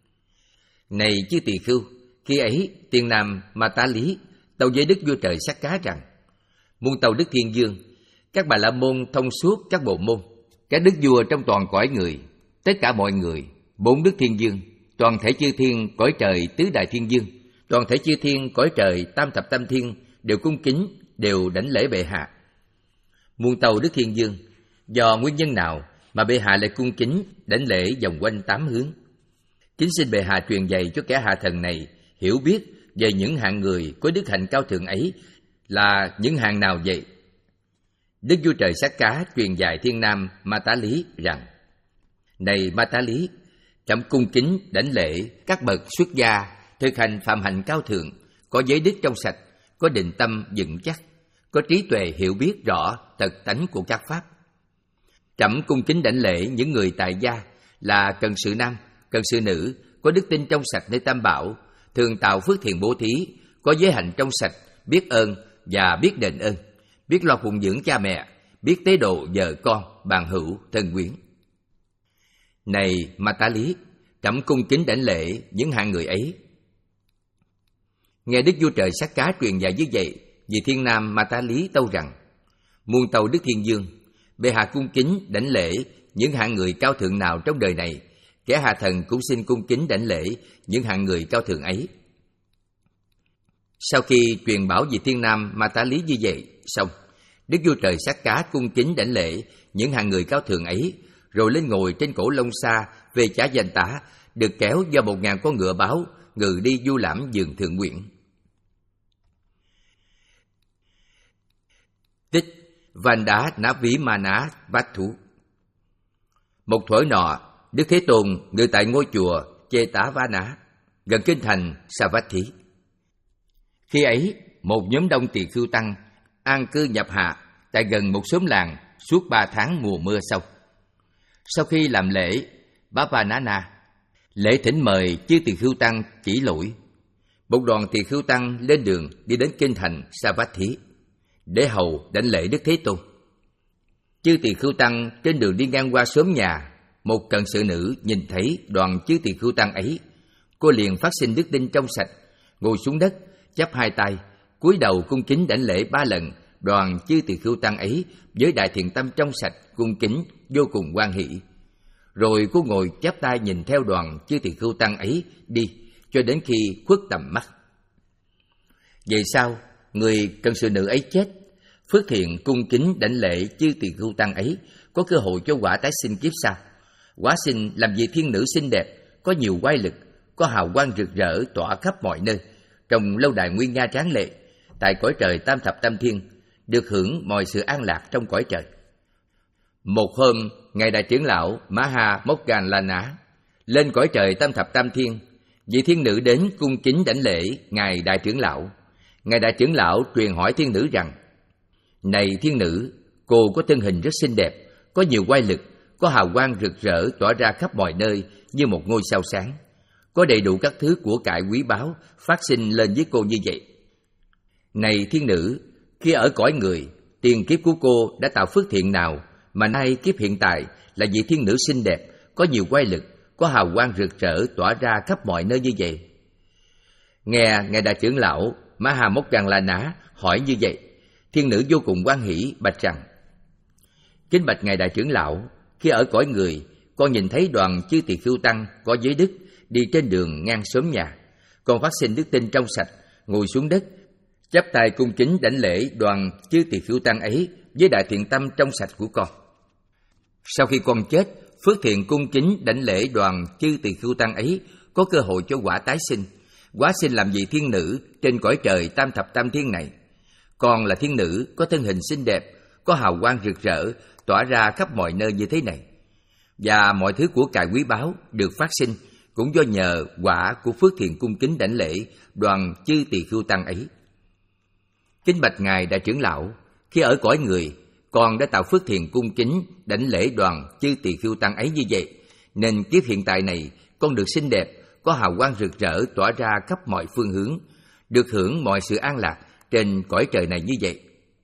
Speaker 1: Này chư tỳ khưu, khi ấy thiên nam Ma Tá Lý tâu với Đức Vua Trời Sát Cá rằng: Muôn tâu Đức Thiên Dương, các bà la môn thông suốt các bộ môn, các đức vua trong toàn cõi người, tất cả mọi người, bốn đức thiên dương, toàn thể chư thiên cõi trời tứ đại thiên dương, toàn thể chư thiên cõi trời tam thập tam thiên đều cung kính, đều đảnh lễ bệ hạ. Muôn tâu Đức Thiên Dương, do nguyên nhân nào mà bệ hạ lại cung kính đảnh lễ vòng quanh tám hướng? Kính xin bệ hạ truyền dạy cho kẻ hạ thần này hiểu biết về những hạng người có đức hạnh cao thượng ấy là những hạng nào vậy? Đức Vua Trời Sát Cá truyền dạy thiên nam Ma Tá Lý rằng: Này Ma Tá Lý, trẫm cung kính đảnh lễ các bậc xuất gia thực hành phạm hạnh cao thượng, có giới đức trong sạch, có định tâm vững chắc, có trí tuệ hiểu biết rõ thật tánh của các pháp. Trẫm cung kính đảnh lễ những người tại gia là cần sự nam, cần sự nữ, có đức tin trong sạch nơi tam bảo, thường tạo phước thiện bố thí, có giới hạnh trong sạch, biết ơn và biết đền ơn, biết lo phụng dưỡng cha mẹ, biết tế độ vợ con, bạn hữu, thân quyến. Này Ma Tá Lý, trẫm cung kính đảnh lễ những hạng người ấy. Nghe Đức Vua Trời Sát Cá truyền dạy như vậy, vị thiên nam Ma Tá Lý tâu rằng: Muôn tâu Đức Thiên Dương, bệ hạ cung kính đảnh lễ những hạng người cao thượng nào trong đời này, kẻ hạ thần cũng xin cung kính đảnh lễ những hạng người cao thượng ấy. Sau khi truyền bảo vị thiên nam Ma Tá Lý như vậy xong, Đức Vua Trời Sát Cá cung kính đảnh lễ những hạng người cao thượng ấy, rồi lên ngồi trên cổ lông xa về chả danh tá, được kéo do một ngàn con ngựa báo ngự đi du lãm vườn thượng quyển. Tích Vanda Ná Ví Ma Ná Vát Thú. Một thuở nọ, Đức Thế Tôn ngự tại ngôi chùa Chê Tá Vá Ná, gần kinh thành Savatthi. Khi ấy, một nhóm đông tỳ khưu tăng an cư nhập hạ tại gần một xóm làng suốt ba tháng mùa mưa xong. Sau khi làm lễ Bhavanana, lễ thỉnh mời chư tỳ khưu tăng chỉ lũi, một đoàn tỳ khưu tăng lên đường đi đến kinh thành Savatthi để hầu đảnh lễ Đức Thế Tôn. Chư tỳ khưu tăng trên đường đi ngang qua xóm nhà, một cận sự nữ nhìn thấy đoàn chư tỳ khưu tăng ấy, cô liền phát sinh đức tin trong sạch, ngồi xuống đất, chắp hai tay, cúi đầu cung kính đảnh lễ ba lần đoàn chư tỳ khưu tăng ấy với đại thiện tâm trong sạch, cung kính vô cùng hoan hỷ. Rồi cô ngồi chắp tay nhìn theo đoàn chư tỳ khưu tăng ấy đi cho đến khi khuất tầm mắt. Về sau, người cận sự nữ ấy chết, phước thiện cung kính đảnh lễ chư tỳ khưu tăng ấy có cơ hội cho quả tái sinh kiếp sau. Quả sinh làm vị thiên nữ xinh đẹp, có nhiều oai lực, có hào quang rực rỡ tỏa khắp mọi nơi, trong lâu đài nguy nga tráng lệ, tại cõi trời tam thập tam thiên, được hưởng mọi sự an lạc trong cõi trời. Một hôm, ngài đại trưởng lão Maha Moggallana lên cõi trời tam thập tam thiên, vị thiên nữ đến cung kính đảnh lễ ngài đại trưởng lão. Ngài đại trưởng lão truyền hỏi thiên nữ rằng: Này thiên nữ, cô có thân hình rất xinh đẹp, có nhiều oai lực, có hào quang rực rỡ tỏa ra khắp mọi nơi như một ngôi sao sáng, có đầy đủ các thứ của cải quý báu phát sinh lên với cô như vậy. Này thiên nữ, khi ở cõi người, tiền kiếp của cô đã tạo phước thiện nào mà nay kiếp hiện tại là vị thiên nữ xinh đẹp, có nhiều quay lực, có hào quang rực rỡ tỏa ra khắp mọi nơi như vậy? Nghe ngài đại trưởng lão Mahamoggallana hỏi như vậy, thiên nữ vô cùng hoan hỉ bạch rằng: kính bạch ngài đại trưởng lão, khi ở cõi người, con nhìn thấy đoàn chư tỳ khưu tăng có giới đức đi trên đường ngang xóm nhà. Con phát sinh đức tin trong sạch, ngồi xuống đất, chắp tay cung kính đảnh lễ đoàn chư tỳ khưu tăng ấy với đại thiện tâm trong sạch của con. Sau khi con chết, phước thiện cung kính đảnh lễ đoàn chư tỳ khưu tăng ấy có cơ hội cho quả tái sinh, hóa sinh làm vị thiên nữ trên cõi trời tam thập tam thiên này. Con là thiên nữ có thân hình xinh đẹp, có hào quang rực rỡ tỏa ra khắp mọi nơi như thế này, và mọi thứ của cải quý báu được phát sinh cũng do nhờ quả của phước thiện cung kính đảnh lễ đoàn chư tỳ khưu tăng ấy. Kính bạch ngài đại trưởng lão, khi ở cõi người, con đã tạo phước thiện cung kính đảnh lễ đoàn chư tỳ khưu tăng ấy như vậy, nên kiếp hiện tại này con được xinh đẹp, có hào quang rực rỡ tỏa ra khắp mọi phương hướng, được hưởng mọi sự an lạc trên cõi trời này như vậy.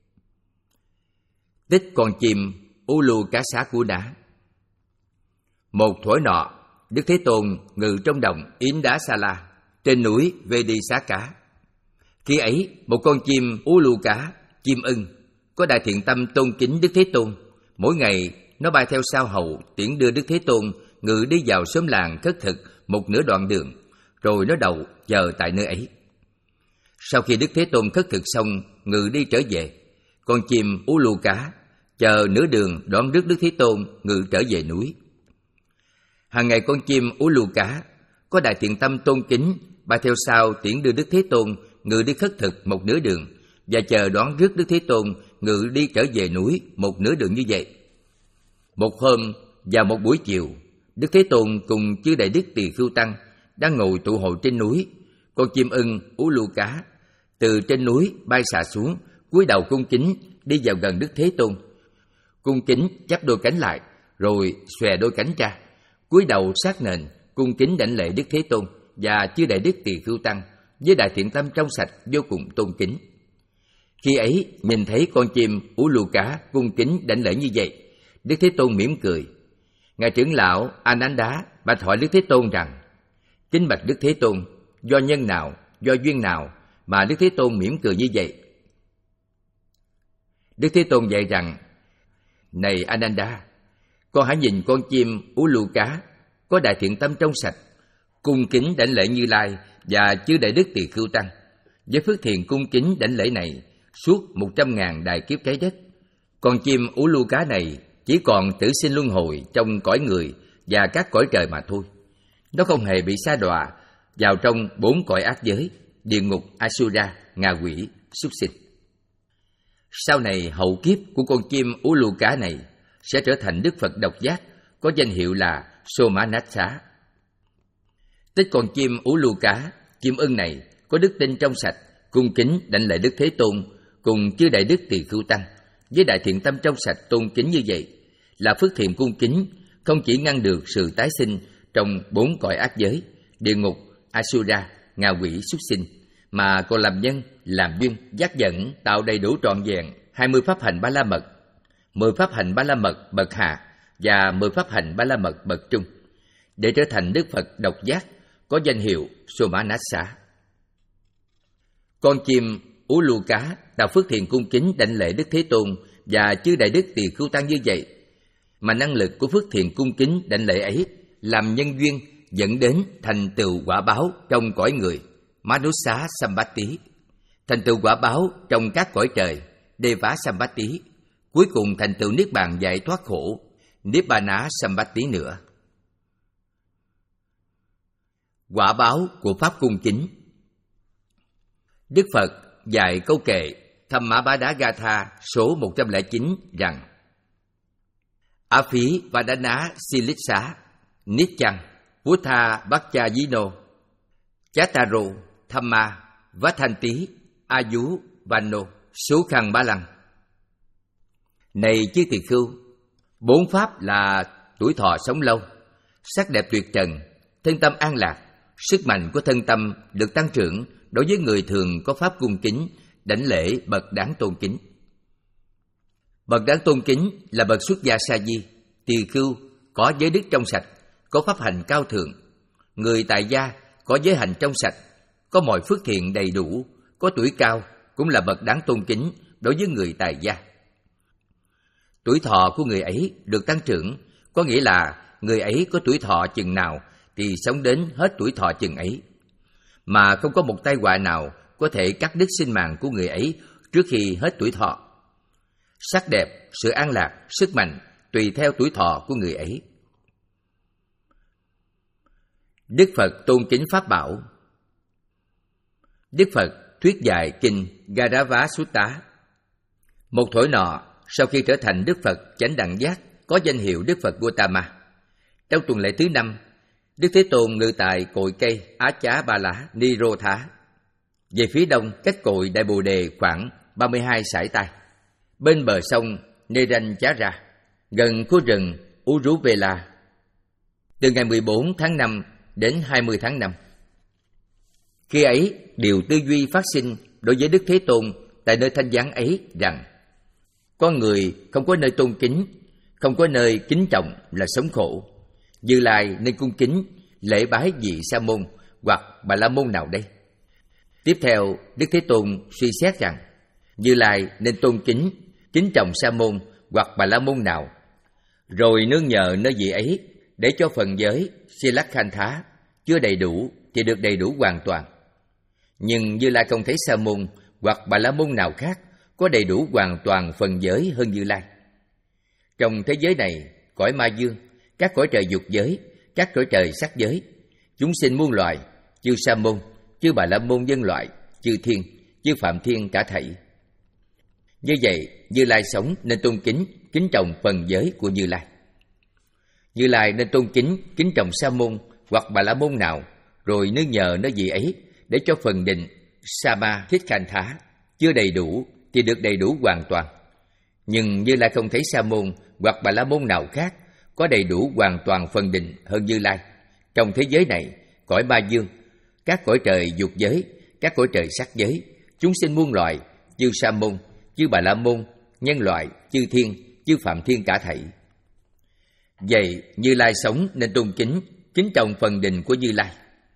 Speaker 1: Tích con chim Ulukasakuna. Một thuở nọ, Đức Thế Tôn ngự trong đồng Indasala trên núi Vedisaka. Khi ấy, một con chim Uluka, chim ưng, có đại thiện tâm tôn kính Đức Thế Tôn. Mỗi ngày nó bay theo sao hầu tiễn đưa Đức Thế Tôn ngự đi vào xóm làng khất thực một nửa đoạn đường, rồi nó đậu chờ tại nơi ấy. Sau khi Đức Thế Tôn khất thực xong ngự đi trở về, con chim Uluka chờ nửa đường đón rước Đức Thế Tôn ngự trở về núi. Hàng ngày con chim Uluka có đại thiện tâm tôn kính bay theo sau tiễn đưa Đức Thế Tôn ngự đi khất thực một nửa đường, và chờ đón rước Đức Thế Tôn ngự đi trở về núi một nửa đường như vậy. Một hôm vào một buổi chiều, Đức Thế Tôn cùng chư đại đức tỳ khưu tăng đang ngồi tụ hội trên núi. Con chim ưng Uluka từ trên núi bay xà xuống, cúi đầu cung kính đi vào gần Đức Thế Tôn. Cung kính chắp đôi cánh lại, rồi xòe đôi cánh ra, cúi đầu sát nền, cung kính đảnh lễ Đức Thế Tôn và chư đại đức tỳ khưu tăng với đại thiện tâm trong sạch vô cùng tôn kính. Khi ấy nhìn thấy con chim Uluka cung kính đảnh lễ như vậy, Đức Thế Tôn mỉm cười. Ngài trưởng lão Ananda bạch hỏi Đức Thế Tôn rằng: kính bạch Đức Thế Tôn, do nhân nào, do duyên nào mà Đức Thế Tôn mỉm cười như vậy? Đức Thế Tôn dạy rằng: này Ananda, con hãy nhìn con chim Uluka có đại thiện tâm trong sạch, cung kính đảnh lễ Như Lai và chư đại đức tỳ khưu tăng. Với phước thiện cung kính đảnh lễ này suốt một trăm ngàn đại kiếp trái đất, con chim Uluka này chỉ còn tử sinh luân hồi trong cõi người và các cõi trời mà thôi. Nó không hề bị sa đọa vào trong bốn cõi ác giới: địa ngục, Asura, ngạ quỷ, súc sinh. Sau này hậu kiếp của con chim Uluka này sẽ trở thành Đức Phật độc giác, có danh hiệu là Somanassa. Tích con chim Uluka, chim ưng này có đức tin trong sạch, cung kính đảnh lễ Đức Thế Tôn cùng chư đại đức tỳ khưu tăng với đại thiện tâm trong sạch tôn kính như vậy, là phước thiện cung kính không chỉ ngăn được sự tái sinh trong bốn cõi ác giới: địa ngục, Asura, ngạ quỷ, súc sinh, mà còn làm nhân, làm duyên, dắt dẫn, tạo đầy đủ trọn vẹn hai mươi pháp hành ba la mật, mười pháp hành ba la mật bậc hạ và mười pháp hành ba la mật bậc trung, để trở thành Đức Phật độc giác, có danh hiệu Somanassa. Con chim Uluka tạo phước thiện cung kính đảnh lễ Đức Thế Tôn và chư đại đức tỳ khưu tăng như vậy, mà năng lực của phước thiện cung kính đảnh lễ ấy làm nhân duyên dẫn đến thành tựu quả báo trong cõi người Manusa Sambati, thành tựu quả báo trong các cõi trời Deva Sambati, cuối cùng thành tựu niết bàn giải thoát khổ Nibbana Sambati nữa. Quả báo của pháp cung kính. Đức Phật dạy câu kệ Thammapada-gatha số một trăm lẻ chín rằng: Á phí Vadana Silitsa Nityang Buddha Bhakchayino Chattaro Thamma Vathanti Ayu Vano Số khăn ba lăng. Này chư tỳ khưu, bốn pháp là tuổi thọ sống lâu, sắc đẹp tuyệt trần, thân tâm an lạc. Sức mạnh của thân tâm được tăng trưởng đối với người thường có pháp cung kính đảnh lễ bậc đáng tôn kính. Bậc đáng tôn kính là bậc xuất gia sa di, tỳ khưu, có giới đức trong sạch, có pháp hành cao thượng. Người tại gia có giới hành trong sạch, có mọi phước thiện đầy đủ, có tuổi cao, cũng là bậc đáng tôn kính đối với người tại gia. Tuổi thọ của người ấy được tăng trưởng, có nghĩa là người ấy có tuổi thọ chừng nào thì sống đến hết tuổi thọ chừng ấy, mà không có một tai họa nào có thể cắt đứt sinh mạng của người ấy trước khi hết tuổi thọ. Sắc đẹp, sự an lạc, sức mạnh tùy theo tuổi thọ của người ấy. Đức Phật tôn kính Pháp bảo. Đức Phật thuyết dạy kinh Garavá Sutta. Một thuở nọ, sau khi trở thành Đức Phật chánh đẳng giác, có danh hiệu Đức Phật Gautama, trong tuần lễ thứ năm, Đức Thế Tôn ngự tại cội cây Á Chá Ba Lá Ni Rô Thá, về phía đông cách cội Đại Bồ Đề khoảng ba mươi hai sải tay, bên bờ sông Neran Chá Ra, gần khu rừng Uruvela, từ ngày mười bốn tháng năm đến hai mươi tháng năm. Khi ấy, điều tư duy phát sinh đối với Đức Thế Tôn tại nơi thanh vắng ấy rằng con người không có nơi tôn kính, không có nơi kính trọng là sống khổ. Như Lai nên cung kính lễ bái vị Sa môn hoặc Bà La môn nào đây? Tiếp theo, Đức Thế Tôn suy xét rằng Như Lai nên tôn kính, kính trọng Sa môn hoặc Bà La môn nào, rồi nương nhờ nơi vị ấy để cho phần giới Silakkhanthá chưa đầy đủ thì được đầy đủ hoàn toàn. Nhưng Như Lai không thấy Sa môn hoặc Bà La môn nào khác có đầy đủ hoàn toàn phần giới hơn Như Lai. Trong thế giới này, cõi ma dương, các cõi trời dục giới, các cõi trời sắc giới, chúng sinh muôn loài, chư Sa môn, chư Bà La môn nhân loại, chư thiên, chư phạm thiên cả thảy. Như vậy, Như Lai sống nên tôn kính, kính trọng phần giới của Như Lai. Như Lai nên tôn kính, kính trọng Sa môn hoặc Bà La môn nào, rồi nương nhờ nơi vị ấy để cho phần định Sama Thích Khanh Thá chưa đầy đủ thì được đầy đủ hoàn toàn. Nhưng Như Lai không thấy Sa môn hoặc Bà La môn nào khác có đầy đủ hoàn toàn phần định hơn Như Lai. Trong thế giới này, cõi ba dương, các cõi trời dục giới, các cõi trời sắc giới, chúng sinh muôn loài, chư Sa môn, chư Bà La môn, nhân loại, chư thiên, chư phạm thiên cả thảy. Vậy, Như Lai sống nên tôn kính, kính trọng phần định của Như Lai.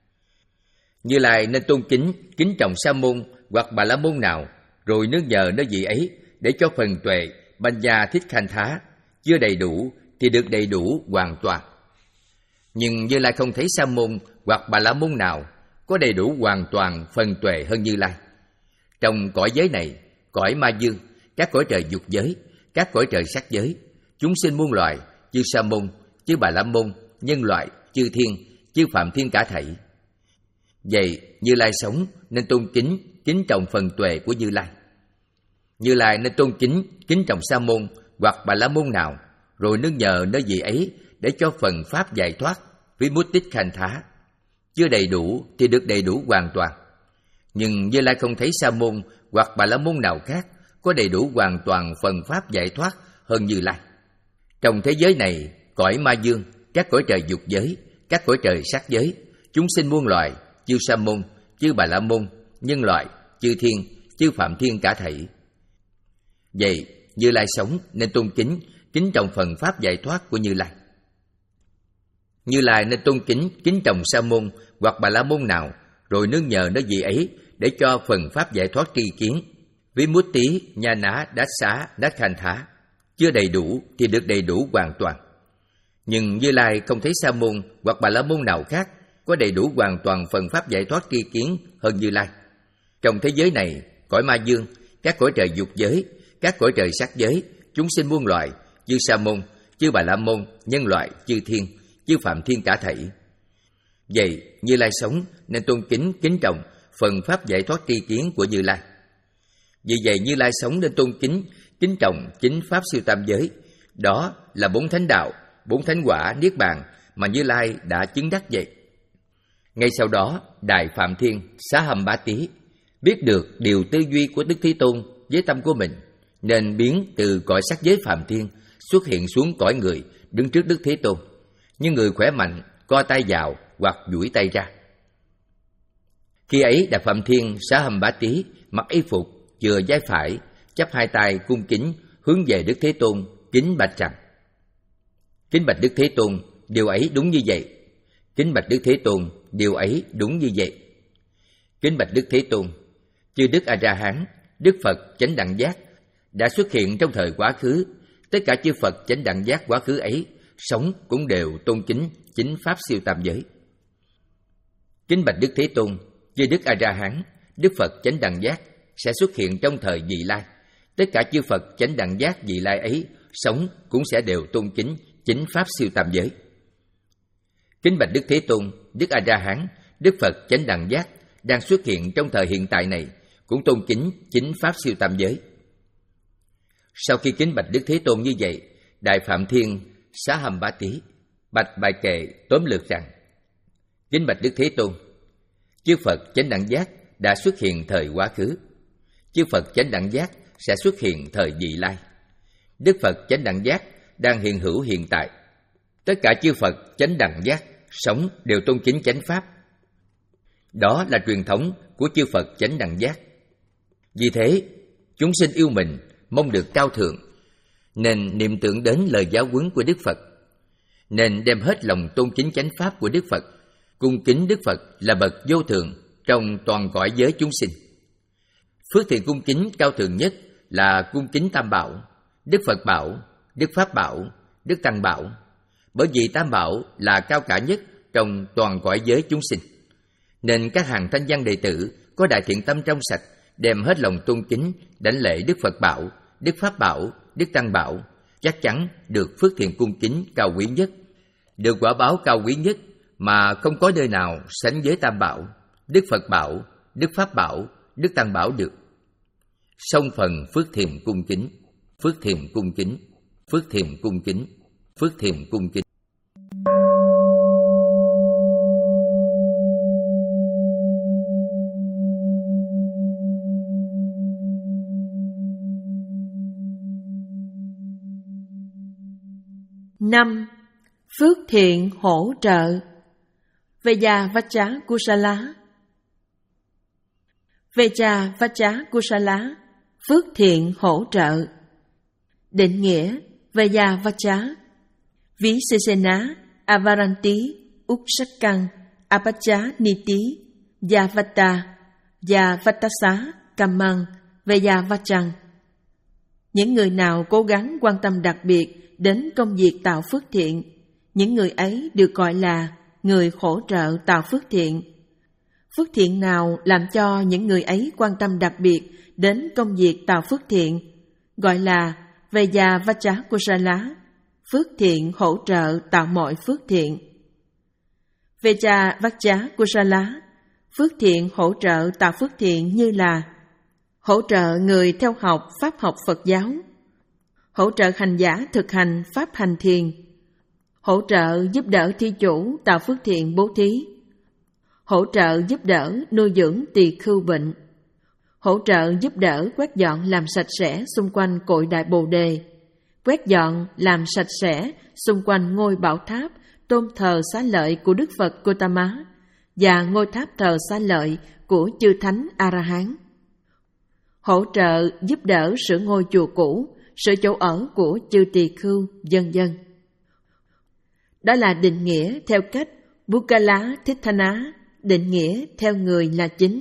Speaker 1: Như Lai nên tôn kính, kính trọng Sa môn hoặc Bà La môn nào, rồi nương nhờ nơi vị ấy để cho phần tuệ Banya Thích Khanh Thá chưa đầy đủ thì được đầy đủ hoàn toàn. Nhưng Như Lai không thấy Sa môn hoặc Bà La môn nào có đầy đủ hoàn toàn phần tuệ hơn Như Lai. Trong cõi giới này, cõi ma dương, các cõi trời dục giới, các cõi trời sắc giới, chúng sinh muôn loài, chư Sa môn, chư Bà La môn, nhân loại, chư thiên, chư phạm thiên cả thảy. Vậy, Như Lai sống nên tôn kính, kính trọng phần tuệ của Như Lai. Như Lai nên tôn kính, kính trọng Sa môn hoặc Bà La môn nào, rồi nương nhờ nơi vị ấy để cho phần pháp giải thoát Vimuttithāntha chưa đầy đủ thì được đầy đủ hoàn toàn. Nhưng Như Lai không thấy Sa môn hoặc Bà La môn nào khác có đầy đủ hoàn toàn phần pháp giải thoát hơn Như Lai. Trong thế giới này, cõi ma dương, các cõi trời dục giới, các cõi trời sắc giới, chúng sinh muôn loài, chư Sa môn, chư Bà La môn, nhân loại, chư thiên, chư phạm thiên cả thảy. Vậy, Như Lai sống nên tôn kính, kính trọng phần pháp giải thoát của Như Lai. Như Lai nên tôn kính, kính trọng Sa môn hoặc Bà La môn nào, rồi nương nhờ nơi vị ấy để cho phần pháp giải thoát tri kiến Vimutti Nhana Đát Xá Đát Khanh Thá chưa đầy đủ thì được đầy đủ hoàn toàn. Nhưng Như Lai không thấy Sa môn hoặc Bà La môn nào khác có đầy đủ hoàn toàn phần pháp giải thoát tri kiến hơn Như Lai. Trong thế giới này, cõi ma dương, các cõi trời dục giới, các cõi trời sắc giới, chúng sinh muôn loài, chư Sa môn, chư Bà La môn, nhân loại, chư thiên, chư phạm thiên cả thảy. Vậy, Như Lai sống nên tôn kính, kính trọng phần pháp giải thoát tri kiến của Như Lai. Vì vậy, Như Lai sống nên tôn kính, kính trọng chính pháp siêu tam giới. Đó là bốn thánh đạo, bốn thánh quả niết bàn mà Như Lai đã chứng đắc vậy. Ngay sau đó, Đại Phạm Thiên Xá Hầm Bá Tý biết được điều tư duy của Đức Thế Tôn với tâm của mình, nên biến từ cõi sắc giới Phạm Thiên xuất hiện xuống cõi người, đứng trước Đức Thế Tôn. Như người khỏe mạnh, co tay vào hoặc duỗi tay ra. Khi ấy, Đại Phạm Thiên Xá Hầm Bá Tý mặc y phục, chừa vai phải, chắp hai tay cung kính hướng về Đức Thế Tôn, kính bạch rằng: Kính bạch Đức Thế Tôn, điều ấy đúng như vậy. Kính bạch Đức Thế Tôn, điều ấy đúng như vậy. Kính bạch Đức Thế Tôn, chư Đức A-la-hán, Đức Phật Chánh Đẳng Giác đã xuất hiện trong thời quá khứ. Tất cả chư Phật Chánh Đẳng Giác quá khứ ấy sống cũng đều tôn kính chính pháp siêu tam giới. Kính bạch Đức Thế Tôn, chư Đức A-la-hán, Đức Phật Chánh Đẳng Giác sẽ xuất hiện trong thời vị lai. Tất cả chư Phật Chánh Đẳng Giác vị lai ấy sống cũng sẽ đều tôn kính chính pháp siêu tam giới. Kính bạch Đức Thế Tôn, Đức A-la-hán, Đức Phật Chánh Đẳng Giác đang xuất hiện trong thời hiện tại này cũng tôn kính chính pháp siêu tam giới. Sau khi kính bạch Đức Thế Tôn như vậy, Đại Phạm Thiên Xá Hầm Bá Tý bạch bài kệ tóm lược rằng: Kính bạch Đức Thế Tôn, chư Phật Chánh Đẳng Giác đã xuất hiện thời quá khứ. Chư Phật Chánh Đẳng Giác sẽ xuất hiện thời vị lai. Đức Phật Chánh Đẳng Giác đang hiện hữu hiện tại. Tất cả chư Phật Chánh Đẳng Giác sống đều tôn kính chánh pháp. Đó là truyền thống của chư Phật Chánh Đẳng Giác. Vì thế, chúng sinh yêu mình, mong được cao thượng, nên niệm tưởng đến lời giáo huấn của Đức Phật, nên đem hết lòng tôn kính chánh pháp của Đức Phật, cung kính Đức Phật là bậc vô thượng trong toàn cõi giới chúng sinh. Phước thiện cung kính cao thượng nhất là cung kính Tam Bảo: Đức Phật Bảo, Đức Pháp Bảo, Đức Tăng Bảo. Bởi vì Tam Bảo là cao cả nhất trong toàn cõi giới chúng sinh, nên các hàng thanh văn đệ tử có đại thiện tâm trong sạch đem hết lòng tôn kính đảnh lễ Đức Phật Bảo, Đức Pháp Bảo, Đức Tăng Bảo, chắc chắn được phước thiện cung kính cao quý nhất, được quả báo cao quý nhất mà không có nơi nào sánh với Tam Bảo, Đức Phật Bảo, Đức Pháp Bảo, Đức Tăng Bảo được. Song phần phước thiện cung kính, phước thiện cung kính, phước thiện cung kính, phước thiện cung kính.
Speaker 2: Năm. Phước thiện hỗ trợ. Veja Vacha Kusala. Veja Vacha Kusala, phước thiện hỗ trợ. Định nghĩa Veja Vacha: Visesena Avaranti Uksakkang Apacha Niti Yavata Yavatasa Kammang Veja Vachang. Những người nào cố gắng quan tâm đặc biệt đến công việc tạo phước thiện, những người ấy được gọi là người hỗ trợ tạo phước thiện. Phước thiện nào làm cho những người ấy quan tâm đặc biệt đến công việc tạo phước thiện, gọi là Veja Vacha Kusala, phước thiện hỗ trợ tạo mọi phước thiện. Veja Vacha Kusala, phước thiện hỗ trợ tạo phước thiện như là hỗ trợ người theo học pháp học Phật giáo, hỗ trợ hành giả thực hành pháp hành thiền, hỗ trợ giúp đỡ thi chủ tạo phước thiện bố thí, hỗ trợ giúp đỡ nuôi dưỡng tỳ khưu bệnh, hỗ trợ giúp đỡ quét dọn làm sạch sẽ xung quanh cội đại Bồ Đề, quét dọn làm sạch sẽ xung quanh ngôi bảo tháp tôn thờ xá lợi của Đức Phật Gotama và ngôi tháp thờ xá lợi của chư thánh A-la-hán, hỗ trợ giúp đỡ sửa ngôi chùa cũ, sửa chỗ ở của chư tỳ khưu, vân vân. Đó là định nghĩa theo cách Bukkala Thithana, định nghĩa theo người là chính.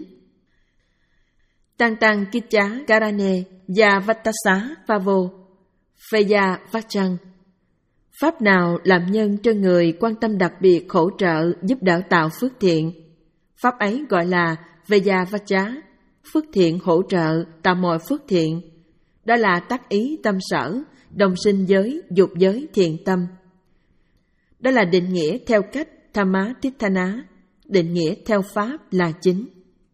Speaker 2: Tăng tăng Kicha Karane Yavatasa Pavo Veja Vachang. Pháp nào làm nhân cho người quan tâm đặc biệt hỗ trợ giúp đỡ tạo phước thiện, pháp ấy gọi là Veja Vacha, phước thiện hỗ trợ tạo mọi phước thiện. Đó là tác ý tâm sở, đồng sinh giới, dục giới, thiện tâm. Đó là định nghĩa theo cách Thamma Tithana, định nghĩa theo pháp là chính.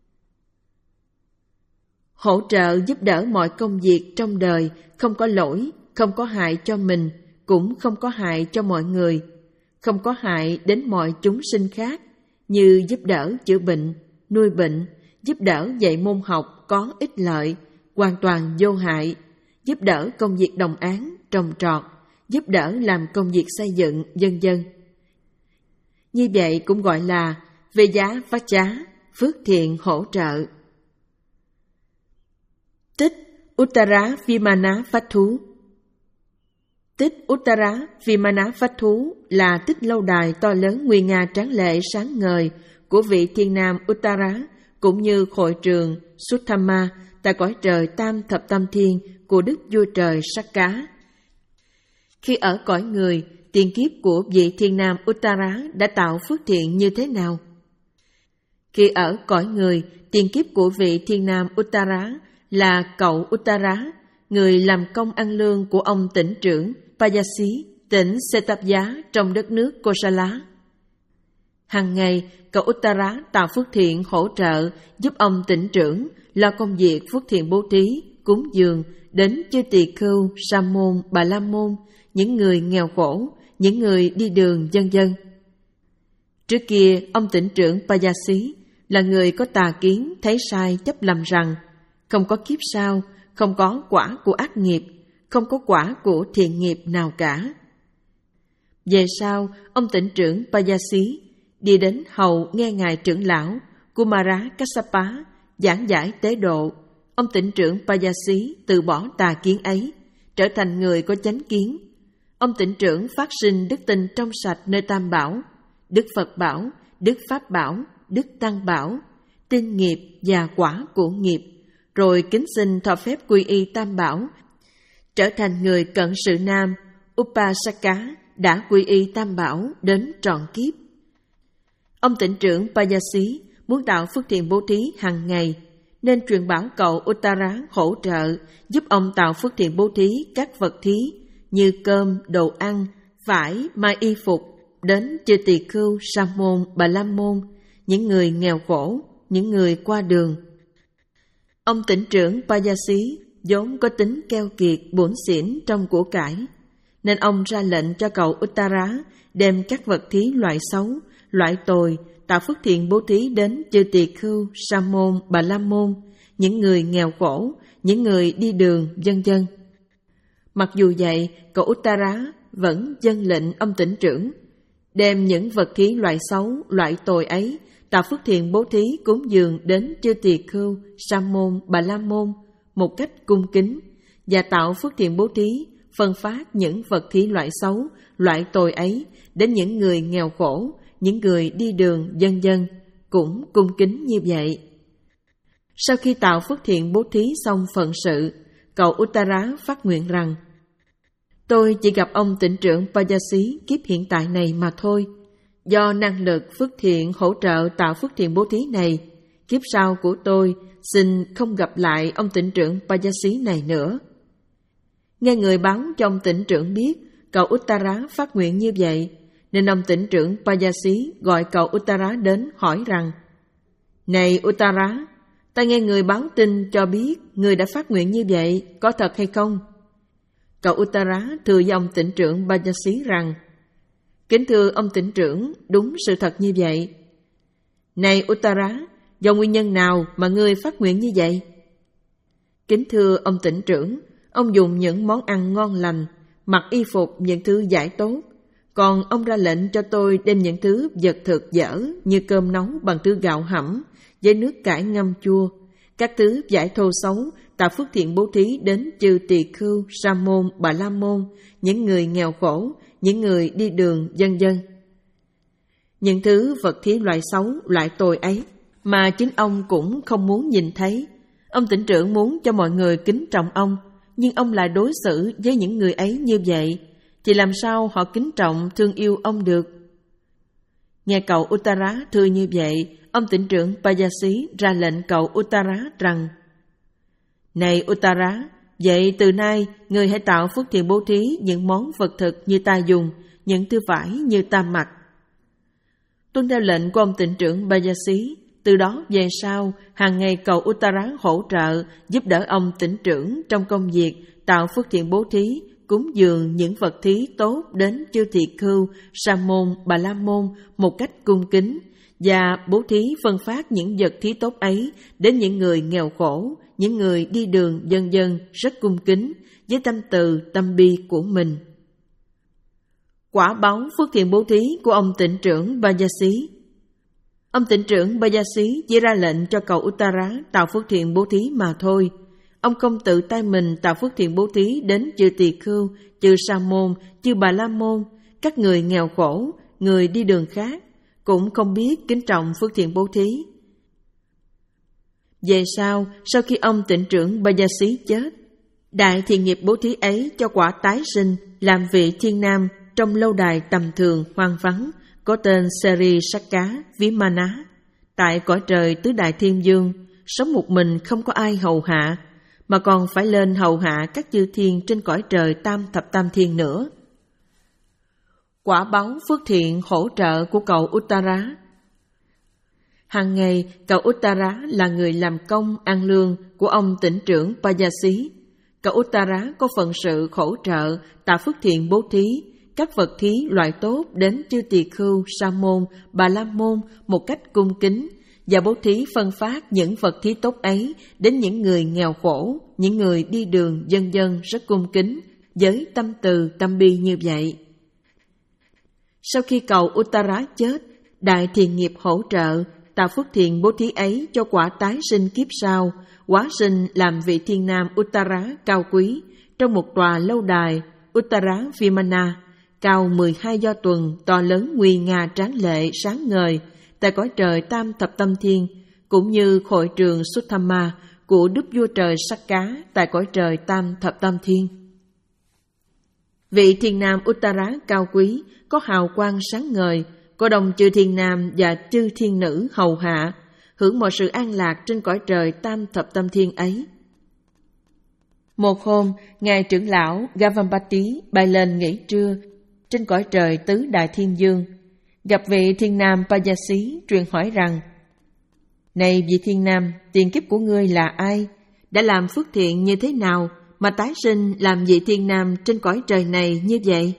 Speaker 2: Hỗ trợ giúp đỡ mọi công việc trong đời không có lỗi, không có hại cho mình, cũng không có hại cho mọi người, không có hại đến mọi chúng sinh khác, như giúp đỡ chữa bệnh, nuôi bệnh, giúp đỡ dạy môn học có ích lợi, hoàn toàn vô hại, giúp đỡ công việc đồng áng, trồng trọt, giúp đỡ làm công việc xây dựng, vân vân. Như vậy cũng gọi là Veja Vacha, phước thiện hỗ trợ. Tích Uttara Vimana Phách Thú. Tích Uttara Vimana Phách Thú là tích lâu đài to lớn nguy nga tráng lệ sáng ngời của vị thiên nam Uttara, cũng như hội trường Suttama tại cõi trời tam thập tam thiên của đức vua trời Sakka. Khi ở cõi người, tiền kiếp của vị thiên nam Uttara đã tạo phước thiện như thế nào? Khi ở cõi người, tiền kiếp của vị thiên nam Uttara là cậu Uttara, người làm công ăn lương của ông tỉnh trưởng Payasi, tỉnh Setapja trong đất nước Kosala. Hàng ngày, cậu Uttara tạo phước thiện hỗ trợ giúp ông tỉnh trưởng lo công việc phước thiện bố thí, cúng dường đến chư tỳ khưu, sa môn, bà la môn, những người nghèo khổ, những người đi đường, vân vân. Trước kia, ông tỉnh trưởng Payasi là người có tà kiến, thấy sai chấp lầm rằng không có kiếp sau, không có quả của ác nghiệp, không có quả của thiện nghiệp nào cả. Về sau, ông tỉnh trưởng Payasi đi đến hầu nghe ngài trưởng lão Kumara Kassapa giảng giải tế độ. Ông tỉnh trưởng Payasi từ bỏ tà kiến ấy, trở thành người có chánh kiến. Ông tỉnh trưởng phát sinh đức tin trong sạch nơi Tam Bảo, Đức Phật Bảo, Đức Pháp Bảo, Đức Tăng Bảo, tin nghiệp và quả của nghiệp, rồi kính xin thọ phép quy y Tam Bảo, trở thành người cận sự nam Upasaka đã quy y Tam Bảo đến trọn kiếp. Ông tỉnh trưởng Payasi muốn tạo phước thiện bố thí hàng ngày, nên truyền bảo cậu Uttara hỗ trợ giúp ông tạo phước thiện bố thí các vật thí như cơm, đồ ăn, vải, mai y phục đến chư tỳ khưu, sa môn, bà la môn, những người nghèo khổ, những người qua đường. Ông tỉnh trưởng Payasi vốn có tính keo kiệt, bủn xỉn trong của cải, nên ông ra lệnh cho cậu Uttara đem các vật thí loại xấu, loại tồi, tạo phước thiện bố thí đến chư tỳ khưu, sa môn, bà la môn, những người nghèo khổ, những người đi đường, vân vân. Mặc dù vậy, cậu Uttara vẫn vâng lệnh ông tỉnh trưởng đem những vật thí loại xấu, loại tồi ấy tạo phước thiện bố thí cúng dường đến chư tỳ khưu, sa môn, bà la môn một cách cung kính, và tạo phước thiện bố thí phân phát những vật thí loại xấu, loại tồi ấy đến những người nghèo khổ, những người đi đường, vân vân cũng cung kính như vậy. Sau khi tạo phước thiện bố thí xong phận sự, cậu Uttara phát nguyện rằng: tôi chỉ gặp ông tỉnh trưởng Payasi kiếp hiện tại này mà thôi. Do năng lực phước thiện hỗ trợ tạo phước thiện bố thí này, kiếp sau của tôi xin không gặp lại ông tỉnh trưởng Payasi này nữa. Nghe người báo cho ông tỉnh trưởng biết cậu Uttara phát nguyện như vậy, nên ông tỉnh trưởng Payasi gọi cậu Uttara đến hỏi rằng: này Uttara, ta nghe người báo tin cho biết người đã phát nguyện như vậy, có thật hay không? Cậu Uttara thưa với ông tỉnh trưởng Payasi rằng: kính thưa ông tỉnh trưởng, đúng sự thật như vậy. Này Uttara, do nguyên nhân nào mà ngươi phát nguyện như vậy? Kính thưa ông tỉnh trưởng, ông dùng những món ăn ngon lành, mặc y phục những thứ giải tốt, còn ông ra lệnh cho tôi đem những thứ vật thực dở như cơm nấu bằng thứ gạo hẩm với nước cải ngâm chua, các thứ giải thô xấu, tạo phước thiện bố thí đến chư tỳ khưu, sa môn, bà la môn, những người nghèo khổ, những người đi đường, vân vân. Những thứ vật thí loại xấu, loại tồi ấy mà chính ông cũng không muốn nhìn thấy. Ông tỉnh trưởng muốn cho mọi người kính trọng ông, nhưng ông lại đối xử với những người ấy như vậy, thì làm sao họ kính trọng, thương yêu ông được? Nghe cậu Uttara thưa như vậy, ông tỉnh trưởng Payasi ra lệnh cậu Uttara rằng: này Uttara, vậy từ nay người hãy tạo phước thiện bố thí những món vật thực như ta dùng, những thứ vải như ta mặc. Tuân theo lệnh của ông tỉnh trưởng Payasi, từ đó về sau, hàng ngày cậu Uttara hỗ trợ giúp đỡ ông tỉnh trưởng trong công việc tạo phước thiện bố thí, cúng dường những vật thí tốt đến chư tỳ khưu, sa môn, bà la môn một cách cung kính, và bố thí phân phát những vật thí tốt ấy đến những người nghèo khổ, những người đi đường, vân vân rất cung kính với tâm từ, tâm bi của mình. Quả báo phước thiện bố thí của ông tỉnh trưởng Payasi. Ông tỉnh trưởng Payasi chỉ ra lệnh cho cậu Uttara tạo phước thiện bố thí mà thôi. Ông không tự tay mình tạo phước thiện bố thí đến chư Tỳ Khưu, chư Sa Môn, chư Bà La Môn, các người nghèo khổ, người đi đường khác, cũng không biết kính trọng phước thiện bố thí. Về sau, sau khi ông tịnh trưởng Bajasi chết, đại thiện nghiệp bố thí ấy cho quả tái sinh làm vị thiên nam trong lâu đài tầm thường hoang vắng có tên Seri Sakka Vimana tại cõi trời tứ đại thiên dương, sống một mình không có ai hầu hạ, mà còn phải lên hầu hạ các chư thiên trên cõi trời tam thập tam thiên nữa. Quả báu phước thiện hỗ trợ của cậu Uttara. Hàng ngày, cậu Uttara là người làm công ăn lương của ông tịnh trưởng Bajasi. Cậu Uttara có phận sự hỗ trợ tạo phước thiện bố thí các vật thí loại tốt đến chư Tỳ Khưu, Sa Môn, Bà La Môn một cách cung kính, và bố thí phân phát những vật thí tốt ấy đến những người nghèo khổ, những người đi đường, vân vân rất cung kính, với tâm từ tâm bi như vậy. Sau khi cậu Uttara chết, đại thiện nghiệp hỗ trợ tạo phước thiện bố thí ấy cho quả tái sinh kiếp sau, hóa sinh làm vị thiên nam Uttara cao quý trong một tòa lâu đài Uttara Vimana, cao mười hai do tuần, to lớn nguy nga tráng lệ sáng ngời tại cõi trời tam thập tâm thiên, cũng như hội trường Suttama của đức vua trời Sakka tại cõi trời tam thập tam thiên. Vị thiên nam Uttara cao quý có hào quang sáng ngời, có đồng chư thiên nam và chư thiên nữ hầu hạ, hưởng mọi sự an lạc trên cõi trời tam thập tâm thiên ấy. Một hôm, ngài trưởng lão Gavampati bay lên nghỉ trưa trên cõi trời tứ đại thiên dương, gặp vị thiên nam Bajasi truyền hỏi rằng: Này vị thiên nam, tiền kiếp của ngươi là ai? Đã làm phước thiện như thế nào mà tái sinh làm vị thiên nam trên cõi trời này như vậy?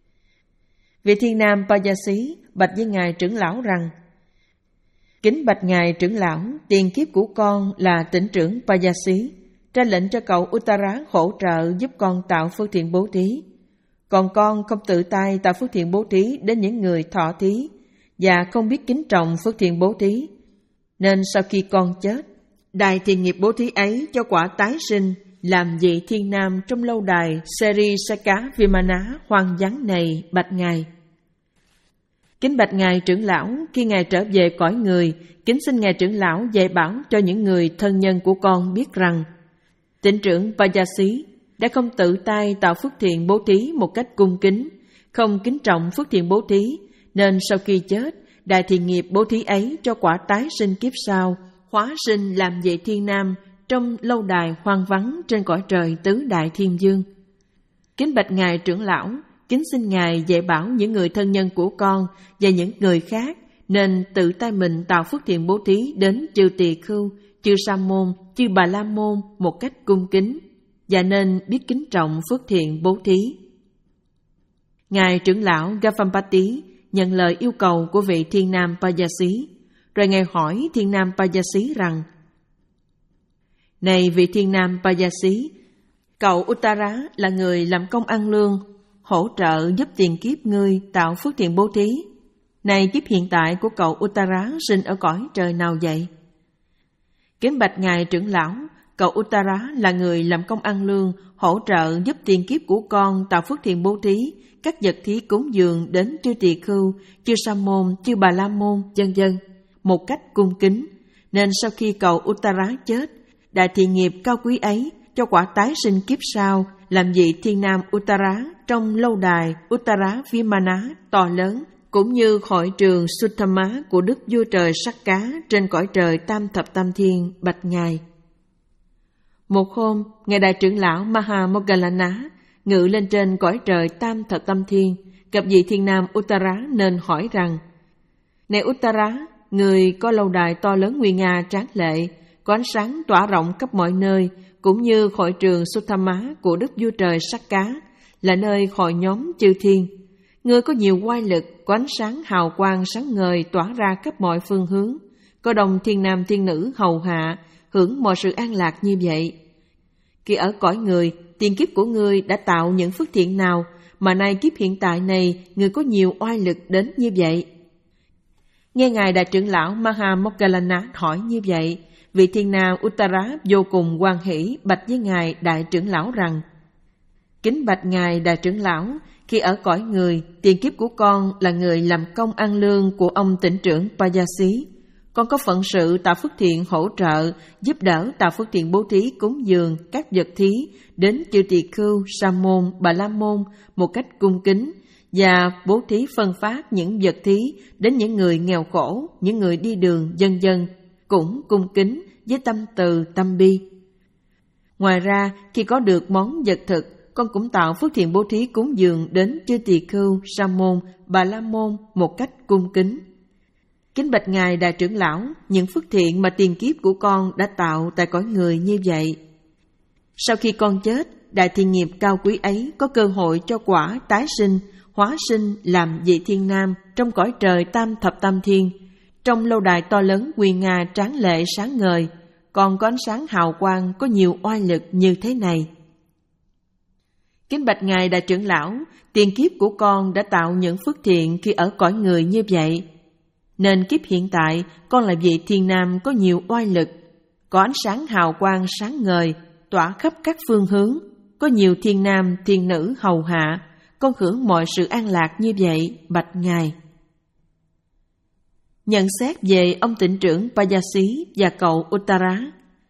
Speaker 2: Vị thiên nam Bajasi bạch với ngài trưởng lão rằng: Kính bạch ngài trưởng lão, tiền kiếp của con là tịnh trưởng Bajasi, ra lệnh cho cậu Uttara hỗ trợ giúp con tạo phước thiện bố thí. Còn con không tự tay tạo phước thiện bố thí đến những người thọ thí, và không biết kính trọng phước thiện bố thí, nên sau khi con chết, đại thiện nghiệp bố thí ấy cho quả tái sinh làm vị thiên nam trong lâu đài Seri Sakka Vimana hoang vắng này bạch ngài. Kính bạch ngài trưởng lão, khi ngài trở về cõi người, kính xin ngài trưởng lão dạy bảo cho những người thân nhân của con biết rằng tịnh trưởng Bajasi đã không tự tay tạo phước thiện bố thí một cách cung kính, không kính trọng phước thiện bố thí, nên sau khi chết, đại thiện nghiệp bố thí ấy cho quả tái sinh kiếp sau, hóa sinh làm vị thiên nam trong lâu đài hoang vắng trên cõi trời tứ đại thiên dương. Kính bạch ngài trưởng lão, kính xin ngài dạy bảo những người thân nhân của con và những người khác nên tự tay mình tạo phước thiện bố thí đến chư Tỳ Khưu, chư Sa Môn, chư Bà La Môn một cách cung kính, và nên biết kính trọng phước thiện bố thí. Ngài trưởng lão Gavampati nhận lời yêu cầu của vị thiên nam Bajasi, rồi ngài hỏi thiên nam Bajasi rằng: Này vị thiên nam Bajasi, cậu Uttara là người làm công ăn lương, hỗ trợ giúp tiền kiếp ngươi tạo phước thiện bố thí. Này kiếp hiện tại của cậu Uttara sinh ở cõi trời nào vậy? Kính bạch ngài trưởng lão, cậu Uttara là người làm công ăn lương, hỗ trợ giúp tiền kiếp của con tạo phước thiện bố thí các vật thí cúng dường đến chư Tỳ Khưu, chư Sa Môn, chư Bà La Môn, vân vân một cách cung kính, nên sau khi cậu Uttara chết, đại thiện nghiệp cao quý ấy cho quả tái sinh kiếp sau làm vị thiên nam Uttara trong lâu đài Uttara Vimana to lớn, cũng như hội trường Suttama của đức vua trời Sakka trên cõi trời tam thập tam thiên bạch ngài. Một hôm, ngài đại trưởng lão Mahamoggallana ngự lên trên cõi trời tam thập tam thiên, gặp vị thiên nam Uttara nên hỏi rằng: Này Uttara, người có lâu đài to lớn nguy nga tráng lệ, có ánh sáng tỏa rộng khắp mọi nơi, cũng như hội trường Suttama của đức vua trời Sakka là nơi hội nhóm chư thiên. Ngươi có nhiều oai lực, có ánh sáng hào quang sáng ngời tỏa ra khắp mọi phương hướng, có đồng thiên nam thiên nữ hầu hạ, hưởng mọi sự an lạc như vậy. Khi ở cõi người, tiền kiếp của ngươi đã tạo những phước thiện nào mà nay kiếp hiện tại này ngươi có nhiều oai lực đến như vậy? Nghe ngài đại trưởng lão Mahamoggallana hỏi như vậy, vị thiên nam Uttara vô cùng hoan hỷ bạch với ngài đại trưởng lão rằng: Kính bạch ngài đại trưởng lão, khi ở cõi người, tiền kiếp của con là người làm công ăn lương của ông tỉnh trưởng Pajasi. Con có phận sự tạo phước thiện hỗ trợ, giúp đỡ tạo phước thiện bố thí cúng dường các vật thí đến chư tỳ khưu, sa môn, bà la môn một cách cung kính, và bố thí phân phát những vật thí đến những người nghèo khổ, những người đi đường, vân vân, cũng cung kính với tâm từ tâm bi. Ngoài ra, khi có được món vật thực, con cũng tạo phước thiện bố thí cúng dường đến chư tỳ khưu, sa môn, bà la môn một cách cung kính. Kính bạch ngài đại trưởng lão, những phước thiện mà tiền kiếp của con đã tạo tại cõi người như vậy, sau khi con chết, đại thiện nghiệp cao quý ấy có cơ hội cho quả tái sinh, hóa sinh làm vị thiên nam trong cõi trời tam thập tam thiên, trong lâu đài to lớn nguy nga tráng lệ sáng ngời, còn có ánh sáng hào quang, có nhiều oai lực như thế này. Kính bạch ngài đại trưởng lão, tiền kiếp của con đã tạo những phước thiện khi ở cõi người như vậy, nên kiếp hiện tại con là vị thiên nam có nhiều oai lực, có ánh sáng hào quang sáng ngời, tỏa khắp các phương hướng, có nhiều thiên nam thiên nữ hầu hạ, con hưởng mọi sự an lạc như vậy, bạch ngài. Nhận xét về ông tỉnh trưởng Pajasi và cậu Uttara.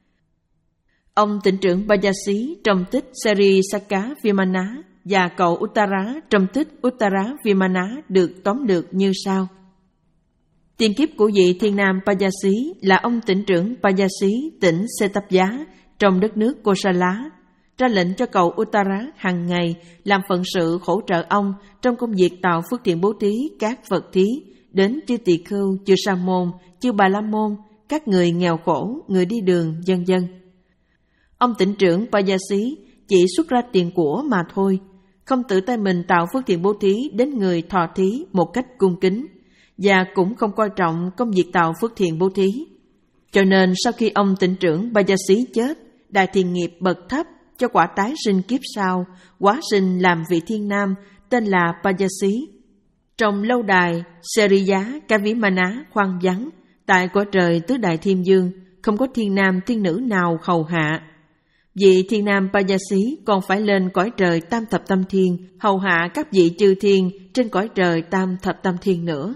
Speaker 2: Ông tỉnh trưởng Pajasi trong tích Seri Sakka Vimana và cậu Uttara trong tích Uttara Vimana được tóm lược như sau. Tiền kiếp của vị thiên nam Pajasi là ông tỉnh trưởng Pajasi tỉnh Setapja trong đất nước Kosala, ra lệnh cho cậu Uttara hàng ngày làm phận sự hỗ trợ ông trong công việc tạo phước thiện bố thí các vật thí đến chư tỳ khưu, chư sa môn, chư bà la môn, các người nghèo khổ, người đi đường, vân vân. Ông tỉnh trưởng Pajasi chỉ xuất ra tiền của mà thôi, không tự tay mình tạo phước thiện bố thí đến người thọ thí một cách cung kính, và cũng không coi trọng công việc tạo phước thiện bố thí. Cho nên sau khi ông tỉnh trưởng Pajasi chết, đại thiện nghiệp bậc thấp cho quả tái sinh kiếp sau, hóa sinh làm vị thiên nam tên là Pajasi. Trong lâu đài Seriya Kavimana khoan vắng, tại cõi trời tứ đại thiên dương, không có thiên nam thiên nữ nào hầu hạ. Vị thiên nam Pajasi còn phải lên cõi trời tam thập tam thiên, hầu hạ các vị chư thiên trên cõi trời tam thập tam thiên nữa.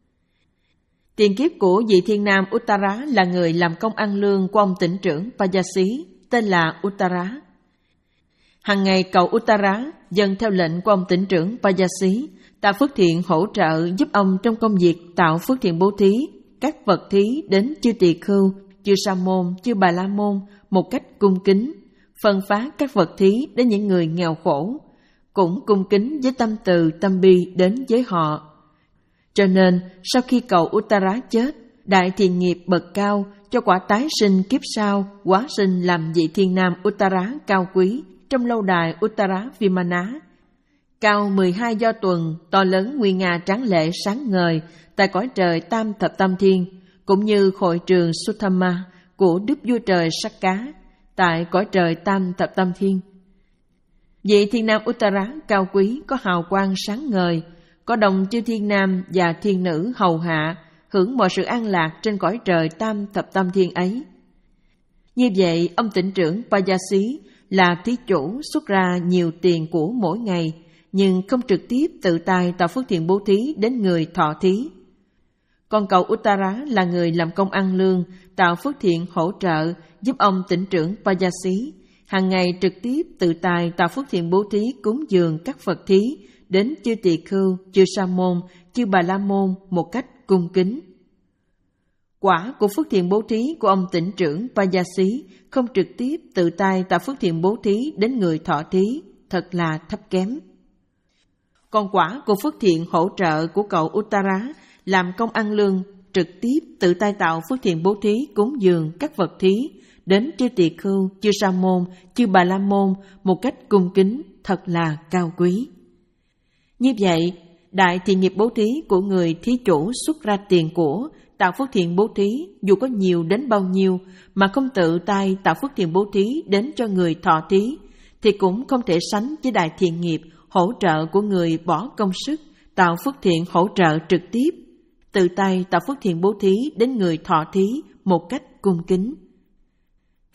Speaker 2: Tiền kiếp của vị thiên nam Uttara là người làm công ăn lương của ông tỉnh trưởng Pajasi, tên là Uttara. Hằng ngày cậu Uttara dâng theo lệnh của ông tỉnh trưởng Pajasi, tạo phước thiện hỗ trợ giúp ông trong công việc tạo phước thiện bố thí các vật thí đến chư tỳ khưu, chư sa môn, chư bà la môn một cách cung kính, phân phát các vật thí đến những người nghèo khổ, cũng cung kính với tâm từ tâm bi đến với họ. Cho nên sau khi cậu Uttara chết, đại thiện nghiệp bậc cao cho quả tái sinh kiếp sau, hóa sinh làm vị thiên nam Uttara cao quý trong lâu đài Uttara Vimana, cao mười hai do tuần, to lớn nguy nga tráng lệ sáng ngời tại cõi trời tam thập tam thiên, cũng như hội trường Suttama của đức vua trời Sakka tại cõi trời tam thập tam thiên. Vị thiên nam Uttara cao quý có hào quang sáng ngời, có đồng chư thiên nam và thiên nữ hầu hạ, hưởng mọi sự an lạc trên cõi trời tam thập tam thiên ấy. Như vậy, ông tỉnh trưởng Pajasi là thí chủ xuất ra nhiều tiền của mỗi ngày, nhưng không trực tiếp tự tay tạo phước thiện bố thí đến người thọ thí. Còn cậu Uttara là người làm công ăn lương, tạo phước thiện hỗ trợ giúp ông tỉnh trưởng Pajasi, hàng ngày trực tiếp tự tay tạo phước thiện bố thí cúng dường các vật thí đến chư tỳ khưu, chư sa môn, chư bà la môn một cách cung kính. Quả của phước thiện bố thí của ông tỉnh trưởng Pajasi không trực tiếp tự tay tạo phước thiện bố thí đến người thọ thí, thật là thấp kém. Còn quả của phước thiện hỗ trợ của cậu Uttara làm công ăn lương, trực tiếp tự tay tạo phước thiện bố thí cúng dường các vật thí đến chư tỳ khưu, chư sa môn, chư bà la môn một cách cung kính, thật là cao quý. Như vậy, đại thiện nghiệp bố thí của người thí chủ xuất ra tiền của tạo phước thiện bố thí dù có nhiều đến bao nhiêu mà không tự tay tạo phước thiện bố thí đến cho người thọ thí, thì cũng không thể sánh với đại thiện nghiệp hỗ trợ của người bỏ công sức tạo phước thiện hỗ trợ trực tiếp, tự tay tạo phước thiện bố thí đến người thọ thí một cách cung kính.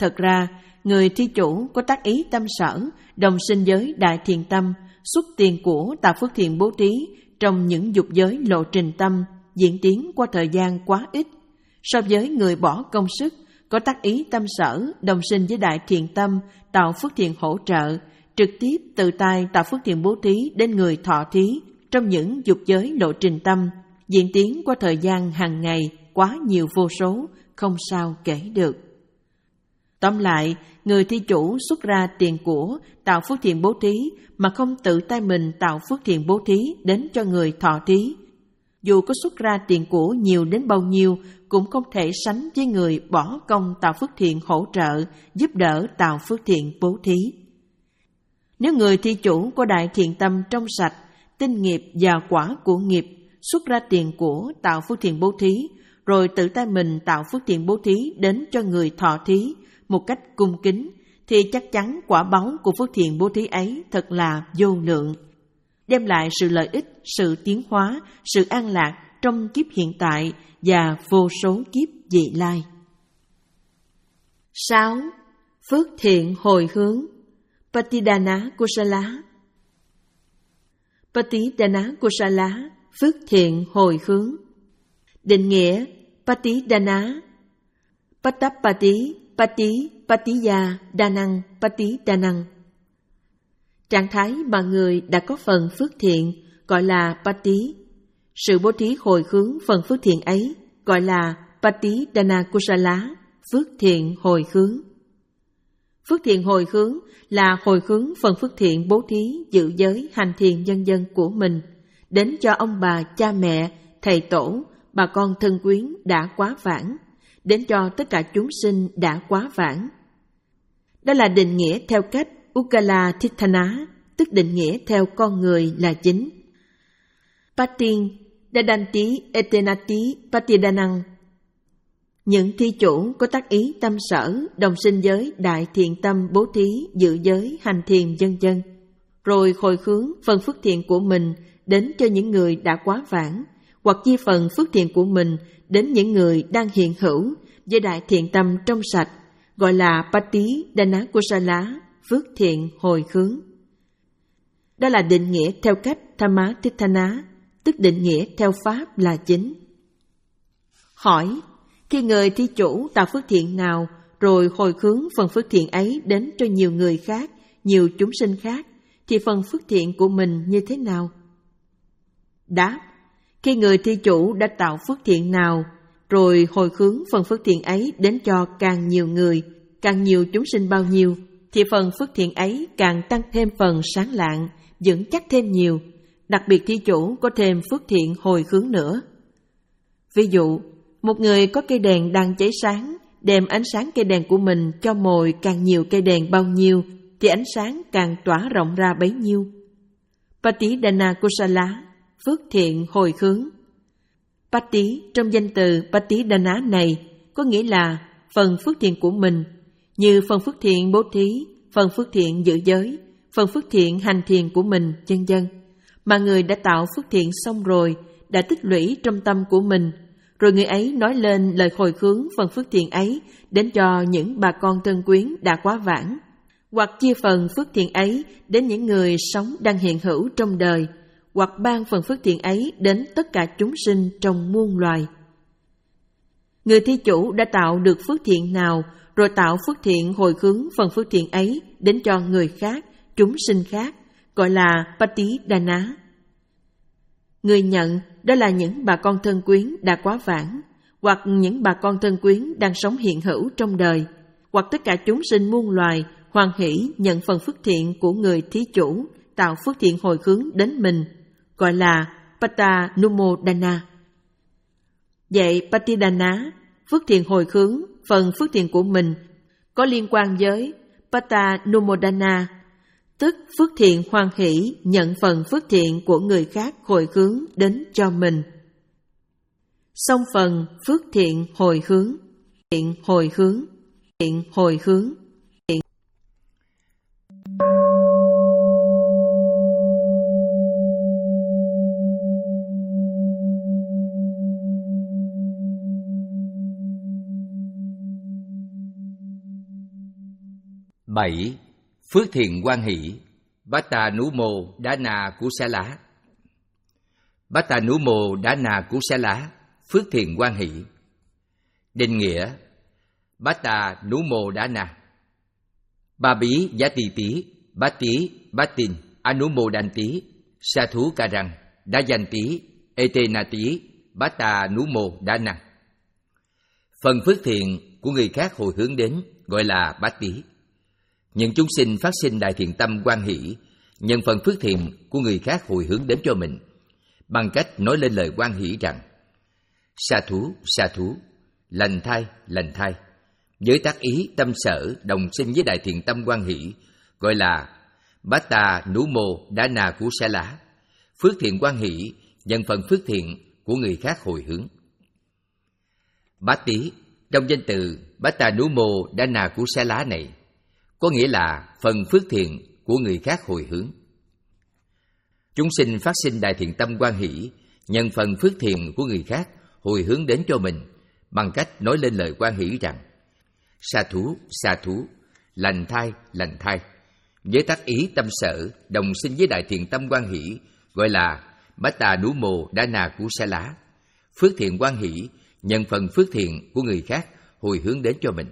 Speaker 2: Thật ra, người thi chủ có tác ý tâm sở, đồng sinh giới đại thiện tâm, xuất tiền của tạo phước thiện bố thí trong những dục giới lộ trình tâm, diễn tiến qua thời gian quá ít. So với người bỏ công sức, có tác ý tâm sở, đồng sinh với đại thiện tâm, tạo phước thiện hỗ trợ, trực tiếp tự tay tạo phước thiện bố thí đến người thọ thí trong những dục giới lộ trình tâm, diễn tiến qua thời gian hàng ngày quá nhiều vô số, không sao kể được. Tóm lại, người thi chủ xuất ra tiền của tạo phước thiện bố thí mà không tự tay mình tạo phước thiện bố thí đến cho người thọ thí. Dù có xuất ra tiền của nhiều đến bao nhiêu cũng không thể sánh với người bỏ công tạo phước thiện hỗ trợ, giúp đỡ tạo phước thiện bố thí. Nếu người thi chủ có đại thiện tâm trong sạch, tinh nghiệp và quả của nghiệp, xuất ra tiền của tạo phước thiện bố thí, rồi tự tay mình tạo phước thiện bố thí đến cho người thọ thí một cách cung kính, thì chắc chắn quả báu của phước thiện bố thí ấy thật là vô lượng, đem lại sự lợi ích, sự tiến hóa, sự an lạc trong kiếp hiện tại và vô số kiếp vị lai. Sáu. Phước thiện hồi hướng Patidana Kusala. Patidana Kusala, phước thiện hồi hướng. Định nghĩa Patidana: Patapati, Pati, Patiya, Danang, Patidanang. Trạng thái mà người đã có phần phước thiện gọi là Pati. Sự bố thí hồi hướng phần phước thiện ấy gọi là Patidana Kusala, phước thiện hồi hướng. Phước thiện hồi hướng là hồi hướng phần phước thiện bố thí, giữ giới, hành thiền vân vân của mình đến cho ông bà, cha mẹ, thầy tổ, bà con thân quyến đã quá vãng, đến cho tất cả chúng sinh đã quá vãng. Đó là định nghĩa theo cách Ukala Thithana, tức định nghĩa theo con người là chính. Patin Dadanti Etenati Patidanang. Những thi chủ có tác ý tâm sở, đồng sinh giới đại thiện tâm bố thí, giữ giới, hành thiền vân vân, rồi hồi hướng phần phước thiện của mình đến cho những người đã quá vãng, hoặc chia phần phước thiện của mình đến những người đang hiện hữu với đại thiện tâm trong sạch, gọi là Pati Dana Kusala, phước thiện hồi hướng. Đó là định nghĩa theo cách Thamma Thithana, tức định nghĩa theo pháp là chính. Hỏi: khi người thi chủ tạo phước thiện nào rồi hồi hướng phần phước thiện ấy đến cho nhiều người khác, nhiều chúng sinh khác, thì phần phước thiện của mình như thế nào? Đáp: khi người thi chủ đã tạo phước thiện nào rồi hồi hướng phần phước thiện ấy đến cho càng nhiều người, càng nhiều chúng sinh bao nhiêu, thì phần phước thiện ấy càng tăng thêm phần sáng lạng, vững chắc thêm nhiều, đặc biệt thi chủ có thêm phước thiện hồi hướng nữa. Ví dụ, một người có cây đèn đang cháy sáng, đem ánh sáng cây đèn của mình cho mồi càng nhiều cây đèn bao nhiêu, thì ánh sáng càng tỏa rộng ra bấy nhiêu. Patidana Kusala, phước thiện hồi hướng. Pati trong danh từ Patidana này có nghĩa là phần phước thiện của mình, như phần phước thiện bố thí, phần phước thiện giữ giới, phần phước thiện hành thiền của mình, vân vân, mà người đã tạo phước thiện xong rồi, đã tích lũy trong tâm của mình, rồi người ấy nói lên lời hồi hướng phần phước thiện ấy đến cho những bà con thân quyến đã quá vãng, hoặc chia phần phước thiện ấy đến những người sống đang hiện hữu trong đời, hoặc ban phần phước thiện ấy đến tất cả chúng sinh trong muôn loài. Người thi chủ đã tạo được phước thiện nào rồi tạo phước thiện hồi hướng phần phước thiện ấy đến cho người khác, chúng sinh khác, gọi là Patidana. Người nhận đó là những bà con thân quyến đã quá vãng, hoặc những bà con thân quyến đang sống hiện hữu trong đời, hoặc tất cả chúng sinh muôn loài hoan hỷ nhận phần phước thiện của người thí chủ tạo phước thiện hồi hướng đến mình, gọi là Patanumodana. Vậy Patidana, phước thiện hồi hướng phần phước thiện của mình, có liên quan với Patanumodana, tức phước thiện hoan hỷ nhận phần phước thiện của người khác hồi hướng đến cho mình. Xong phần phước thiện hồi hướng, thiện hồi hướng, thiện hồi hướng, thiện.
Speaker 1: Bảy. Phước thiện quan hỷ, Bata Numo Dana Kusala. Bata Numo Dana Kusala, phước thiện quan hỷ. Định nghĩa: Bata Numo Dana, Ba bí giá tì tí, bát tí, bát tin, Anumodanti, Sa thú ca răng, Đa danh tí, Etenati, Bata Numo Dana. Phần phước thiện của người khác hồi hướng đến gọi là bát tí. Những chúng sinh phát sinh đại thiện tâm quan hỷ, nhận phần phước thiện của người khác hồi hướng đến cho mình bằng cách nói lên lời quan hỷ rằng: Sa thú, sa thú, lành thai, lành thai, với tác ý tâm sở đồng sinh với đại thiện tâm quan hỷ, gọi là Bata Numo Dana Kusala, phước thiện quan hỷ, nhận phần phước thiện của người khác hồi hướng. Bát tí trong danh từ Bata Numo Dana Kusala này có nghĩa là phần phước thiện của người khác hồi hướng. Chúng sinh phát sinh đại thiện tâm quan hỷ, nhận phần phước thiện của người khác hồi hướng đến cho mình bằng cách nói lên lời quan hỷ rằng: Sa thú, sa thú, lành thai, lành thai, với tác ý tâm sở đồng sinh với đại thiện tâm quan hỷ, gọi là Bata Numo Dana Kusala, phước thiện quan hỷ, nhận phần phước thiện của người khác hồi hướng đến cho mình.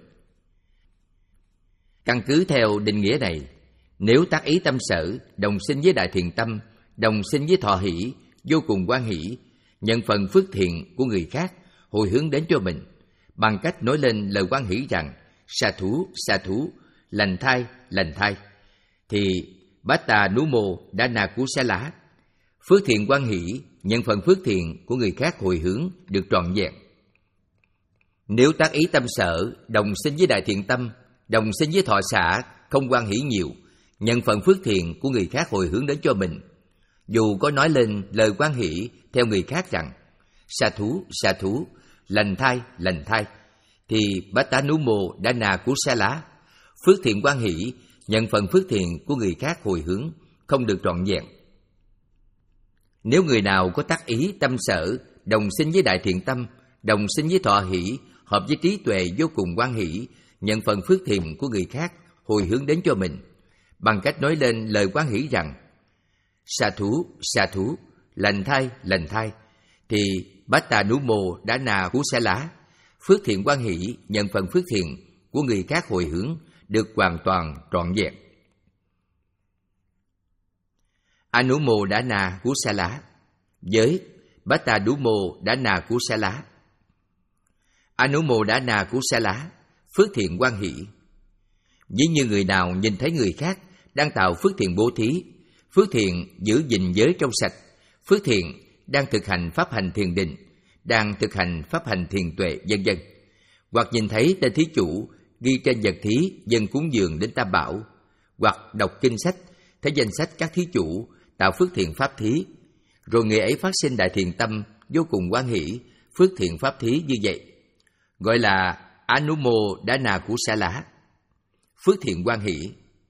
Speaker 1: Căn cứ theo định nghĩa này, nếu tác ý tâm sở đồng sinh với đại thiện tâm, đồng sinh với thọ hỷ, vô cùng quan hỷ, nhận phần phước thiện của người khác hồi hướng đến cho mình bằng cách nói lên lời quan hỷ rằng: Sa thú, sa thú, lành thai, lành thai, thì Bata Numo Dana Kusala, phước thiện quan hỷ, nhận phần phước thiện của người khác hồi hướng được trọn vẹn. Nếu tác ý tâm sở đồng sinh với đại thiện tâm, đồng sinh với thọ xả, không quan hỷ nhiều, nhận phần phước thiện của người khác hồi hướng đến cho mình, dù có nói lên lời quan hỷ theo người khác rằng: Sa thú, sa thú, lành thai, lành thai, thì Bata Numo Dana Kusala, phước thiện quan hỷ, nhận phần phước thiện của người khác hồi hướng không được trọn vẹn. Nếu người nào có tác ý tâm sở đồng sinh với đại thiện tâm, đồng sinh với thọ hỷ, hợp với trí tuệ vô cùng quan hỷ, nhận phần phước thiện của người khác hồi hướng đến cho mình bằng cách nói lên lời quan hỷ rằng: Sa thú, sa thú, lành thai, lành thai, thì Bata Numo Dana Kusala, phước thiện quan hỷ, nhận phần phước thiện của người khác hồi hướng được hoàn toàn trọn vẹn. Anumodana Kusala với Bata Numo Dana Kusala. Anumodana Kusala, phước thiện quan hỷ. Ví như người nào nhìn thấy người khác đang tạo phước thiện bố thí, phước thiện giữ gìn giới trong sạch, phước thiện đang thực hành pháp hành thiền định, đang thực hành pháp hành thiền tuệ, vân vân, hoặc nhìn thấy tên thí chủ ghi trên vật thí dâng cúng dường đến Tam Bảo, hoặc đọc kinh sách thấy danh sách các thí chủ tạo phước thiện pháp thí, rồi người ấy phát sinh đại thiện tâm vô cùng quan hỷ, phước thiện pháp thí như vậy, gọi là Anumodana Kusala, phước thiện quan hỷ.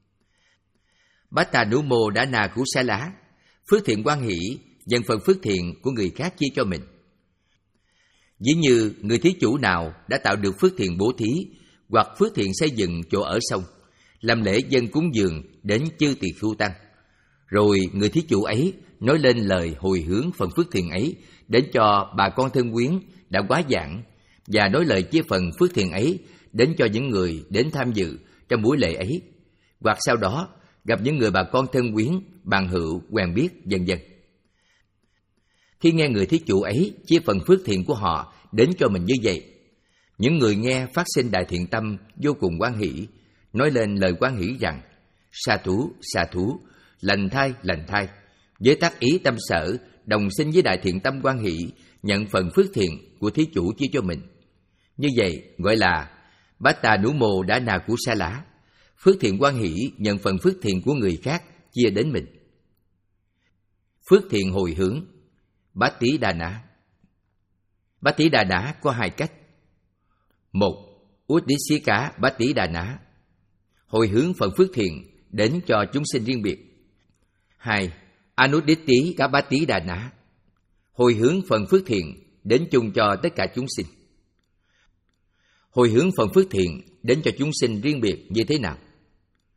Speaker 1: Bata Numo Dana Kusala, phước thiện quan hỷ, dần phần phước thiện của người khác chia cho mình. Ví như người thí chủ nào đã tạo được phước thiện bố thí hoặc phước thiện xây dựng chỗ ở xong, làm lễ dâng cúng dường đến chư tỳ khưu tăng, rồi người thí chủ ấy nói lên lời hồi hướng phần phước thiện ấy đến cho bà con thân quyến đã quá giảng, và nói lời chia phần phước thiện ấy đến cho những người đến tham dự trong buổi lễ ấy, hoặc sau đó gặp những người bà con thân quyến, bằng hữu, quen biết, vân vân. Khi nghe người thí chủ ấy chia phần phước thiện của họ đến cho mình như vậy, những người nghe phát sinh đại thiện tâm vô cùng quan hỷ, nói lên lời quan hỷ rằng: Sa thú, sa thú, lành thai, lành thai, với tác ý tâm sở đồng sinh với đại thiện tâm quan hỷ, nhận phần phước thiện của thí chủ chia cho mình. Như vậy gọi là Bata Numo Dana Kusala, phước thiện quan hỷ, nhận phần phước thiện của người khác chia đến mình. Phước thiện hồi hướng Bát tí Đà Nã. Bát tí Đà Nã có hai cách. Một, Uddisika Bát tí Đà Nã, hồi hướng phần phước thiện đến cho chúng sinh riêng biệt. Hai, Anudditi Cả Bát tí Đà Nã, hồi hướng phần phước thiện đến chung cho tất cả chúng sinh. Hồi hướng phần phước thiện đến cho chúng sinh riêng biệt như thế nào?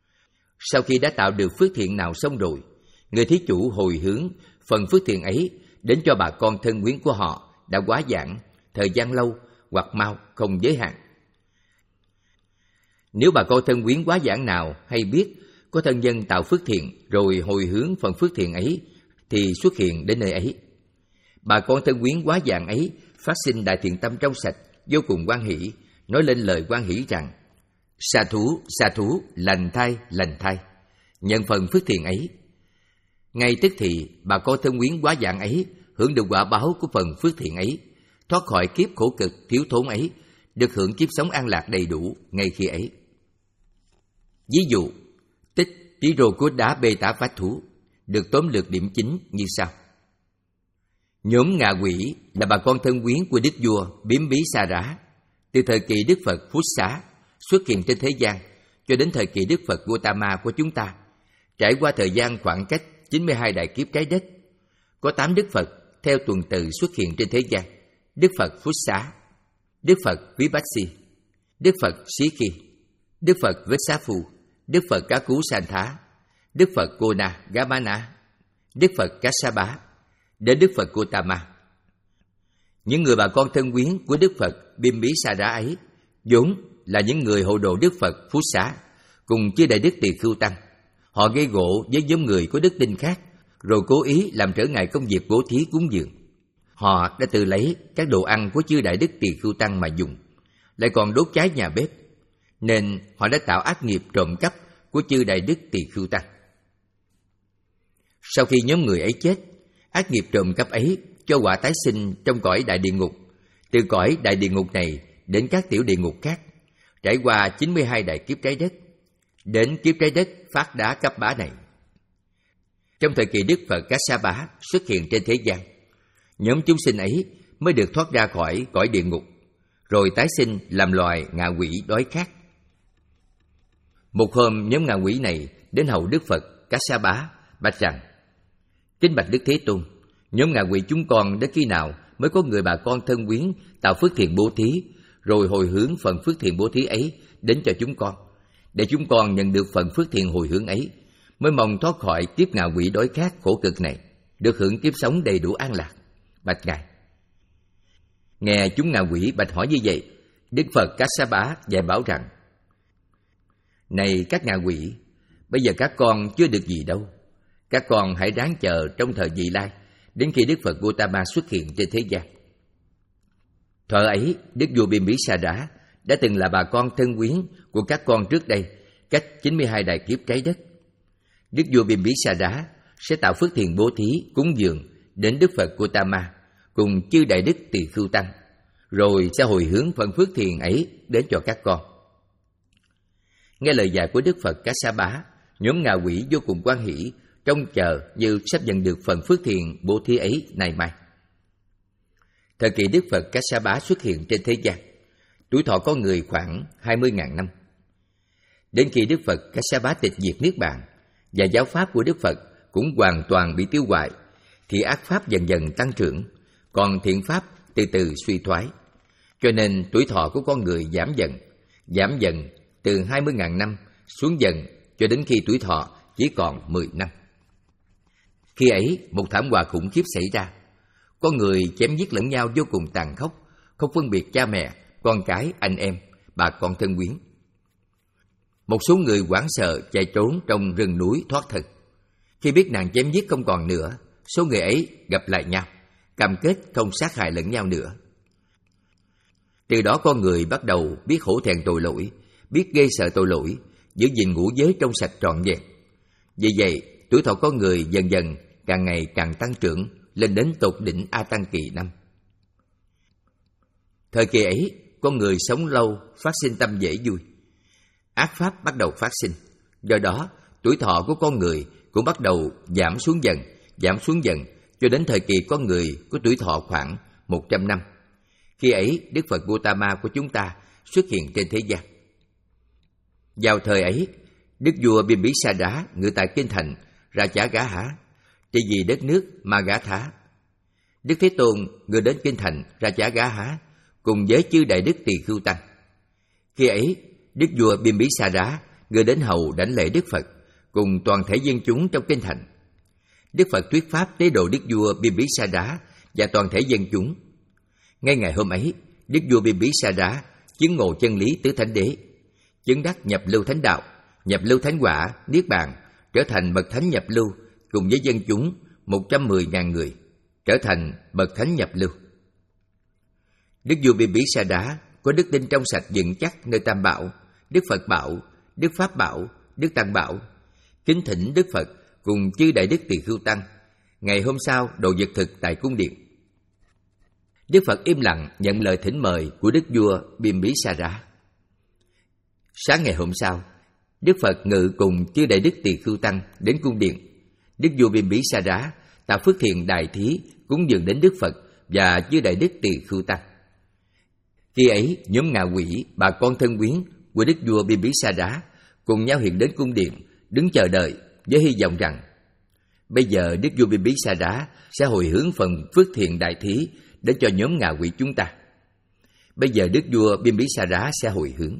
Speaker 1: Sau khi đã tạo được phước thiện nào xong rồi, người thí chủ hồi hướng phần phước thiện ấy đến cho bà con thân quyến của họ đã quá giảng, thời gian lâu hoặc mau không giới hạn. Nếu bà con thân quyến quá giảng nào hay biết có thân nhân tạo phước thiện rồi hồi hướng phần phước thiện ấy thì xuất hiện đến nơi ấy. Bà con thân quyến quá giảng ấy phát sinh đại thiện tâm trong sạch, vô cùng hoan hỷ, nói lên lời hoan hỷ rằng: sa thú, sa thú, lành thay, lành thay, nhận phần phước thiện ấy. Ngay tức thì bà con thân quyến quá giảng ấy hưởng được quả báo của phần phước thiện ấy, thoát khỏi kiếp khổ cực thiếu thốn ấy, được hưởng kiếp sống an lạc đầy đủ ngay khi ấy. Ví dụ, tích tí rô của đá bê tả phách thú được tóm lược điểm chính như sau. Nhóm ngạ quỷ là bà con thân quyến của đức vua Biếm Bí Sa Rá, từ thời kỳ Đức Phật Phút Xá xuất hiện trên thế gian cho đến thời kỳ Đức Phật Gautama của chúng ta, trải qua thời gian khoảng cách chín mươi hai đại kiếp trái đất. Có tám Đức Phật theo tuần tự xuất hiện trên thế gian: Đức Phật Phút Xá, Đức Phật Vipassy, Đức Phật Sĩ Khi, Đức Phật Vết Xá Phù, Đức Phật Cá Cú San Thá, Đức Phật Cô Na Gamana, Đức Phật Kassapa, đến Đức Phật Gautama. Những người bà con thân quyến của Đức Phật Biêm Bí Sa Rá ấy vốn là những người hộ độ Đức Phật Phút Xá cùng chư đại đức Tỳ Khưu Tăng. Họ gây gỗ với nhóm người có đức tin khác, rồi cố ý làm trở ngại công việc bố thí cúng dường. Họ đã tự lấy các đồ ăn của chư đại đức Tỳ Khưu Tăng mà dùng, lại còn đốt cháy nhà bếp, nên họ đã tạo ác nghiệp trộm cắp của chư đại đức Tỳ Khưu Tăng. Sau khi nhóm người ấy chết, ác nghiệp trộm cắp ấy cho quả tái sinh trong cõi đại địa ngục, từ cõi đại địa ngục này đến các tiểu địa ngục khác, trải qua chín mươi hai đại kiếp trái đất, đến kiếp trái đất phát đá cấp bá này. Trong thời kỳ Đức Phật Kassapa xuất hiện trên thế gian, nhóm chúng sinh ấy mới được thoát ra khỏi cõi địa ngục, rồi tái sinh làm loài ngạ quỷ đói khát. Một hôm, nhóm ngạ quỷ này đến hầu Đức Phật Kassapa bạch rằng: kính bạch Đức Thế Tôn, nhóm ngạ quỷ chúng con đến khi nào mới có người bà con thân quyến tạo phước thiện bố thí, rồi hồi hướng phần phước thiện bố thí ấy đến cho chúng con, để chúng con nhận được phần phước thiện hồi hướng ấy, mới mong thoát khỏi kiếp ngạ quỷ đói khát khổ cực này, được hưởng kiếp sống đầy đủ an lạc. Bạch Ngài. Nghe chúng ngạ quỷ bạch hỏi như vậy, Đức Phật Kassapa dạy bảo rằng: này các ngạ quỷ, bây giờ các con chưa được gì đâu. Các con hãy ráng chờ trong thời vị lai, đến khi Đức Phật Gautama xuất hiện trên thế gian. Thuở ấy, Đức vua Biêm Bí Sa Rá đã từng là bà con thân quyến của các con trước đây, cách chín mươi hai đại kiếp trái đất. Đức vua Biêm Bí Sa Rá sẽ tạo phước thiện bố thí cúng dường đến Đức Phật Gautama cùng chư đại đức Tỳ Khưu Tăng, rồi sẽ hồi hướng phần phước thiện ấy đến cho các con. Nghe lời dạy của Đức Phật Kassapa, nhóm ngạ quỷ vô cùng hoan hỷ, trông chờ như sắp nhận được phần phước thiện bố thí ấy nay mai. Thời kỳ Đức Phật Kassapa xuất hiện trên thế gian, tuổi thọ có người khoảng hai mươi nghìn năm. Đến khi Đức Phật Kassapa tịch diệt niết bàn và giáo pháp của Đức Phật cũng hoàn toàn bị tiêu hoại, thì ác pháp dần dần tăng trưởng, còn thiện pháp từ từ suy thoái. Cho nên tuổi thọ của con người giảm dần, giảm dần từ hai mươi nghìn năm xuống dần cho đến khi tuổi thọ chỉ còn mười năm. Khi ấy, một thảm họa khủng khiếp xảy ra. Con người chém giết lẫn nhau vô cùng tàn khốc, không phân biệt cha mẹ, con cái, anh em, bà con thân quyến. Một số người hoảng sợ chạy trốn trong rừng núi thoát thân. Khi biết nạn chém giết không còn nữa, số người ấy gặp lại nhau, cam kết không sát hại lẫn nhau nữa. Từ đó con người bắt đầu biết hổ thẹn tội lỗi, biết ghê sợ tội lỗi, giữ gìn ngũ giới trong sạch trọn vẹn. Vì vậy, tuổi thọ con người dần dần càng ngày càng tăng trưởng, lên đến tột đỉnh A Tăng kỳ năm. Thời kỳ ấy, con người sống lâu, phát sinh tâm dễ vui. Ác pháp bắt đầu phát sinh, do đó tuổi thọ của con người cũng bắt đầu giảm xuống dần, giảm xuống dần cho đến thời kỳ con người có tuổi thọ khoảng một trăm năm. Khi ấy, Đức Phật Gautama của chúng ta xuất hiện trên thế gian. Vào thời ấy, Đức vua Biêm Bí Sa Rá ngự tại kinh thành Rajagaha, trị vì đất nước Magadha. Đức Thế Tôn ngự đến kinh thành Rajagaha cùng với chư đại đức Tỳ Khưu Tăng. Khi ấy, Đức vua Biêm Bí Sa Rá ngự đến hầu đảnh lễ Đức Phật, cùng toàn thể dân chúng trong kinh thành. Đức Phật thuyết pháp tế độ đức vua Bimbisara và toàn thể dân chúng. Ngay ngày hôm ấy, đức vua Bimbisara chứng ngộ chân lý tứ thánh đế, chứng đắc nhập lưu thánh đạo, nhập lưu thánh quả, niết bàn, trở thành bậc thánh nhập lưu cùng với dân chúng một trăm mười nghìn người, trở thành bậc thánh nhập lưu. Đức vua Bimbisara có đức tin trong sạch vững chắc nơi Tam Bảo, Đức Phật Bảo, Đức Pháp Bảo, Đức Tăng Bảo, kính thỉnh Đức Phật cùng chư đại đức Tỳ Khưu tăng. Ngày hôm sau độ vật thực tại cung điện. Đức Phật im lặng nhận lời thỉnh mời của đức vua Bimbisara. Sáng ngày hôm sau, Đức Phật ngự cùng chư đại đức Tỳ Khưu tăng đến cung điện. Đức vua Bimbisara tạo phước thiện đại thí cúng dường đến Đức Phật và chư đại đức Tỳ Khưu tăng. Khi ấy, nhóm ngạ quỷ, bà con thân quyến của đức vua Bimbisara cùng nhau hiện đến cung điện, đứng chờ đợi với hy vọng rằng bây giờ đức vua Bimbisara sẽ hồi hướng phần phước thiện đại thí đến cho nhóm ngạ quỷ chúng ta. Bây giờ đức vua Bimbisara sẽ hồi hướng.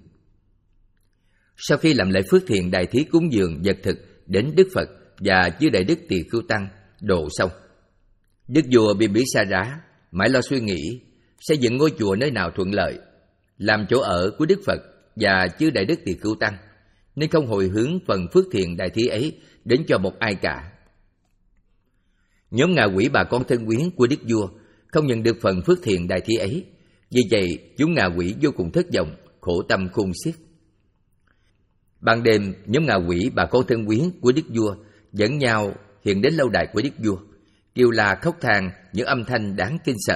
Speaker 1: Sau khi làm lễ phước thiện đại thí cúng dường vật thực đến Đức Phật và chư đại đức Tỳ Khưu tăng độ xong, đức vua Bimbisara mãi lo suy nghĩ xây dựng ngôi chùa nơi nào thuận lợi, làm chỗ ở của Đức Phật và chư đại đức Tỳ Khưu tăng, nên không hồi hướng phần phước thiện đại thí ấy đến cho một ai cả. Nhóm ngạ quỷ bà con thân quyến của đức vua không nhận được phần phước thiện đại thí ấy, vì vậy chúng ngạ quỷ vô cùng thất vọng, khổ tâm khôn xiết. Ban đêm, nhóm ngạ quỷ bà con thân quyến của đức vua dẫn nhau hiện đến lâu đài của đức vua, kêu la khóc than những âm thanh đáng kinh sợ.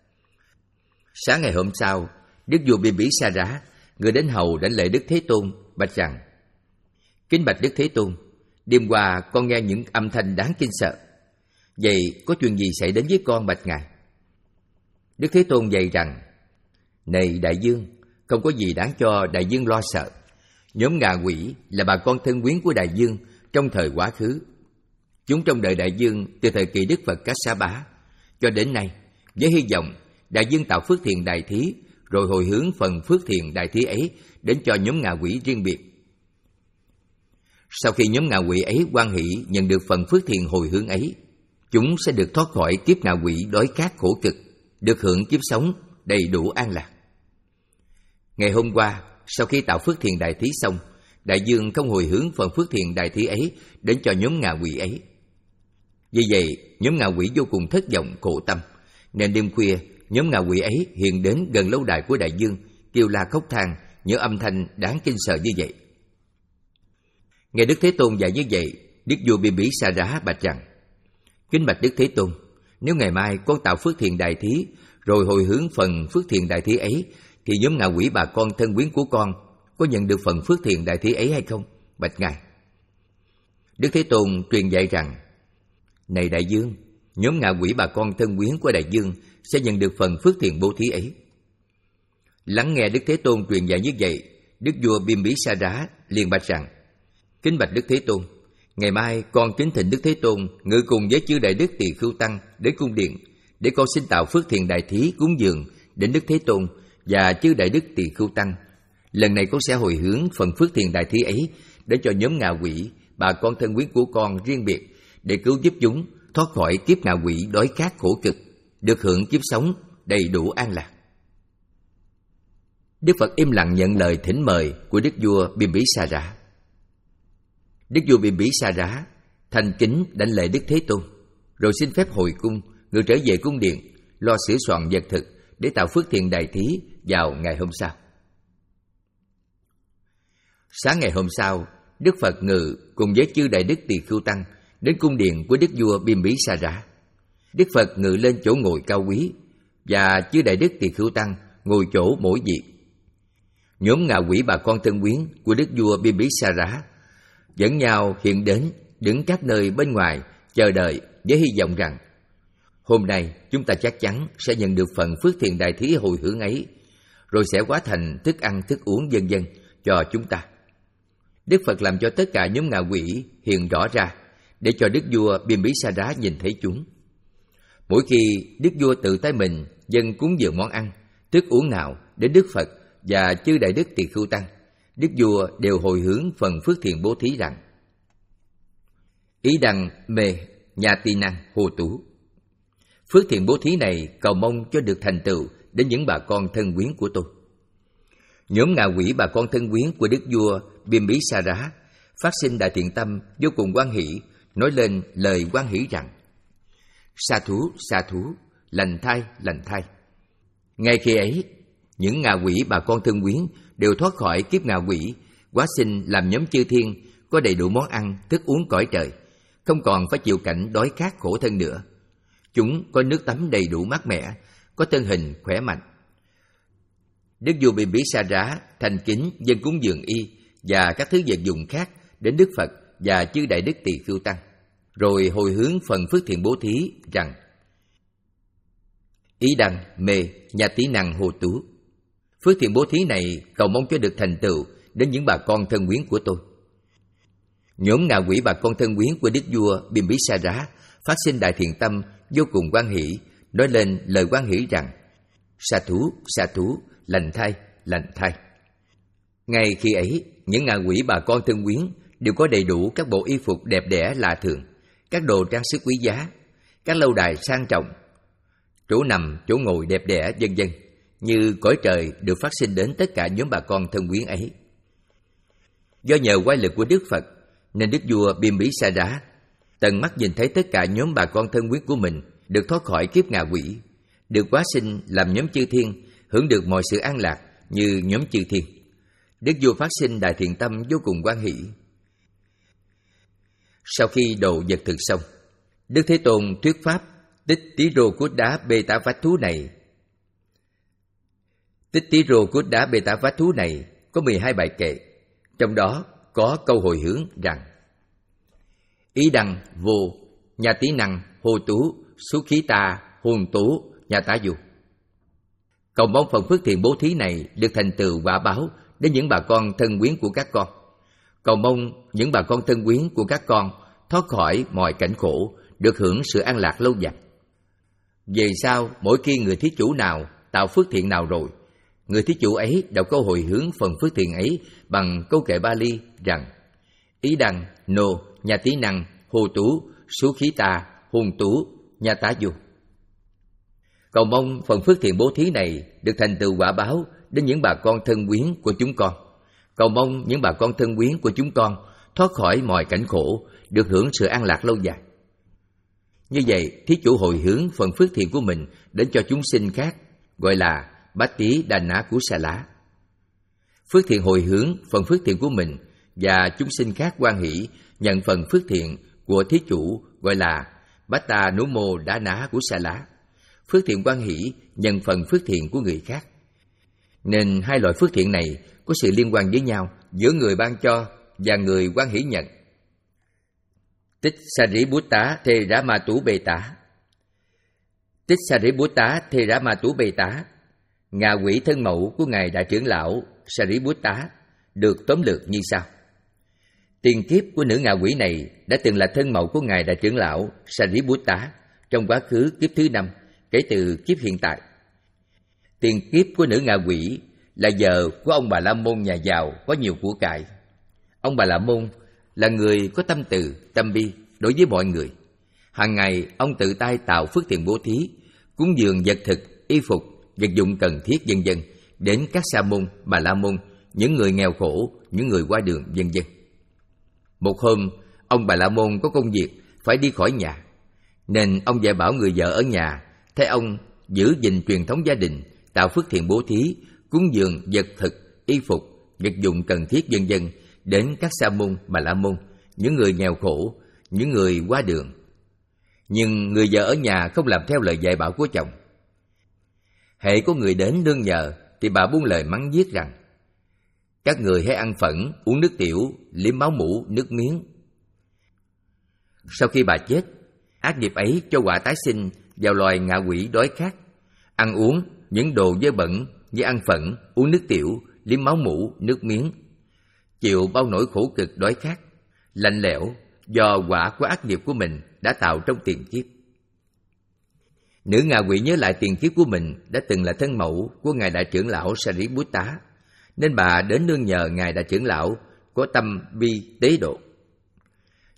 Speaker 1: Sáng ngày hôm sau, đức vua Bimbisara người đến hầu đảnh lễ Đức Thế Tôn, bạch rằng: Kính bạch Đức Thế Tôn, đêm qua con nghe những âm thanh đáng kinh sợ. Vậy có chuyện gì xảy đến với con bạch ngài? Đức Thế Tôn dạy rằng: Này đại vương, không có gì đáng cho đại vương lo sợ. Nhóm ngạ quỷ là bà con thân quyến của đại vương trong thời quá khứ. Chúng trong đời đại vương từ thời kỳ Đức Phật Kassapa cho đến nay, với hy vọng đại vương tạo phước thiện đại thí rồi hồi hướng phần phước thiện đại thí ấy đến cho nhóm ngạ quỷ riêng biệt. Sau khi nhóm ngạ quỷ ấy hoan hỷ nhận được phần phước thiện hồi hướng ấy, chúng sẽ được thoát khỏi kiếp ngạ quỷ đói khát khổ cực, được hưởng kiếp sống đầy đủ an lạc. Ngày hôm qua, sau khi tạo phước thiện đại thí xong, đại vương không hồi hướng phần phước thiện đại thí ấy đến cho nhóm ngạ quỷ ấy. Vì vậy, nhóm ngạ quỷ vô cùng thất vọng khổ tâm, nên đêm khuya nhóm ngạ quỷ ấy hiện đến gần lâu đài của đại vương, kêu la khóc than những âm thanh đáng kinh sợ như vậy. Nghe Đức Thế Tôn dạy như vậy, đức vua Bimbisara bạch rằng: Kính bạch Đức Thế Tôn, nếu ngày mai con tạo phước thiện đại thí rồi hồi hướng phần phước thiện đại thí ấy, thì nhóm ngạ quỷ bà con thân quyến của con có nhận được phần phước thiện đại thí ấy hay không? Bạch ngài. Đức Thế Tôn truyền dạy rằng: Này đại vương, nhóm ngạ quỷ bà con thân quyến của đại vương sẽ nhận được phần phước thiện bố thí ấy. Lắng nghe Đức Thế Tôn truyền dạy như vậy, đức vua Bimbisara liền bạch rằng: Kính bạch Đức Thế Tôn, ngày mai con kính thỉnh Đức Thế Tôn ngự cùng với chư đại đức Tỳ Khưu tăng đến cung điện, để con xin tạo phước thiện đại thí cúng dường đến Đức Thế Tôn và chư đại đức Tỳ Khưu tăng. Lần này con sẽ hồi hướng phần phước thiện đại thí ấy để cho nhóm ngạ quỷ bà con thân quyến của con riêng biệt, để cứu giúp chúng thoát khỏi kiếp ngạ quỷ đói khát khổ cực, được hưởng kiếp sống đầy đủ an lạc. Đức Phật im lặng nhận lời thỉnh mời của đức vua Bimbisara. Đức vua Bimbisara thành kính đảnh lễ Đức Thế Tôn, rồi xin phép hồi cung, người trở về cung điện, lo sửa soạn vật thực để tạo phước thiện đại thí vào ngày hôm sau. Sáng ngày hôm sau, Đức Phật ngự cùng với chư đại đức Tỳ Khưu tăng đến cung điện của đức vua Bimbisara. Đức Phật ngự lên chỗ ngồi cao quý, và chư đại đức Tỳ Khưu tăng ngồi chỗ mỗi vị. Nhóm ngạ quỷ bà con thân quyến của đức vua Bimbisara dẫn nhau hiện đến, đứng các nơi bên ngoài chờ đợi với hy vọng rằng hôm nay chúng ta chắc chắn sẽ nhận được phần phước thiện đại thí hồi hướng ấy, rồi sẽ hóa thành thức ăn thức uống vân vân cho chúng ta. Đức Phật làm cho tất cả nhóm ngạ quỷ hiện rõ ra, để cho đức vua Bimbisara nhìn thấy chúng. Mỗi khi đức vua tự tay mình dâng cúng dường món ăn, thức uống nào đến Đức Phật và chư đại đức Tỳ Khưu tăng, đức vua đều hồi hướng phần phước thiện bố thí rằng: Ý đăng mê nhà tỳ năng hồ tú. Phước thiện bố thí này cầu mong cho được thành tựu đến những bà con thân quyến của tôi. Nhóm ngạ quỷ bà con thân quyến của đức vua Bimbisara phát sinh đại thiện tâm vô cùng hoan hỷ, nói lên lời hoan hỷ rằng: sa thú, sa thú, lành thai, lành thai. Ngay khi ấy, những ngạ quỷ bà con thân quyến đều thoát khỏi kiếp ngạ quỷ, hóa sinh làm nhóm chư thiên, có đầy đủ món ăn, thức uống cõi trời, không còn phải chịu cảnh đói khát khổ thân nữa. Chúng có nước tắm đầy đủ mát mẻ, có thân hình khỏe mạnh. Đức vua Bimbisara thành kính dâng cúng dường y và các thứ vật dụng khác đến Đức Phật và chư đại đức tỳ khưu tăng, rồi hồi hướng phần phước thiện bố thí rằng: ý đăng mê nhà tí năng hồ tú. Phước thiện bố thí này cầu mong cho được thành tựu đến những bà con thân quyến của tôi. Nhóm ngạ quỷ bà con thân quyến của đức vua Bimbisara phát sinh đại thiện tâm vô cùng hoan hỷ, nói lên lời hoan hỷ rằng: sa thú, sa thú, lành thai, lành thai. Ngay khi ấy, những ngạ quỷ bà con thân quyến đều có đầy đủ các bộ y phục đẹp đẽ lạ thường, các đồ trang sức quý giá, các lâu đài sang trọng, chỗ nằm, chỗ ngồi đẹp đẽ, vân vân, như cõi trời được phát sinh đến tất cả nhóm bà con thân quyến ấy. Do nhờ quay lực của Đức Phật, nên đức vua Bimbisara tận mắt nhìn thấy tất cả nhóm bà con thân quyến của mình được thoát khỏi kiếp ngạ quỷ, được hóa sinh làm nhóm chư thiên, hưởng được mọi sự an lạc như nhóm chư thiên. Đức vua phát sinh đại thiện tâm vô cùng hoan hỷ. Sau khi độ vật thực xong, Đức Thế Tôn thuyết pháp Tích Tí Rô Cút Đá Bê Tá Vát Thú này. Tích Tí Rô Cút Đá Bê Tá Vát Thú này có mười hai bài kệ, trong đó có câu hồi hướng rằng: ý đăng vô nhà tí năng hô tú xú khí ta hồn tú nhà tá du. Cầu mong phần phước thiện bố thí này được thành tựu quả báo đến những bà con thân quyến của các con. Cầu mong những bà con thân quyến của các con thoát khỏi mọi cảnh khổ, được hưởng sự an lạc lâu dài. Về sau, mỗi khi người thí chủ nào tạo phước thiện nào rồi, người thí chủ ấy đều có hồi hướng phần phước thiện ấy bằng câu kệ Bali rằng: ý đăng nô nhà tí năng hô tú xú khí ta hùng tú nhà tá du. Cầu mong phần phước thiện bố thí này được thành tựu quả báo đến những bà con thân quyến của chúng con. Cầu mong những bà con thân quyến của chúng con thoát khỏi mọi cảnh khổ, được hưởng sự an lạc lâu dài. Như vậy, thí chủ hồi hướng phần phước thiện của mình đến cho chúng sinh khác, gọi là Bát Tí Đà Ná Cú Sa Lá. Phước thiện hồi hướng phần phước thiện của mình và chúng sinh khác hoan hỷ nhận phần phước thiện của thí chủ, gọi là Bát Ta Nú Mô Đá Ná Cú Sa Lá. Phước thiện hoan hỷ nhận phần phước thiện của người khác. Nên hai loại phước thiện này có sự liên quan với nhau giữa người ban cho và người hoan hỷ nhận. Tích Sariputta Thê Rá Ma Tú Bê Tá. Tích Sariputta Thê Rá Ma Tú Bê Tá, ngạ quỷ thân mẫu của ngài đại trưởng lão Sariputta, được tóm lược như sau. Tiền kiếp của nữ ngạ quỷ này đã từng là thân mẫu của ngài đại trưởng lão Sariputta trong quá khứ kiếp thứ năm kể từ kiếp hiện tại. Tiền kiếp của nữ ngạ quỷ là vợ của ông Bà La Môn nhà giàu có nhiều của cải. Ông Bà La Môn là người có tâm từ, tâm bi đối với mọi người. Hàng ngày ông tự tay tạo phước thiện bố thí, cúng dường vật thực, y phục, vật dụng cần thiết vân vân đến các sa môn, Bà La Môn, những người nghèo khổ, những người qua đường vân vân. Một hôm, ông Bà La Môn có công việc phải đi khỏi nhà, nên ông dạy bảo người vợ ở nhà thay ông giữ gìn truyền thống gia đình, tạo phước thiện bố thí, cúng dường vật thực, y phục, vật dụng cần thiết vân vân đến các sa môn, Bà La Môn, những người nghèo khổ, những người qua đường. Nhưng người vợ ở nhà không làm theo lời dạy bảo của chồng. Hễ có người đến nương nhờ thì bà buông lời mắng nhiếc rằng: các người hãy ăn phẫn, uống nước tiểu, liếm máu mũ, nước miếng. Sau khi bà chết, ác nghiệp ấy cho quả tái sinh vào loài ngạ quỷ đói khát, ăn uống những đồ dơ bẩn như ăn phẫn, uống nước tiểu, liếm máu mũ, nước miếng, chịu bao nỗi khổ cực đói khát, lạnh lẽo do quả của ác nghiệp của mình đã tạo trong tiền kiếp. Nữ ngạ quỷ nhớ lại tiền kiếp của mình đã từng là thân mẫu của ngài đại trưởng lão Sariputta, nên bà đến nương nhờ ngài đại trưởng lão có tâm bi tế độ.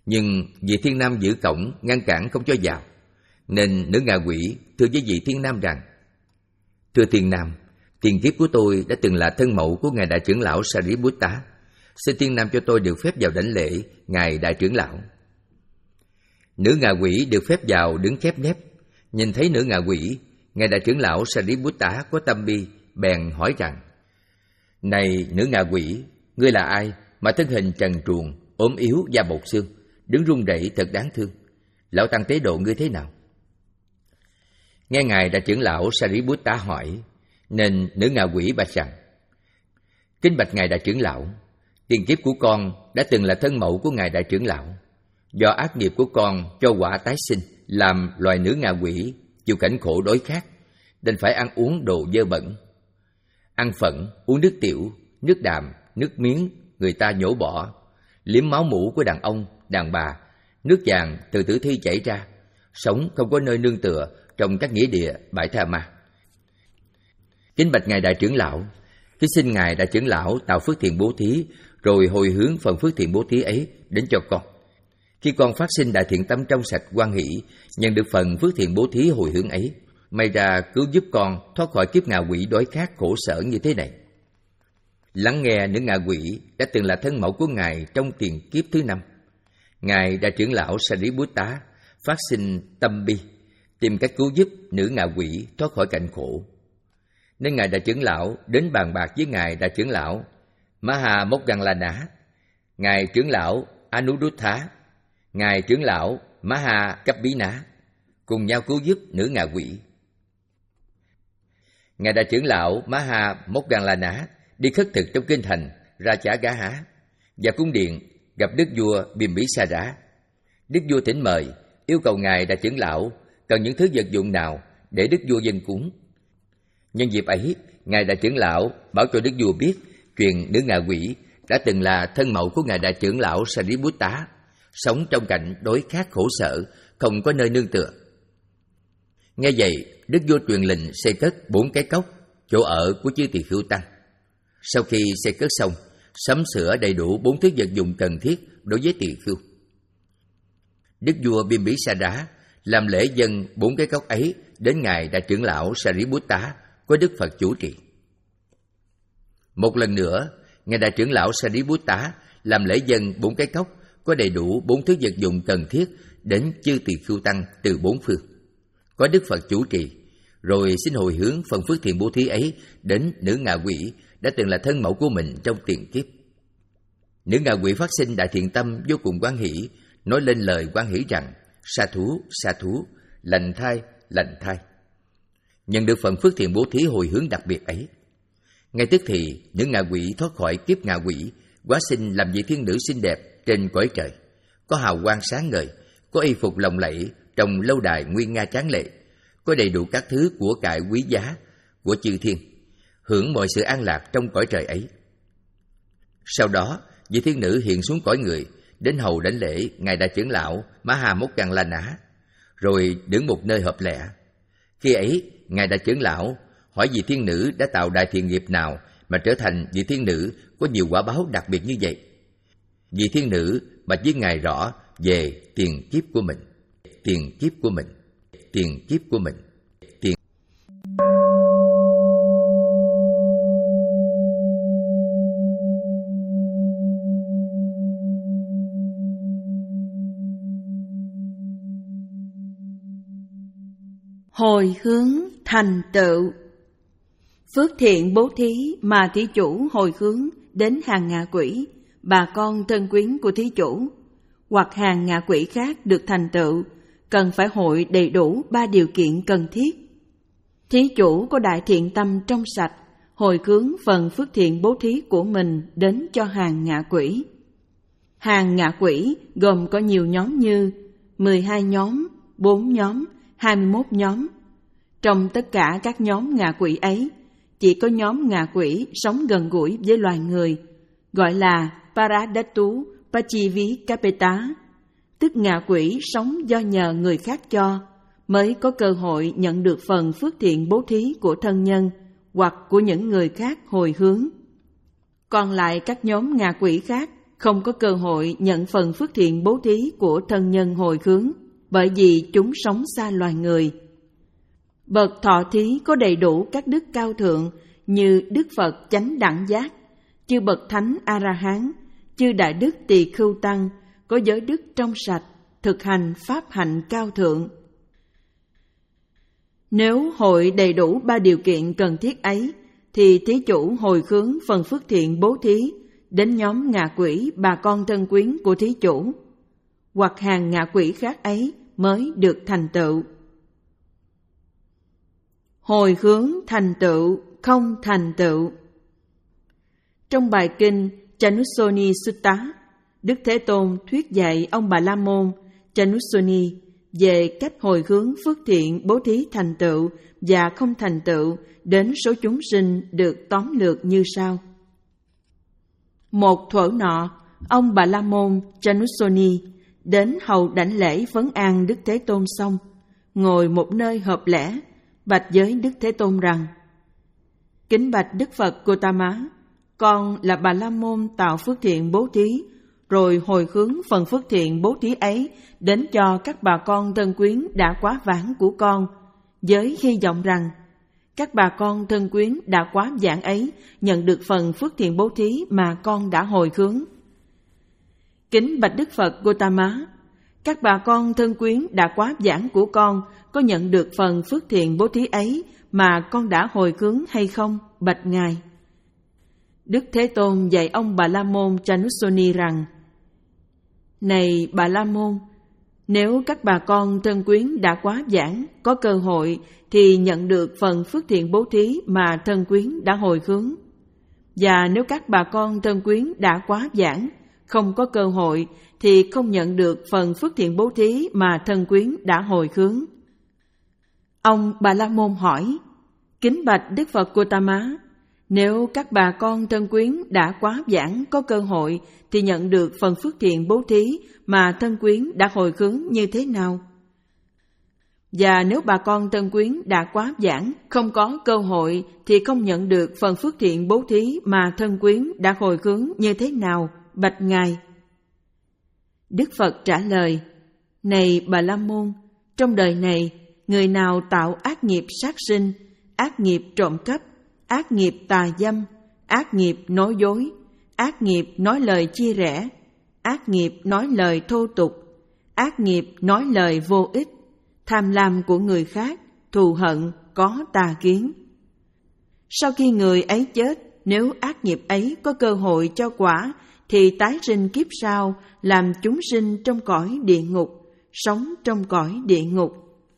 Speaker 1: Nhưng vị thiên nam giữ cổng ngăn cản không cho vào, nên nữ ngạ quỷ thưa với vị thiên nam rằng: Thưa thiên nam, tiền kiếp của tôi đã từng là thân mẫu của ngài đại trưởng lão Sariputta. Xin thiên nam cho tôi được phép vào đảnh lễ ngài đại trưởng lão. Nữ ngạ quỷ được phép vào đứng khép nép. Nhìn thấy nữ ngạ quỷ, ngài đại trưởng lão Sariputta có tâm bi, bèn hỏi rằng: Này nữ ngạ quỷ, ngươi là ai mà thân hình trần truồng, ốm yếu, da bột xương, đứng run rẩy thật đáng thương. Lão tăng tế độ ngươi thế nào? Nghe ngài đại trưởng lão Sariputta hỏi, nên nữ ngạ quỷ bạch rằng: Kính bạch ngài đại trưởng lão, tiền kiếp của con đã từng là thân mẫu của ngài đại trưởng lão. Do ác nghiệp của con cho quả tái sinh, làm loài nữ ngạ quỷ chịu cảnh khổ đói khát, nên phải ăn uống đồ dơ bẩn, ăn phận, uống nước tiểu, nước đạm, nước miếng người ta nhổ bỏ, liếm máu mủ của đàn ông, đàn bà, nước vàng từ tử thi chảy ra, sống không có nơi nương tựa trong các nghĩa địa bãi tha ma. Kính bạch ngài đại trưởng lão, kính xin ngài đại trưởng lão tạo phước thiện bố thí, rồi hồi hướng phần phước thiện bố thí ấy đến cho con. Khi con phát sinh đại thiện tâm trong sạch hoan hỷ, nhận được phần phước thiện bố thí hồi hướng ấy, may ra cứu giúp con thoát khỏi kiếp ngạ quỷ đói khát khổ sở như thế này. Lắng nghe nữ ngạ quỷ đã từng là thân mẫu của ngài trong tiền kiếp thứ năm. Ngài đại trưởng lão Sariputta phát sinh tâm bi, tìm cách cứu giúp nữ ngạ quỷ thoát khỏi cảnh khổ. Nên ngài đại trưởng lão đến bàn bạc với ngài đại trưởng lão Maha Moggallana, ngài trưởng lão Anuruddha, ngài trưởng lão Maha Kappina cùng nhau cứu giúp nữ ngạ quỷ. Ngài đại trưởng lão Maha Moggallana đi khất thực trong kinh thành Rajagaha và cung điện gặp đức vua Bimbisara. Đức vua thỉnh mời, yêu cầu ngài đại trưởng lão cần những thứ vật dụng nào để đức vua dâng cúng. Nhân dịp ấy, ngài đại trưởng lão bảo cho đức vua biết chuyện nữ ngạ quỷ đã từng là thân mẫu của ngài đại trưởng lão Sariputta, sống trong cảnh đói khát khổ sở, không có nơi nương tựa. Nghe vậy, đức vua truyền lệnh xây cất bốn cái cốc, chỗ ở của chư tỳ khưu tăng. Sau khi xây cất xong, sắm sửa đầy đủ bốn thứ vật dụng cần thiết đối với tỳ khưu. Đức vua Bimbisara làm lễ dâng bốn cái cốc ấy đến ngài đại trưởng lão Sariputta có Đức Phật chủ trì. Một lần nữa, ngài đại trưởng lão Sariputta làm lễ dâng bốn cái cốc có đầy đủ bốn thứ vật dụng cần thiết đến chư tỳ khưu tăng từ bốn phương, có Đức Phật chủ trì, rồi xin hồi hướng phần phước thiện bố thí ấy đến nữ ngạ quỷ đã từng là thân mẫu của mình trong tiền kiếp. Nữ ngạ quỷ phát sinh đại thiện tâm vô cùng hoan hỷ, nói lên lời hoan hỷ rằng: Sa thú, sa thú, lành thai, lành thai. Nhận được phần phước thiện bố thí hồi hướng đặc biệt ấy, ngay tức thì nữ ngạ quỷ thoát khỏi kiếp ngạ quỷ, hóa sinh làm vị thiên nữ xinh đẹp trên cõi trời, có hào quang sáng ngời, có y phục lộng lẫy trong lâu đài nguy nga tráng lệ, có đầy đủ các thứ của cải quý giá của chư thiên, hưởng mọi sự an lạc trong cõi trời ấy. Sau đó, vị thiên nữ hiện xuống cõi người, đến hầu đảnh lễ ngài đại trưởng lão Maha Moggallana, rồi đứng một nơi hợp lệ. Khi ấy, ngài đại trưởng lão hỏi vị thiên nữ đã tạo đại thiện nghiệp nào mà trở thành vị thiên nữ có nhiều quả báo đặc biệt như vậy. Vị thiên nữ bạch với ngài rõ về tiền kiếp của mình, tiền kiếp của mình, tiền kiếp của mình, tiền.
Speaker 2: Hồi hướng thành tựu. Phước thiện bố thí mà thí chủ hồi hướng đến hàng ngạ quỷ, bà con thân quyến của thí chủ, hoặc hàng ngạ quỷ khác được thành tựu, cần phải hội đầy đủ ba điều kiện cần thiết. Thí chủ có đại thiện tâm trong sạch, hồi hướng phần phước thiện bố thí của mình đến cho hàng ngạ quỷ. Hàng ngạ quỷ gồm có nhiều nhóm như mười hai nhóm, bốn nhóm, hai mươi mốt nhóm. Trong tất cả các nhóm ngạ quỷ ấy, chỉ có nhóm ngạ quỷ sống gần gũi với loài người, gọi là Paradatu Pachivikapeta, tức ngạ quỷ sống do nhờ người khác cho, mới có cơ hội nhận được phần phước thiện bố thí của thân nhân hoặc của những người khác hồi hướng. Còn lại các nhóm ngạ quỷ khác không có cơ hội nhận phần phước thiện bố thí của thân nhân hồi hướng, bởi vì chúng sống xa loài người. Bậc thọ thí có đầy đủ các đức cao thượng như Đức Phật chánh đẳng giác, chư bậc thánh A-la-hán, chư đại đức tỳ khưu tăng, có giới đức trong sạch, thực hành pháp hạnh cao thượng. Nếu hội đầy đủ ba điều kiện cần thiết ấy, thì thí chủ hồi hướng phần phước thiện bố thí đến nhóm ngạ quỷ bà con thân quyến của thí chủ, hoặc hàng ngạ quỷ khác ấy mới được thành tựu. Hồi hướng thành tựu, không thành tựu. Trong bài kinh Chanusoni Sutta, Đức Thế Tôn thuyết dạy ông Bà La Môn Chanusoni về cách hồi hướng phước thiện bố thí thành tựu và không thành tựu đến số chúng sinh được tóm lược như sau. Một thuở nọ, ông Bà La Môn Chanusoni đến hầu đảnh lễ phấn an Đức Thế Tôn xong, ngồi một nơi hợp lẽ, bạch với Đức Thế Tôn rằng: Kính bạch Đức Phật Gotama, con là Bà La Môn tạo phước thiện bố thí, rồi hồi hướng phần phước thiện bố thí ấy đến cho các bà con thân quyến đã quá vãng của con, với hy vọng rằng các bà con thân quyến đã quá vãng ấy nhận được phần phước thiện bố thí mà con đã hồi hướng. Kính bạch Đức Phật Gotama, các bà con thân quyến đã quá vãng của con có nhận được phần phước thiện bố thí ấy mà con đã hồi hướng hay không, bạch Ngài? Đức Thế Tôn dạy ông Bà La Môn Chanusoni rằng: Này Bà La Môn, nếu các bà con thân quyến đã quá vãng có cơ hội thì nhận được phần phước thiện bố thí mà thân quyến đã hồi hướng. Và nếu các bà con thân quyến đã quá vãng không có cơ hội thì không nhận được phần phước thiện bố thí mà thân quyến đã hồi hướng. Ông Bà La Môn hỏi: Kính bạch Đức Phật Gotama, nếu các bà con thân quyến đã quá vãng có cơ hội thì nhận được phần phước thiện bố thí mà thân quyến đã hồi hướng như thế nào? Và nếu bà con thân quyến đã quá vãng không có cơ hội thì không nhận được phần phước thiện bố thí mà thân quyến đã hồi hướng như thế nào, bạch Ngài? Đức Phật trả lời: Này Bà La Môn, trong đời này, người nào tạo ác nghiệp sát sinh, ác nghiệp trộm cắp, ác nghiệp tà dâm, ác nghiệp nói dối, ác nghiệp nói lời chia rẽ, ác nghiệp nói lời thô tục, ác nghiệp nói lời vô ích, tham lam của người khác, thù hận, có tà kiến. Sau khi người ấy chết, nếu ác nghiệp ấy có cơ hội cho quả, thì tái sinh kiếp sau làm chúng sinh trong cõi địa ngục, sống trong cõi địa ngục.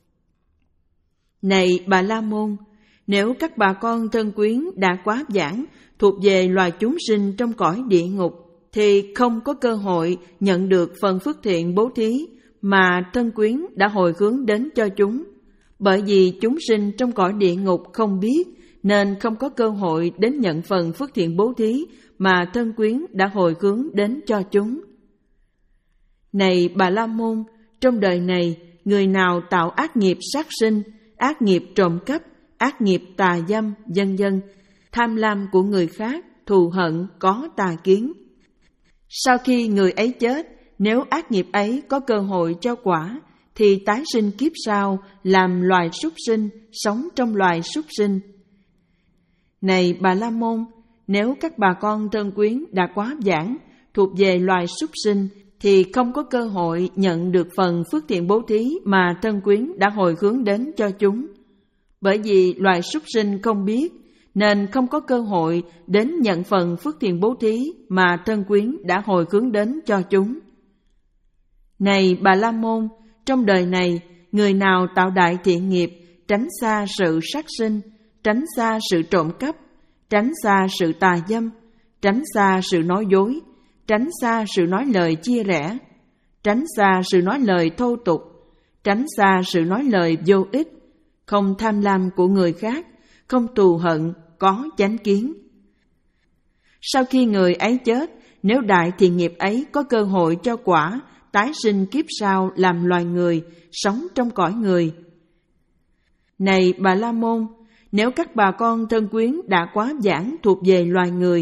Speaker 2: Này Bà La Môn, nếu các bà con thân quyến đã quá vãng thuộc về loài chúng sinh trong cõi địa ngục, thì không có cơ hội nhận được phần phước thiện bố thí mà thân quyến đã hồi hướng đến cho chúng. Bởi vì chúng sinh trong cõi địa ngục không biết, nên không có cơ hội đến nhận phần phước thiện bố thí mà thân quyến đã hồi hướng đến cho chúng. Này Bà La Môn, trong đời này, người nào tạo ác nghiệp sát sinh, ác nghiệp trộm cắp, ác nghiệp tà dâm, vân vân, tham lam của người khác, thù hận, có tà kiến. Sau khi người ấy chết, nếu ác nghiệp ấy có cơ hội cho quả, thì tái sinh kiếp sau làm loài súc sinh, sống trong loài súc sinh. Này Bà La Môn, nếu các bà con thân quyến đã quá vãng thuộc về loài súc sinh, thì không có cơ hội nhận được phần phước thiện bố thí mà thân quyến đã hồi hướng đến cho chúng. Bởi vì loài súc sinh không biết, nên không có cơ hội đến nhận phần phước thiện bố thí mà thân quyến đã hồi hướng đến cho chúng. Này Bà La Môn, trong đời này, người nào tạo đại thiện nghiệp, tránh xa sự sát sinh, tránh xa sự trộm cắp, tránh xa sự tà dâm, tránh xa sự nói dối, tránh xa sự nói lời chia rẽ, tránh xa sự nói lời thô tục, tránh xa sự nói lời vô ích, không tham lam của người khác, không thù hận, có chánh kiến. Sau khi người ấy chết, nếu đại thiện nghiệp ấy có cơ hội cho quả, tái sinh kiếp sau làm loài người, sống trong cõi người. Này Bà La Môn, nếu các bà con thân quyến đã quá vãng thuộc về loài người,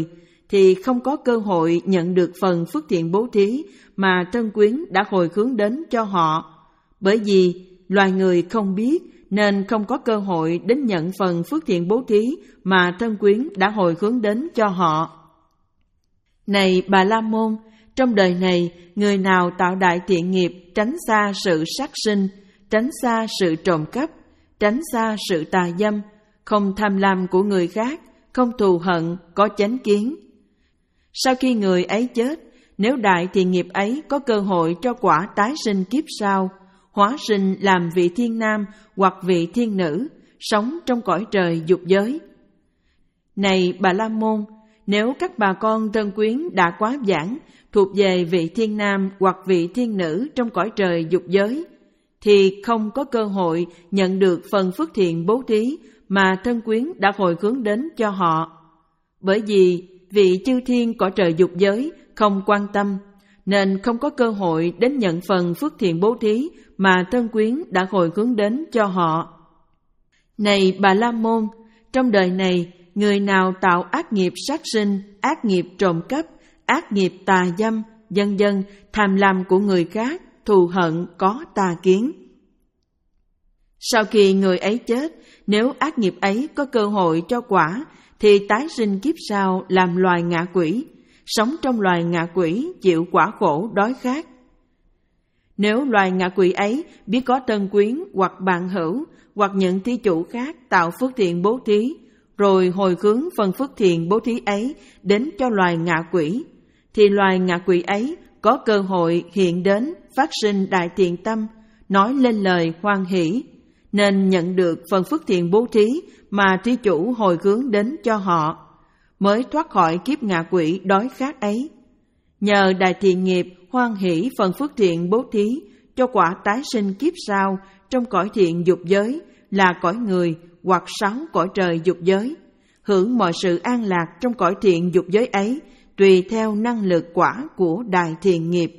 Speaker 2: thì không có cơ hội nhận được phần phước thiện bố thí mà thân quyến đã hồi hướng đến cho họ. Bởi vì loài người không biết nên không có cơ hội đến nhận phần phước thiện bố thí mà thân quyến đã hồi hướng đến cho họ. Này Bà La Môn, trong đời này, người nào tạo đại thiện nghiệp, tránh xa sự sát sinh, tránh xa sự trộm cắp, tránh xa sự tà dâm, không tham lam của người khác, không thù hận, có chánh kiến. Sau khi người ấy chết, nếu đại thiện nghiệp ấy có cơ hội cho quả tái sinh kiếp sau, hóa sinh làm vị thiên nam hoặc vị thiên nữ, sống trong cõi trời dục giới. Này Bà La Môn, nếu các bà con thân quyến đã quá giảng thuộc về vị thiên nam hoặc vị thiên nữ trong cõi trời dục giới, thì không có cơ hội nhận được phần phước thiện bố thí mà thân quyến đã hồi hướng đến cho họ. Bởi vì vị chư thiên cõi trời dục giới không quan tâm, nên không có cơ hội đến nhận phần phước thiện bố thí mà thân quyến đã hồi hướng đến cho họ. Này Bà La Môn, trong đời này, người nào tạo ác nghiệp sát sinh, ác nghiệp trộm cắp, ác nghiệp tà dâm, vân vân, tham lam của người khác, thù hận, có tà kiến. Sau khi người ấy chết, nếu ác nghiệp ấy có cơ hội cho quả, thì tái sinh kiếp sau làm loài ngạ quỷ, sống trong loài ngạ quỷ chịu quả khổ đói khát. Nếu loài ngạ quỷ ấy biết có thân quyến hoặc bạn hữu hoặc những thí chủ khác tạo phước thiện bố thí, rồi hồi hướng phần phước thiện bố thí ấy đến cho loài ngạ quỷ, thì loài ngạ quỷ ấy có cơ hội hiện đến phát sinh đại thiện tâm, nói lên lời hoan hỷ, nên nhận được phần phước thiện bố thí mà thí chủ hồi hướng đến cho họ, mới thoát khỏi kiếp ngạ quỷ đói khát ấy. Nhờ đại thiện nghiệp hoan hỷ phần phước thiện bố thí cho quả tái sinh kiếp sau trong cõi thiện dục giới là cõi người hoặc sáu cõi trời dục giới, hưởng mọi sự an lạc trong cõi thiện dục giới ấy tùy theo năng lực quả của đại thiện nghiệp.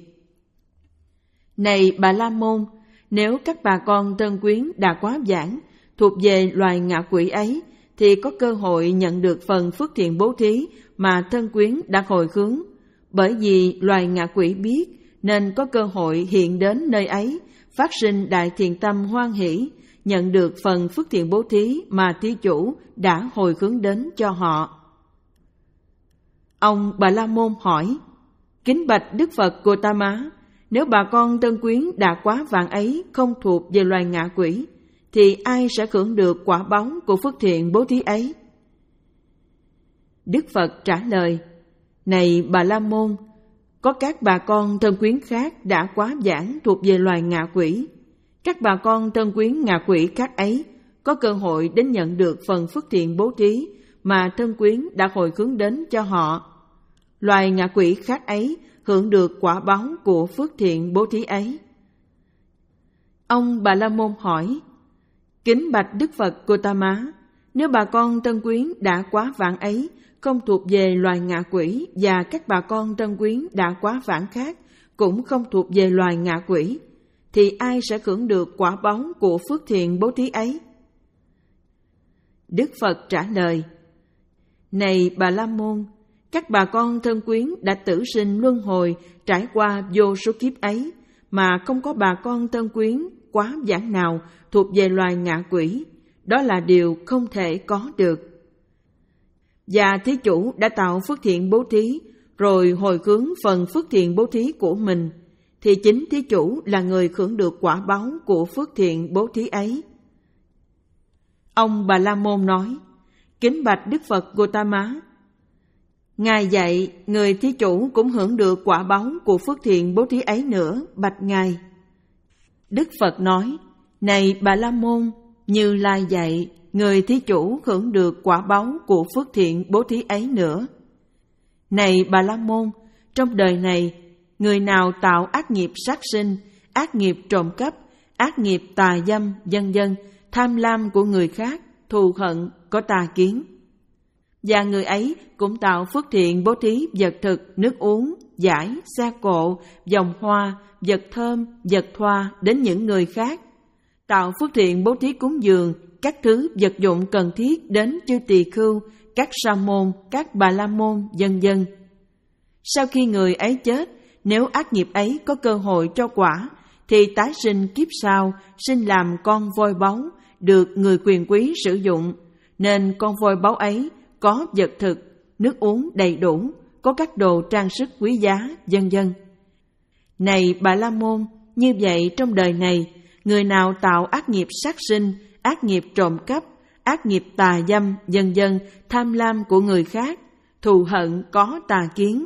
Speaker 2: Này Bà La Môn, nếu các bà con thân quyến đã quá giảng thuộc về loài ngạ quỷ ấy, thì có cơ hội nhận được phần phước thiện bố thí mà thân quyến đã hồi hướng. Bởi vì loài ngạ quỷ biết nên có cơ hội hiện đến nơi ấy, phát sinh đại thiện tâm hoan hỷ, nhận được phần phước thiện bố thí mà thí chủ đã hồi hướng đến cho họ. Ông Bà La Môn hỏi: Kính bạch Đức Phật Gotama, nếu bà con thân quyến đã quá vạn ấy không thuộc về loài ngạ quỷ, thì ai sẽ hưởng được quả báo của phước thiện bố thí ấy? Đức Phật trả lời: Này Bà La Môn, có các bà con thân quyến khác đã quá giảng thuộc về loài ngạ quỷ. Các bà con thân quyến ngạ quỷ khác ấy có cơ hội đến nhận được phần phước thiện bố thí mà thân quyến đã hồi hướng đến cho họ. Loài ngạ quỷ khác ấy hưởng được quả báo của phước thiện bố thí ấy. Ông Bà La Môn hỏi: Kính bạch Đức Phật Gotama, nếu bà con thân quyến đã quá vạn ấy không thuộc về loài ngạ quỷ, và các bà con thân quyến đã quá vạn khác cũng không thuộc về loài ngạ quỷ, thì ai sẽ hưởng được quả báo của phước thiện bố thí ấy? Đức Phật trả lời: Này Bà La Môn, các bà con thân quyến đã tử sinh luân hồi trải qua vô số kiếp ấy, mà không có bà con thân quyến quá giảng nào thuộc về loài ngạ quỷ, đó là điều không thể có được. Và thí chủ đã tạo phước thiện bố thí, rồi hồi hướng phần phước thiện bố thí của mình, thì chính thí chủ là người hưởng được quả báo của phước thiện bố thí ấy. Ông Bà La Môn nói: Kính bạch Đức Phật Gotama, Ngài dạy người thí chủ cũng hưởng được quả báo của phước thiện bố thí ấy nữa, bạch Ngài. Đức Phật nói: Này Bà La Môn, Như Lai dạy người thí chủ hưởng được quả báo của phước thiện bố thí ấy nữa. Này Bà La Môn, trong đời này, người nào tạo ác nghiệp sát sinh, ác nghiệp trộm cắp, ác nghiệp tà dâm, vân vân, tham lam của người khác, thù hận, có tà kiến, và người ấy cũng tạo phước thiện bố thí vật thực, nước uống, giải, xa cộ, vòng hoa, vật thơm, vật thoa đến những người khác, tạo phước thiện bố thí cúng dường các thứ vật dụng cần thiết đến chư tỳ khưu, các sa môn, các bà la môn, vân vân. Sau khi người ấy chết, nếu ác nghiệp ấy có cơ hội cho quả, thì tái sinh kiếp sau, sinh làm con voi báu, được người quyền quý sử dụng, nên con voi báu ấy có vật thực, nước uống đầy đủ, có các đồ trang sức quý giá, vân vân. Này Bà La Môn, như vậy trong đời này, người nào tạo ác nghiệp sát sinh, ác nghiệp trộm cắp, ác nghiệp tà dâm, vân vân, tham lam của người khác, thù hận có tà kiến,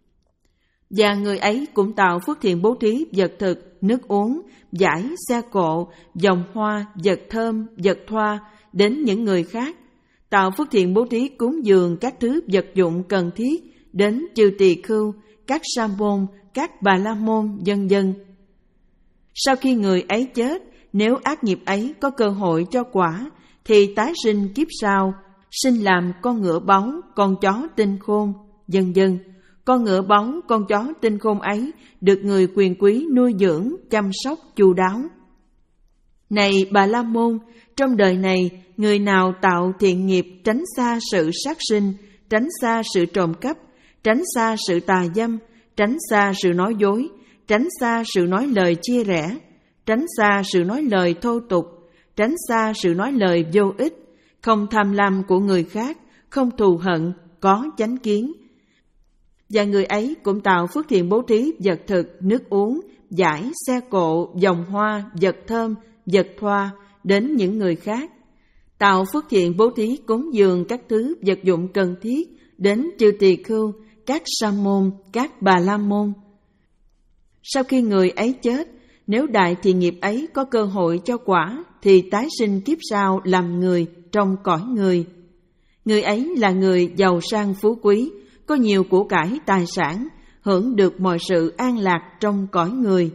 Speaker 2: và người ấy cũng tạo phước thiện bố thí vật thực, nước uống, vải, xe cộ, vòng hoa, vật thơm, vật thoa đến những người khác, tạo phước thiện bố thí cúng dường các thứ vật dụng cần thiết đến chư tỳ khưu, các sa môn, các bà la môn, vân vân. Sau khi người ấy chết, nếu ác nghiệp ấy có cơ hội cho quả, thì tái sinh kiếp sau, sinh làm con ngựa báu, con chó tinh khôn, vân vân. Con ngựa báu, con chó tinh khôn ấy được người quyền quý nuôi dưỡng, chăm sóc chu đáo. Này Bà La Môn, trong đời này, người nào tạo thiện nghiệp tránh xa sự sát sinh, tránh xa sự trộm cắp, tránh xa sự tà dâm, tránh xa sự nói dối, tránh xa sự nói lời chia rẽ, tránh xa sự nói lời thô tục, tránh xa sự nói lời vô ích, không tham lam của người khác, không thù hận, có chánh kiến. Và người ấy cũng tạo phước thiện bố thí vật thực, nước uống, vải, xe cộ, vòng hoa, vật thơm, vật thoa đến những người khác, tạo phước thiện bố thí cúng dường các thứ vật dụng cần thiết đến chư tỳ khưu, các sa môn, các bà la môn. Sau khi người ấy chết, nếu đại thiện nghiệp ấy có cơ hội cho quả, thì tái sinh kiếp sau làm người trong cõi người. Người ấy là người giàu sang phú quý, có nhiều của cải tài sản, hưởng được mọi sự an lạc trong cõi người.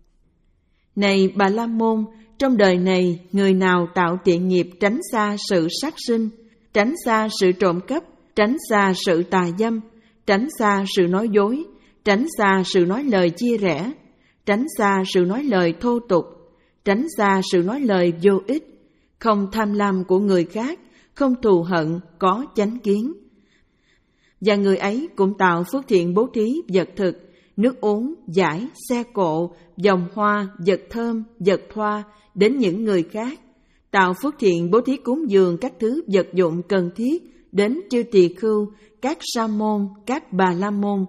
Speaker 2: Này Bà La Môn, trong đời này, người nào tạo thiện nghiệp tránh xa sự sát sinh, tránh xa sự trộm cắp, tránh xa sự tà dâm, tránh xa sự nói dối, tránh xa sự nói lời chia rẽ, tránh xa sự nói lời thô tục, tránh xa sự nói lời vô ích, không tham lam của người khác, không thù hận, có chánh kiến. Và người ấy cũng tạo phước thiện bố thí vật thực, nước uống, vải, xe cộ, vòng hoa, vật thơm, vật thoa đến những người khác, tạo phước thiện bố thí cúng dường các thứ vật dụng cần thiết đến chư tỳ khưu, các sa môn, các bà la môn.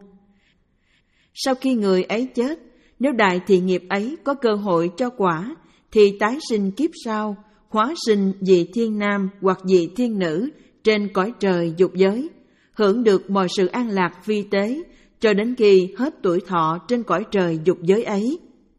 Speaker 2: Sau khi người ấy chết, nếu đại thiện nghiệp ấy có cơ hội cho quả, thì tái sinh kiếp sau, hóa sinh vị thiên nam hoặc vị thiên nữ trên cõi trời dục giới, hưởng được mọi sự an lạc vi tế cho đến khi hết tuổi thọ trên cõi trời dục giới ấy.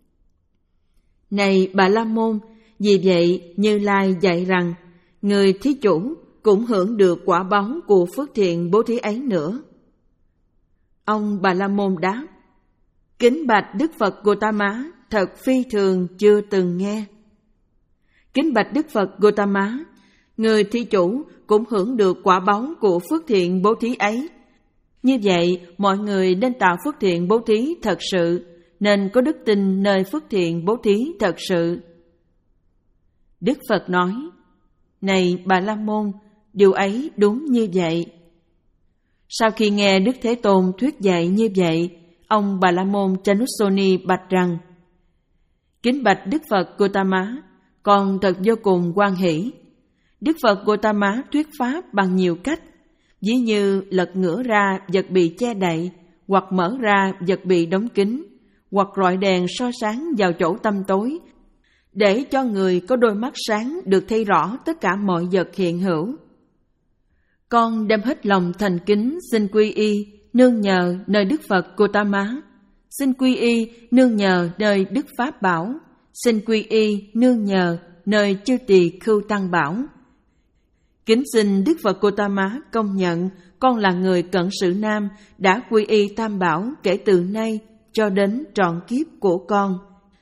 Speaker 2: Này Bà La Môn, vì vậy Như Lai dạy rằng, người thí chủ cũng hưởng được quả báu của phước thiện bố thí ấy nữa. Ông Bà La Môn đáp: Kính bạch Đức Phật Gotama, thật phi thường chưa từng nghe. Kính bạch Đức Phật Gotama, người thí chủ cũng hưởng được quả báu của phước thiện bố thí ấy. Như vậy, mọi người nên tạo phước thiện bố thí thật sự, nên có đức tin nơi phước thiện bố thí thật sự. Đức Phật nói: Này Bà La Môn, điều ấy đúng như vậy. Sau khi nghe Đức Thế Tôn thuyết dạy như vậy, ông Bà La Môn Chanusoni bạch rằng: Kính bạch Đức Phật Gotama, con thật vô cùng hoan hỷ. Đức Phật Gotama thuyết pháp bằng nhiều cách, ví như lật ngửa ra vật bị che đậy, hoặc mở ra vật bị đóng kín, hoặc rọi đèn soi sáng vào chỗ tăm tối, để cho người có đôi mắt sáng được thấy rõ tất cả mọi vật hiện hữu. Con đem hết lòng thành kính xin quy y, nương nhờ nơi Đức Phật Gotama, xin quy y nương nhờ nơi Đức Pháp Bảo, xin quy y nương nhờ nơi chư tỳ khưu tăng bảo. Kính xin Đức Phật Gotama công nhận con là người cận sự nam đã quy y tam bảo kể từ nay cho đến trọn kiếp của con.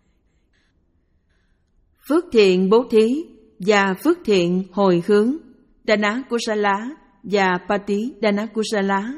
Speaker 2: Phước thiện bố thí và phước thiện hồi hướng, Dana Kusala và Pati Dana Kusala.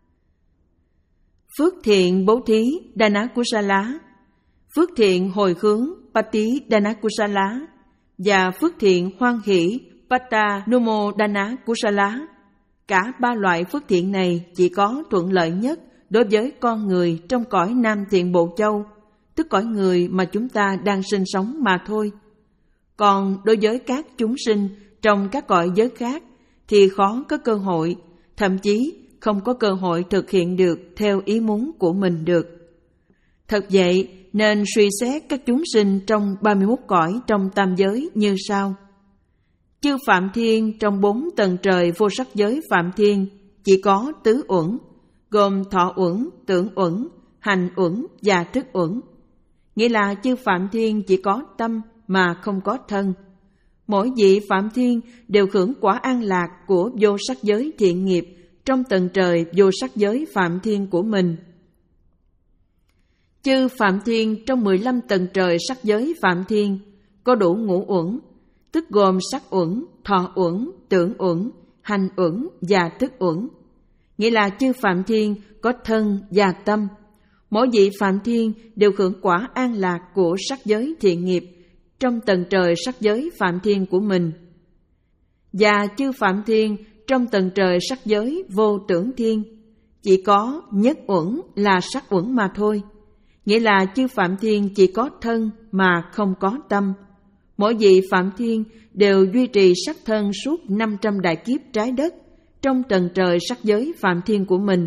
Speaker 2: Phước thiện bố thí Dana Kusala, phước thiện hồi hướng Pati Dana Kusala và phước thiện hoan hỷ Patta Numo Dana Kusala Cả ba loại phước thiện này chỉ có thuận lợi nhất đối với con người trong cõi Nam Thiện Bộ Châu, tức cõi người mà chúng ta đang sinh sống mà thôi. Còn đối với các chúng sinh trong các cõi giới khác thì khó có cơ hội, thậm chí không có cơ hội thực hiện được theo ý muốn của mình được. Thật vậy, nên suy xét các chúng sinh trong ba mươi mốt cõi trong tam giới như sau. Chư Phạm Thiên trong bốn tầng trời vô sắc giới Phạm Thiên chỉ có tứ uẩn, gồm thọ uẩn, tưởng uẩn, hành uẩn và thức uẩn. Nghĩa là chư Phạm Thiên chỉ có tâm mà không có thân. Mỗi vị Phạm Thiên đều hưởng quả an lạc của vô sắc giới thiện nghiệp trong tầng trời vô sắc giới Phạm Thiên của mình. Chư Phạm Thiên trong mười lăm tầng trời sắc giới Phạm Thiên có đủ ngũ uẩn, tức gồm sắc uẩn, thọ uẩn, tưởng uẩn, hành uẩn và thức uẩn. Nghĩa là chư Phạm Thiên có thân và tâm. Mỗi vị Phạm Thiên đều hưởng quả an lạc của sắc giới thiện nghiệp trong tầng trời sắc giới Phạm Thiên của mình. Và chư Phạm Thiên trong tầng trời sắc giới vô tưởng thiên chỉ có nhất uẩn là sắc uẩn mà thôi. Nghĩa là chư Phạm Thiên chỉ có thân mà không có tâm. Mỗi vị Phạm Thiên đều duy trì sắc thân suốt năm trăm đại kiếp trái đất trong tầng trời sắc giới Phạm Thiên của mình.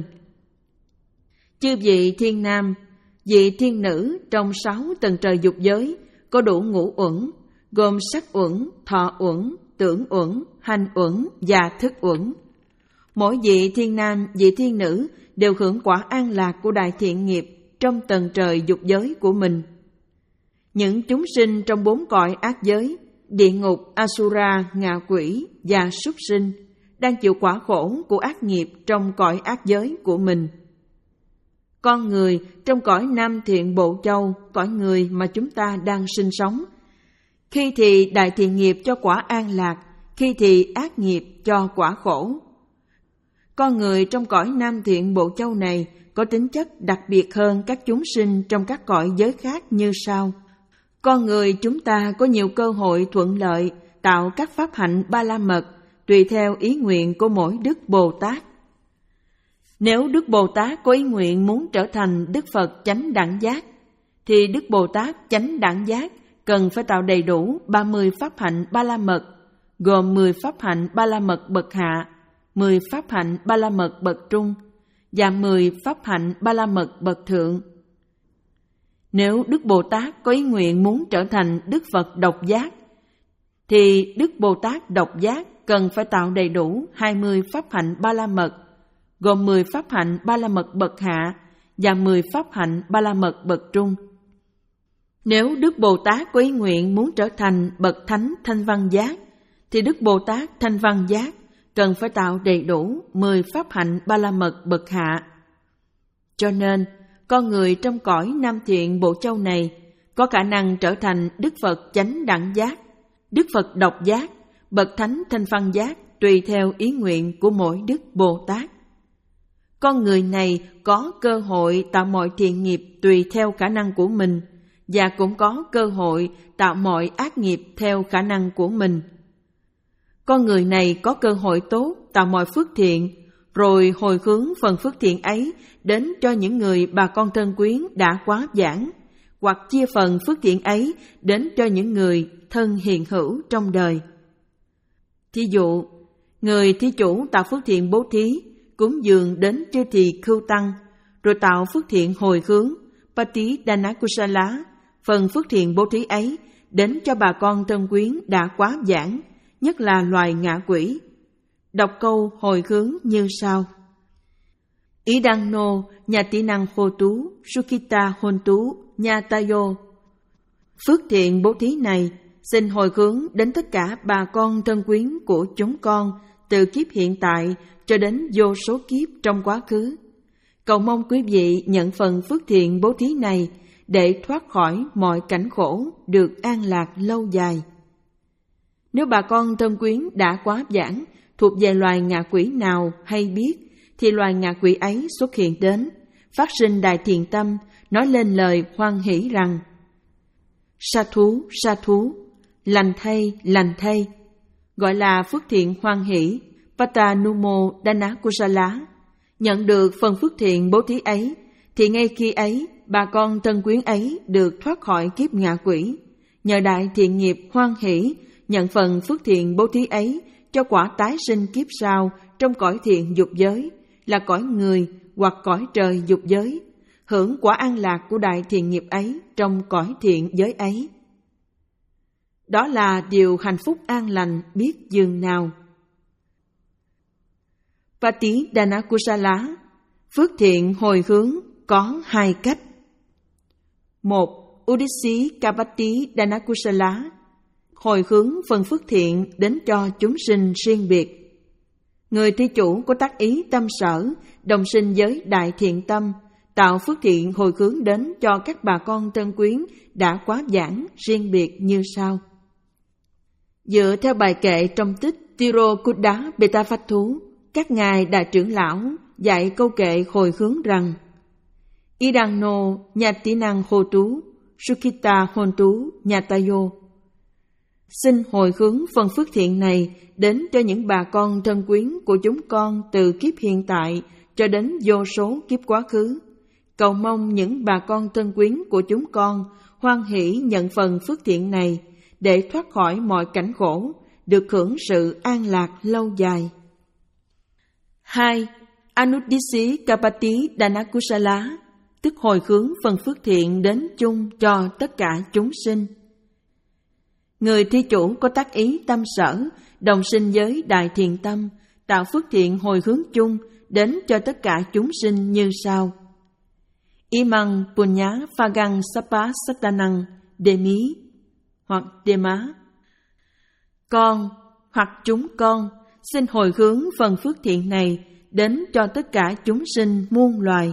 Speaker 2: Chư vị thiên nam, vị thiên nữ trong sáu tầng trời dục giới có đủ ngũ uẩn, gồm sắc uẩn, thọ uẩn, tưởng uẩn, hành uẩn và thức uẩn. Mỗi vị thiên nam, vị thiên nữ đều hưởng quả an lạc của đại thiện nghiệp trong tầng trời dục giới của mình. Những chúng sinh trong bốn cõi ác giới, địa ngục, Asura, ngạ quỷ và súc sinh đang chịu quả khổ của ác nghiệp trong cõi ác giới của mình. Con người trong cõi Nam Thiện Bộ Châu, cõi người mà chúng ta đang sinh sống, khi thì đại thiện nghiệp cho quả an lạc, khi thì ác nghiệp cho quả khổ. Con người trong cõi Nam Thiện Bộ Châu này có tính chất đặc biệt hơn các chúng sinh trong các cõi giới khác như sau. Con người chúng ta có nhiều cơ hội thuận lợi tạo các pháp hạnh ba la mật tùy theo ý nguyện của mỗi Đức Bồ Tát. Nếu Đức Bồ Tát có ý nguyện muốn trở thành Đức Phật chánh đẳng giác, thì Đức Bồ Tát chánh đẳng giác cần phải tạo đầy đủ ba mươi pháp hạnh ba la mật, gồm mười pháp hạnh ba la mật bậc hạ, mười pháp hạnh ba la mật bậc trung và mười pháp hạnh ba la mật bậc thượng. Nếu Đức Bồ Tát có ý nguyện muốn trở thành Đức Phật độc giác, thì Đức Bồ Tát độc giác cần phải tạo đầy đủ hai mươi pháp hạnh ba la mật, gồm mười pháp hạnh ba la mật bậc hạ và mười pháp hạnh ba la mật bậc trung. Nếu Đức Bồ Tát có ý nguyện muốn trở thành bậc thánh thanh văn giác, thì Đức Bồ Tát thanh văn giác cần phải tạo đầy đủ mười pháp hạnh ba la mật bậc hạ. Cho nên, con người trong cõi Nam Thiện Bộ Châu này có khả năng trở thành Đức Phật chánh đẳng giác, Đức Phật độc giác, bậc thánh thanh văn giác tùy theo ý nguyện của mỗi Đức Bồ Tát. Con người này có cơ hội tạo mọi thiện nghiệp tùy theo khả năng của mình, và cũng có cơ hội tạo mọi ác nghiệp theo khả năng của mình. Con người này có cơ hội tốt tạo mọi phước thiện, rồi hồi hướng phần phước thiện ấy đến cho những người bà con thân quyến đã quá giảng, hoặc chia phần phước thiện ấy đến cho những người thân hiện hữu trong đời. Thí dụ, người thí chủ tạo phước thiện bố thí, cúng dường đến chư tỳ khưu tăng, rồi tạo phước thiện hồi hướng, Pati Dana Kusala, phần phước thiện bố thí ấy đến cho bà con thân quyến đã quá giảng, nhất là loài ngạ quỷ. Đọc câu hồi hướng như sau. Ý đăng nô, nhà tỷ năng khô tú, Sukita hôn tú, nhà tayo. Phước thiện bố thí này xin hồi hướng đến tất cả bà con thân quyến của chúng con từ kiếp hiện tại cho đến vô số kiếp trong quá khứ. Cầu mong quý vị nhận phần phước thiện bố thí này để thoát khỏi mọi cảnh khổ, được an lạc lâu dài. Nếu bà con thân quyến đã quá giảng thuộc về loài ngạ quỷ nào hay biết, thì loài ngạ quỷ ấy xuất hiện đến, phát sinh đại thiện tâm, nói lên lời hoan hỷ rằng: sa thú, sa thú, lành thay, lành thay, gọi là phước thiện hoan hỷ, Patanumo Dana Kusala, nhận được phần phước thiện bố thí ấy, thì ngay khi ấy, bà con thân quyến ấy được thoát khỏi kiếp ngạ quỷ. Nhờ đại thiện nghiệp hoan hỷ, nhận phần phước thiện bố thí ấy cho quả tái sinh kiếp sau trong cõi thiện dục giới, là cõi người hoặc cõi trời dục giới, hưởng quả an lạc của đại thiện nghiệp ấy trong cõi thiện giới ấy. Đó là điều hạnh phúc an lành biết dường nào. Patidana Kusala, phước thiện hồi hướng có hai cách. Một. Udisi Kapati Dana Kusala, hồi hướng phần phước thiện đến cho chúng sinh riêng biệt. Người thi chủ có tác ý tâm sở, đồng sinh với đại thiện tâm, tạo phước thiện hồi hướng đến cho các bà con thân quyến đã quá giảng riêng biệt như sau. Dựa theo bài kệ trong tích Tirokuddha Beta Phách Thú, các ngài đại trưởng lão dạy câu kệ hồi hướng rằng: Idanno Nyatinang Hotu Sukhita Hontu Nyatayo. Xin hồi hướng phần phước thiện này đến cho những bà con thân quyến của chúng con từ kiếp hiện tại cho đến vô số kiếp quá khứ. Cầu mong những bà con thân quyến của chúng con hoan hỷ nhận phần phước thiện này để thoát khỏi mọi cảnh khổ, được hưởng sự an lạc lâu dài. Hai. Anuddisi Kapati Dana Kusala, tức hồi hướng phần phước thiện đến chung cho tất cả chúng sinh. Người thi chủ có tác ý tâm sở, đồng sinh với đại thiện tâm, tạo phước thiện hồi hướng chung đến cho tất cả chúng sinh như sau. Imang punya phagang sapa satanang demi, hoặc dema. Con hoặc chúng con xin hồi hướng phần phước thiện này đến cho tất cả chúng sinh muôn loài.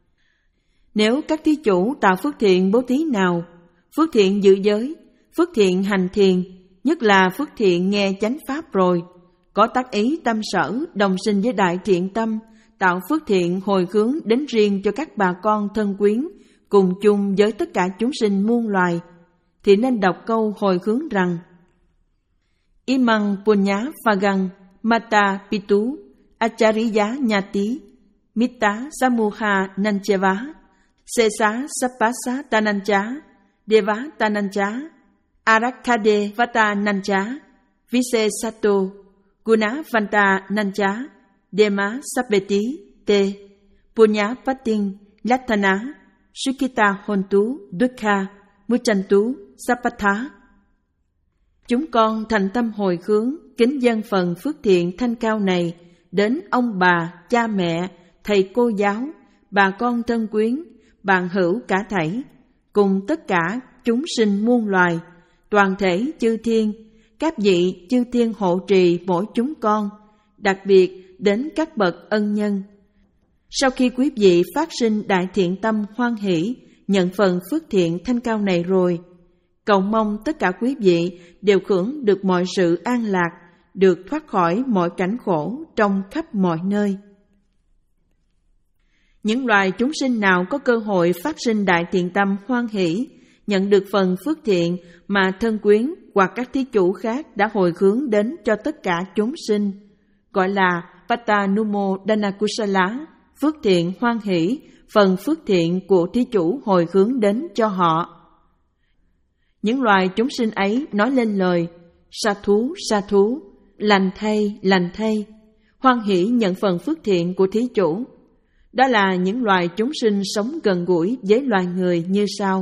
Speaker 2: Nếu các thí chủ tạo phước thiện bố thí nào, phước thiện giữ giới, phước thiện hành thiền, nhất là phước thiện nghe chánh pháp rồi, có tác ý tâm sở, đồng sinh với đại thiện tâm, tạo phước thiện hồi hướng đến riêng cho các bà con thân quyến, cùng chung với tất cả chúng sinh muôn loài, thì nên đọc câu hồi hướng rằng: Imang punya phagang mata pitu achariya nhati mita samuha nancheva sesa sapasa tanancha deva tanancha arakade vata nancha vise sato guna vanta nancha dema sapeti te punya patin latana sukita hontu dukha muchantu sapatha. Chúng con thành tâm hồi hướng, kính dâng phần phước thiện thanh cao này đến ông bà, cha mẹ, thầy cô giáo, bà con thân quyến, bạn hữu cả thảy, cùng tất cả chúng sinh muôn loài, toàn thể chư thiên, các vị chư thiên hộ trì mỗi chúng con, đặc biệt đến các bậc ân nhân. Sau khi quý vị phát sinh đại thiện tâm hoan hỷ, nhận phần phước thiện thanh cao này rồi, cầu mong tất cả quý vị đều hưởng được mọi sự an lạc, được thoát khỏi mọi cảnh khổ trong khắp mọi nơi. Những loài chúng sinh nào có cơ hội phát sinh đại thiện tâm hoan hỷ, nhận được phần phước thiện mà thân quyến hoặc các thí chủ khác đã hồi hướng đến cho tất cả chúng sinh, gọi là Patanumo Dana Kusala, phước thiện hoan hỷ, phần phước thiện của thí chủ hồi hướng đến cho họ. Những loài chúng sinh ấy nói lên lời sa thú, sa thú, lành thay, lành thay, hoan hỷ nhận phần phước thiện của thí chủ. Đó là những loài chúng sinh sống gần gũi với loài người như sau.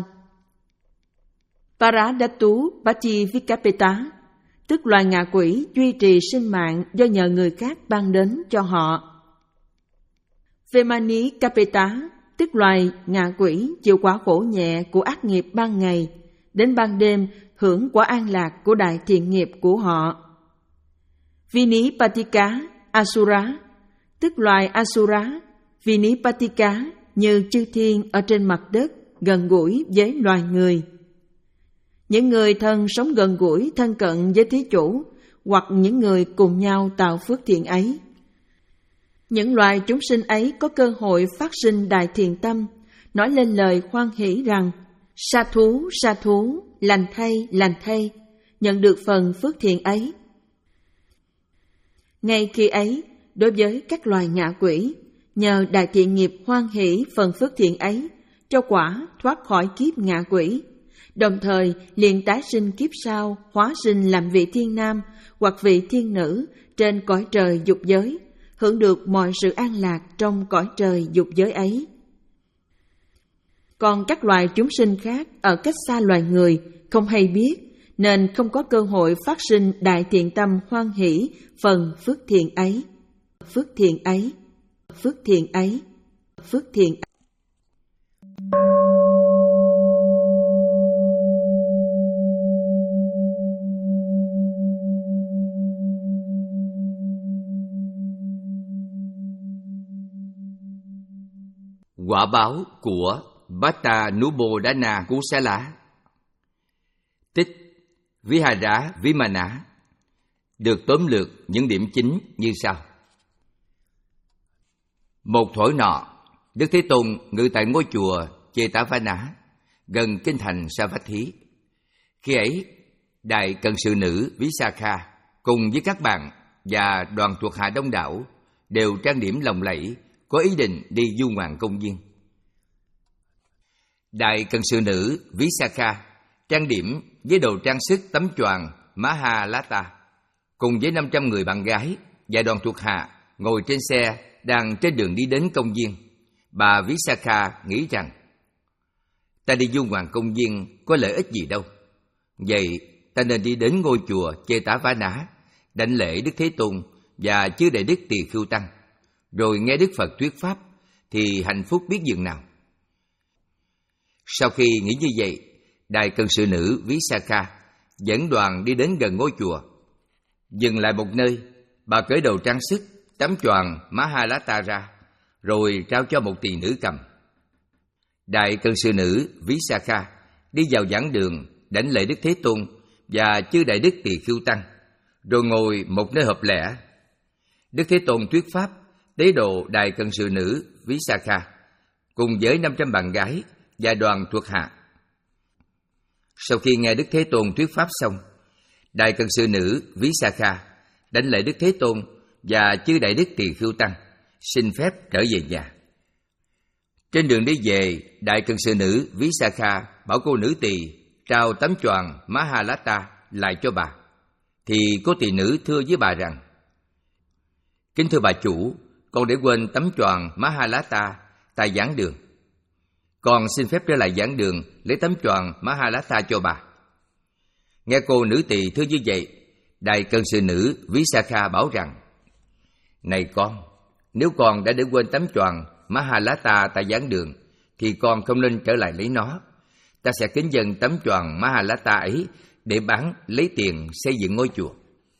Speaker 2: Paradatu Pati Vikapeta, tức loài ngạ quỷ duy trì sinh mạng do nhờ người khác ban đến cho họ. Vemani Kapeta, tức loài ngạ quỷ chịu quả khổ nhẹ của ác nghiệp ban ngày, đến ban đêm hưởng quả an lạc của đại thiện nghiệp của họ. Vinipatika Asura, tức loài Asura, Vinipatika như chư thiên ở trên mặt đất, gần gũi với loài người. Những người thân sống gần gũi thân cận với thí chủ, hoặc những người cùng nhau tạo phước thiện ấy. Những loài chúng sinh ấy có cơ hội phát sinh đại thiện tâm, nói lên lời hoan hỷ rằng sa thú, sa thú, lành thay, lành thay, nhận được phần phước thiện ấy. Ngay khi ấy, đối với các loài ngạ quỷ, nhờ đại thiện nghiệp hoan hỷ phần phước thiện ấy, cho quả thoát khỏi kiếp ngạ quỷ, đồng thời liền tái sinh kiếp sau, hóa sinh làm vị thiên nam hoặc vị thiên nữ trên cõi trời dục giới, hưởng được mọi sự an lạc trong cõi trời dục giới ấy. Còn các loài chúng sinh khác ở cách xa loài người không hay biết, nên không có cơ hội phát sinh đại thiện tâm hoan hỷ phần phước thiện ấy. Phước thiện ấy, phước thiện ấy, phước thiện ấy.
Speaker 1: Quả báo của Bhatta Nubodhana Kusala. Tích Vihara Vimana được tóm lược những điểm chính như sau. Một thổi nọ, Đức Thế Tôn ngự tại ngôi chùa Jetavana gần kinh thành Savatthi. Khi ấy, đại cận sự nữ Visakha cùng với các bạn và đoàn thuộc hạ đông đảo đều trang điểm lộng lẫy, có ý định đi du ngoạn công viên. Đại cận sự nữ Visakha trang điểm với đồ trang sức tấm choàng Mahalata cùng với năm trăm người bạn gái và đoàn thuộc hạ ngồi trên xe đang trên đường đi đến công viên. Bà Visakha nghĩ rằng ta đi du ngoạn công viên có lợi ích gì đâu, vậy ta nên đi đến ngôi chùa Jetavana đảnh lễ Đức Thế Tôn và chư đại đức Tỳ Khưu Tăng, rồi nghe Đức Phật thuyết pháp thì hạnh phúc biết dường nào. Sau khi nghĩ như vậy, đại cận sự nữ Visakha dẫn đoàn đi đến gần ngôi chùa. Dừng lại một nơi, bà cởi đồ trang sức tấm choàng Mahalata ra, rồi trao cho một tỳ nữ cầm. Đại cận sự nữ Visakha đi vào giảng đường đảnh lễ Đức Thế Tôn và chư đại đức Tỳ Khưu Tăng, rồi ngồi một nơi hợp lẻ. Đức Thế Tôn thuyết pháp tế độ đại cận sự nữ Visakha cùng với năm trăm bạn gái và đoàn thuộc hạ. Sau khi nghe Đức Thế Tôn thuyết pháp xong, đại cận sự nữ Visakha đảnh lễ Đức Thế Tôn và chư đại đức Tỳ Khưu Tăng, xin phép trở về nhà. Trên đường đi về, đại cận sự nữ Visakha bảo cô nữ tỳ trao tấm choàng Mahalata lại cho bà. Thì cô tỳ nữ thưa với bà rằng: kính thưa bà chủ, con để quên tấm choàng Mahalata tại giảng đường. Con xin phép trở lại giảng đường lấy tấm choàng Mahalata cho bà. Nghe cô nữ tỳ thưa như vậy, đại cận sự nữ Visakha bảo rằng: này con, nếu con đã để quên tấm choàng Mahalata tại giảng đường, thì con không nên trở lại lấy nó. Ta sẽ kính dâng tấm choàng Mahalata ấy để bán lấy tiền xây dựng ngôi chùa.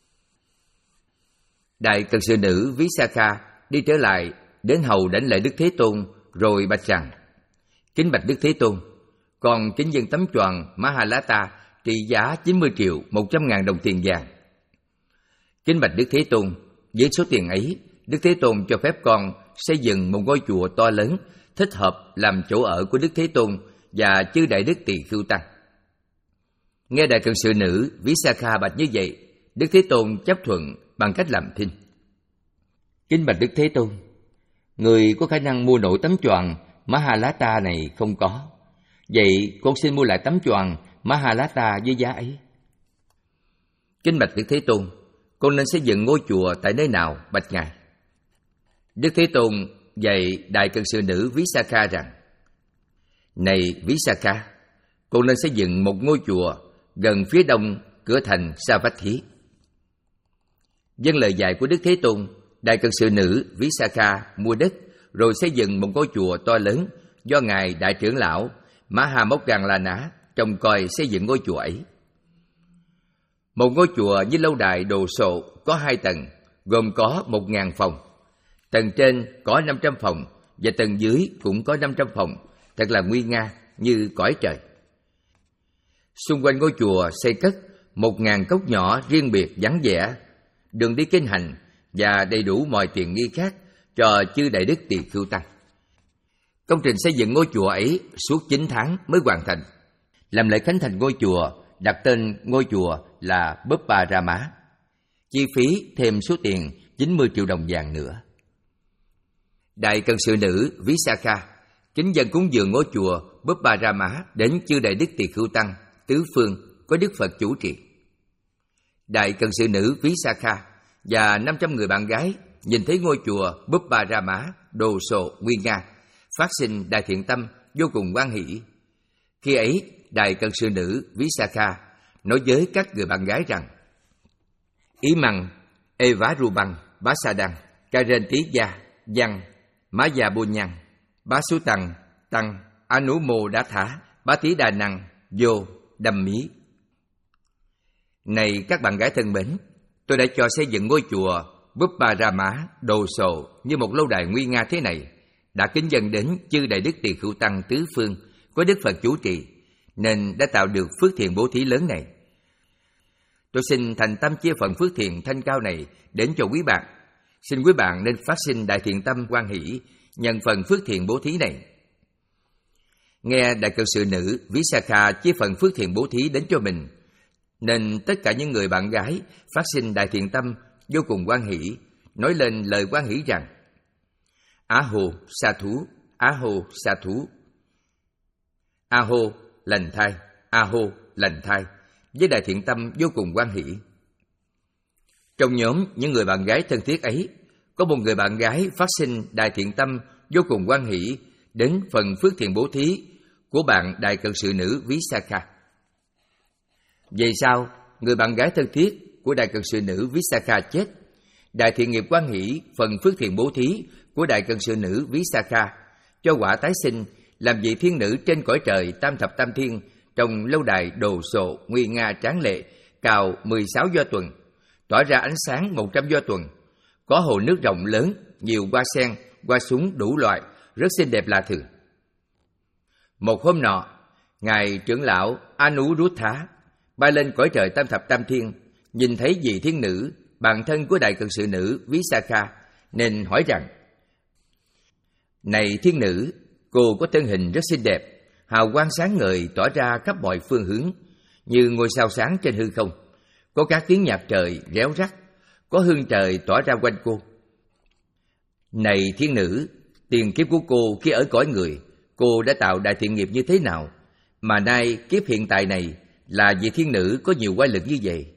Speaker 1: Đại cận sự nữ Visakha đi trở lại đến hầu đảnh lễ Đức Thế Tôn, rồi bạch rằng: kính bạch Đức Thế Tôn, con kính dâng tấm choàng Mahalata trị giá chín mươi triệu một trăm ngàn đồng tiền vàng. Kính bạch Đức Thế Tôn, với số tiền ấy, Đức Thế Tôn cho phép con xây dựng một ngôi chùa to lớn thích hợp làm chỗ ở của Đức Thế Tôn và chư đại đức Tỳ Khưu Tăng. Nghe đại cận sự nữ Visakha bạch như vậy, Đức Thế Tôn chấp thuận bằng cách làm thinh. Kính bạch Đức Thế Tôn, người có khả năng mua nổi tấm choàng Mahalata này không có. Vậy con xin mua lại tấm choàng Mahalata với giá ấy. Kính bạch Đức Thế Tôn, con nên xây dựng ngôi chùa tại nơi nào bạch ngài? Đức Thế Tôn dạy đại cận sự nữ Visakha rằng: này Visakha, con nên xây dựng một ngôi chùa gần phía đông cửa thành Savatthi. Vâng lời dạy của Đức Thế Tôn, đại cận sự nữ Visakha mua đất rồi xây dựng một ngôi chùa to lớn do ngài đại trưởng lão Mahamoggallana trông coi xây dựng ngôi chùa ấy. Một ngôi chùa với lâu đài đồ sộ có hai tầng, gồm có một ngàn phòng. Tầng trên có năm trăm phòng và tầng dưới cũng có năm trăm phòng, thật là nguy nga như cõi trời. Xung quanh ngôi chùa xây cất một ngàn cốc nhỏ riêng biệt vắng vẻ, đường đi kinh hành và đầy đủ mọi tiện nghi khác cho chư đại đức Tỳ Khưu Tăng. Công trình xây dựng ngôi chùa ấy suốt chín tháng mới hoàn thành. Làm lễ khánh thành ngôi chùa, đặt tên ngôi chùa là Bupparama. Chi phí thêm số tiền chín mươi triệu đồng vàng nữa. Đại Cận Sự Nữ Visakha kính dân cúng dường ngôi chùa Bupparama đến chư Đại Đức Tỳ Khưu Tăng tứ phương có Đức Phật chủ trì. Đại Cận Sự Nữ Visakha và năm trăm người bạn gái nhìn thấy ngôi chùa Bupparama đồ sộ nguy nga, phát sinh đại thiện tâm vô cùng hoan hỷ. Khi ấy, Đại Cận Sự Nữ Visakha nói với các người bạn gái rằng: Ý măng, Eva Rubăng, Bá Sa Đăng, Karen Tí Gia, Văn, Má Gia Bô Nhăn, Bá Sú Tăng, Tăng, Anu Mô Đá Thá, Bá Tí Đà Năng, Vô, Đâm Mí. Này các bạn gái thân mến, tôi đã cho xây dựng ngôi chùa Bupparama đồ sộ như một lâu đài nguy nga thế này, đã kính dâng đến chư Đại Đức Tỳ Khưu Tăng tứ phương có Đức Phật chủ trì, nên đã tạo được phước thiện bố thí lớn này. Tôi xin thành tâm chia phần phước thiện thanh cao này đến cho quý bạn. Xin quý bạn nên phát sinh đại thiện tâm hoan hỷ nhận phần phước thiện bố thí này. Nghe Đại Cận Sự Nữ Visakha chia phần phước thiện bố thí đến cho mình, nên tất cả những người bạn gái phát sinh đại thiện tâm vô cùng hoan hỷ, nói lên lời hoan hỷ rằng: Á hồ sa thú, á hồ sa thú, a hô lành thai, a hô lành thai, với đại thiện tâm vô cùng hoan hỷ. Trong nhóm những người bạn gái thân thiết ấy, có một người bạn gái phát sinh đại thiện tâm vô cùng hoan hỷ đến phần phước thiện bố thí của bạn Đại Cận Sự Nữ Visakha. Về sau, người bạn gái thân thiết của Đại Cận Sự Nữ Visakha chết, đại thiện nghiệp hoan hỷ phần phước thiện bố thí của Đại Cận Sự Nữ Visakha cho quả tái sinh làm vị thiên nữ trên cõi trời tam thập tam thiên, trong lâu đài đồ sộ nguy nga tráng lệ, cao mười sáu do tuần, tỏa ra ánh sáng một trăm do tuần, có hồ nước rộng lớn, nhiều hoa sen, hoa súng đủ loại, rất xinh đẹp lạ thường. Một hôm nọ, ngài trưởng lão Anuruddha bay lên cõi trời tam thập tam thiên, nhìn thấy vị thiên nữ bạn thân của Đại Cận Sự Nữ Visakha, nên hỏi rằng: Này thiên nữ, cô có thân hình rất xinh đẹp, hào quang sáng ngời tỏa ra khắp mọi phương hướng, như ngôi sao sáng trên hư không, có các tiếng nhạc trời réo rắt, có hương trời tỏa ra quanh cô. Này thiên nữ, tiền kiếp của cô khi ở cõi người, cô đã tạo đại thiện nghiệp như thế nào, mà nay kiếp hiện tại này là vị thiên nữ có nhiều quái lực như vậy?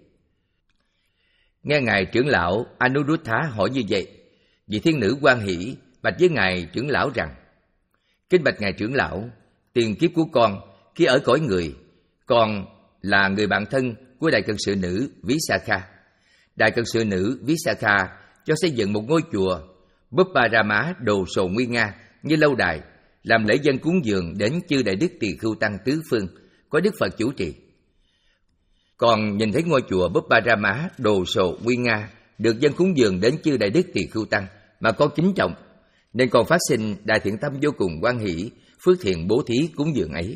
Speaker 1: Nghe ngài trưởng lão Anuruddha hỏi như vậy, vị thiên nữ hoan hỷ bạch với ngài trưởng lão rằng: Kính bạch ngài trưởng lão, tiền kiếp của con khi ở cõi người, con là người bạn thân của Đại Cận Sự Nữ Visakha. Đại Cận Sự Nữ Visakha cho xây dựng một ngôi chùa Bupparama đồ sộ nguy nga như lâu đài, làm lễ dân cúng dường đến chư Đại Đức Tỳ Khưu Tăng tứ phương có Đức Phật chủ trì. Còn nhìn thấy ngôi chùa Bupparama đồ sộ nguy nga được dân cúng dường đến chư Đại Đức Tỳ Khưu Tăng mà con kính trọng, nên con phát sinh đại thiện tâm vô cùng hoan hỷ phước thiện bố thí cúng dường ấy.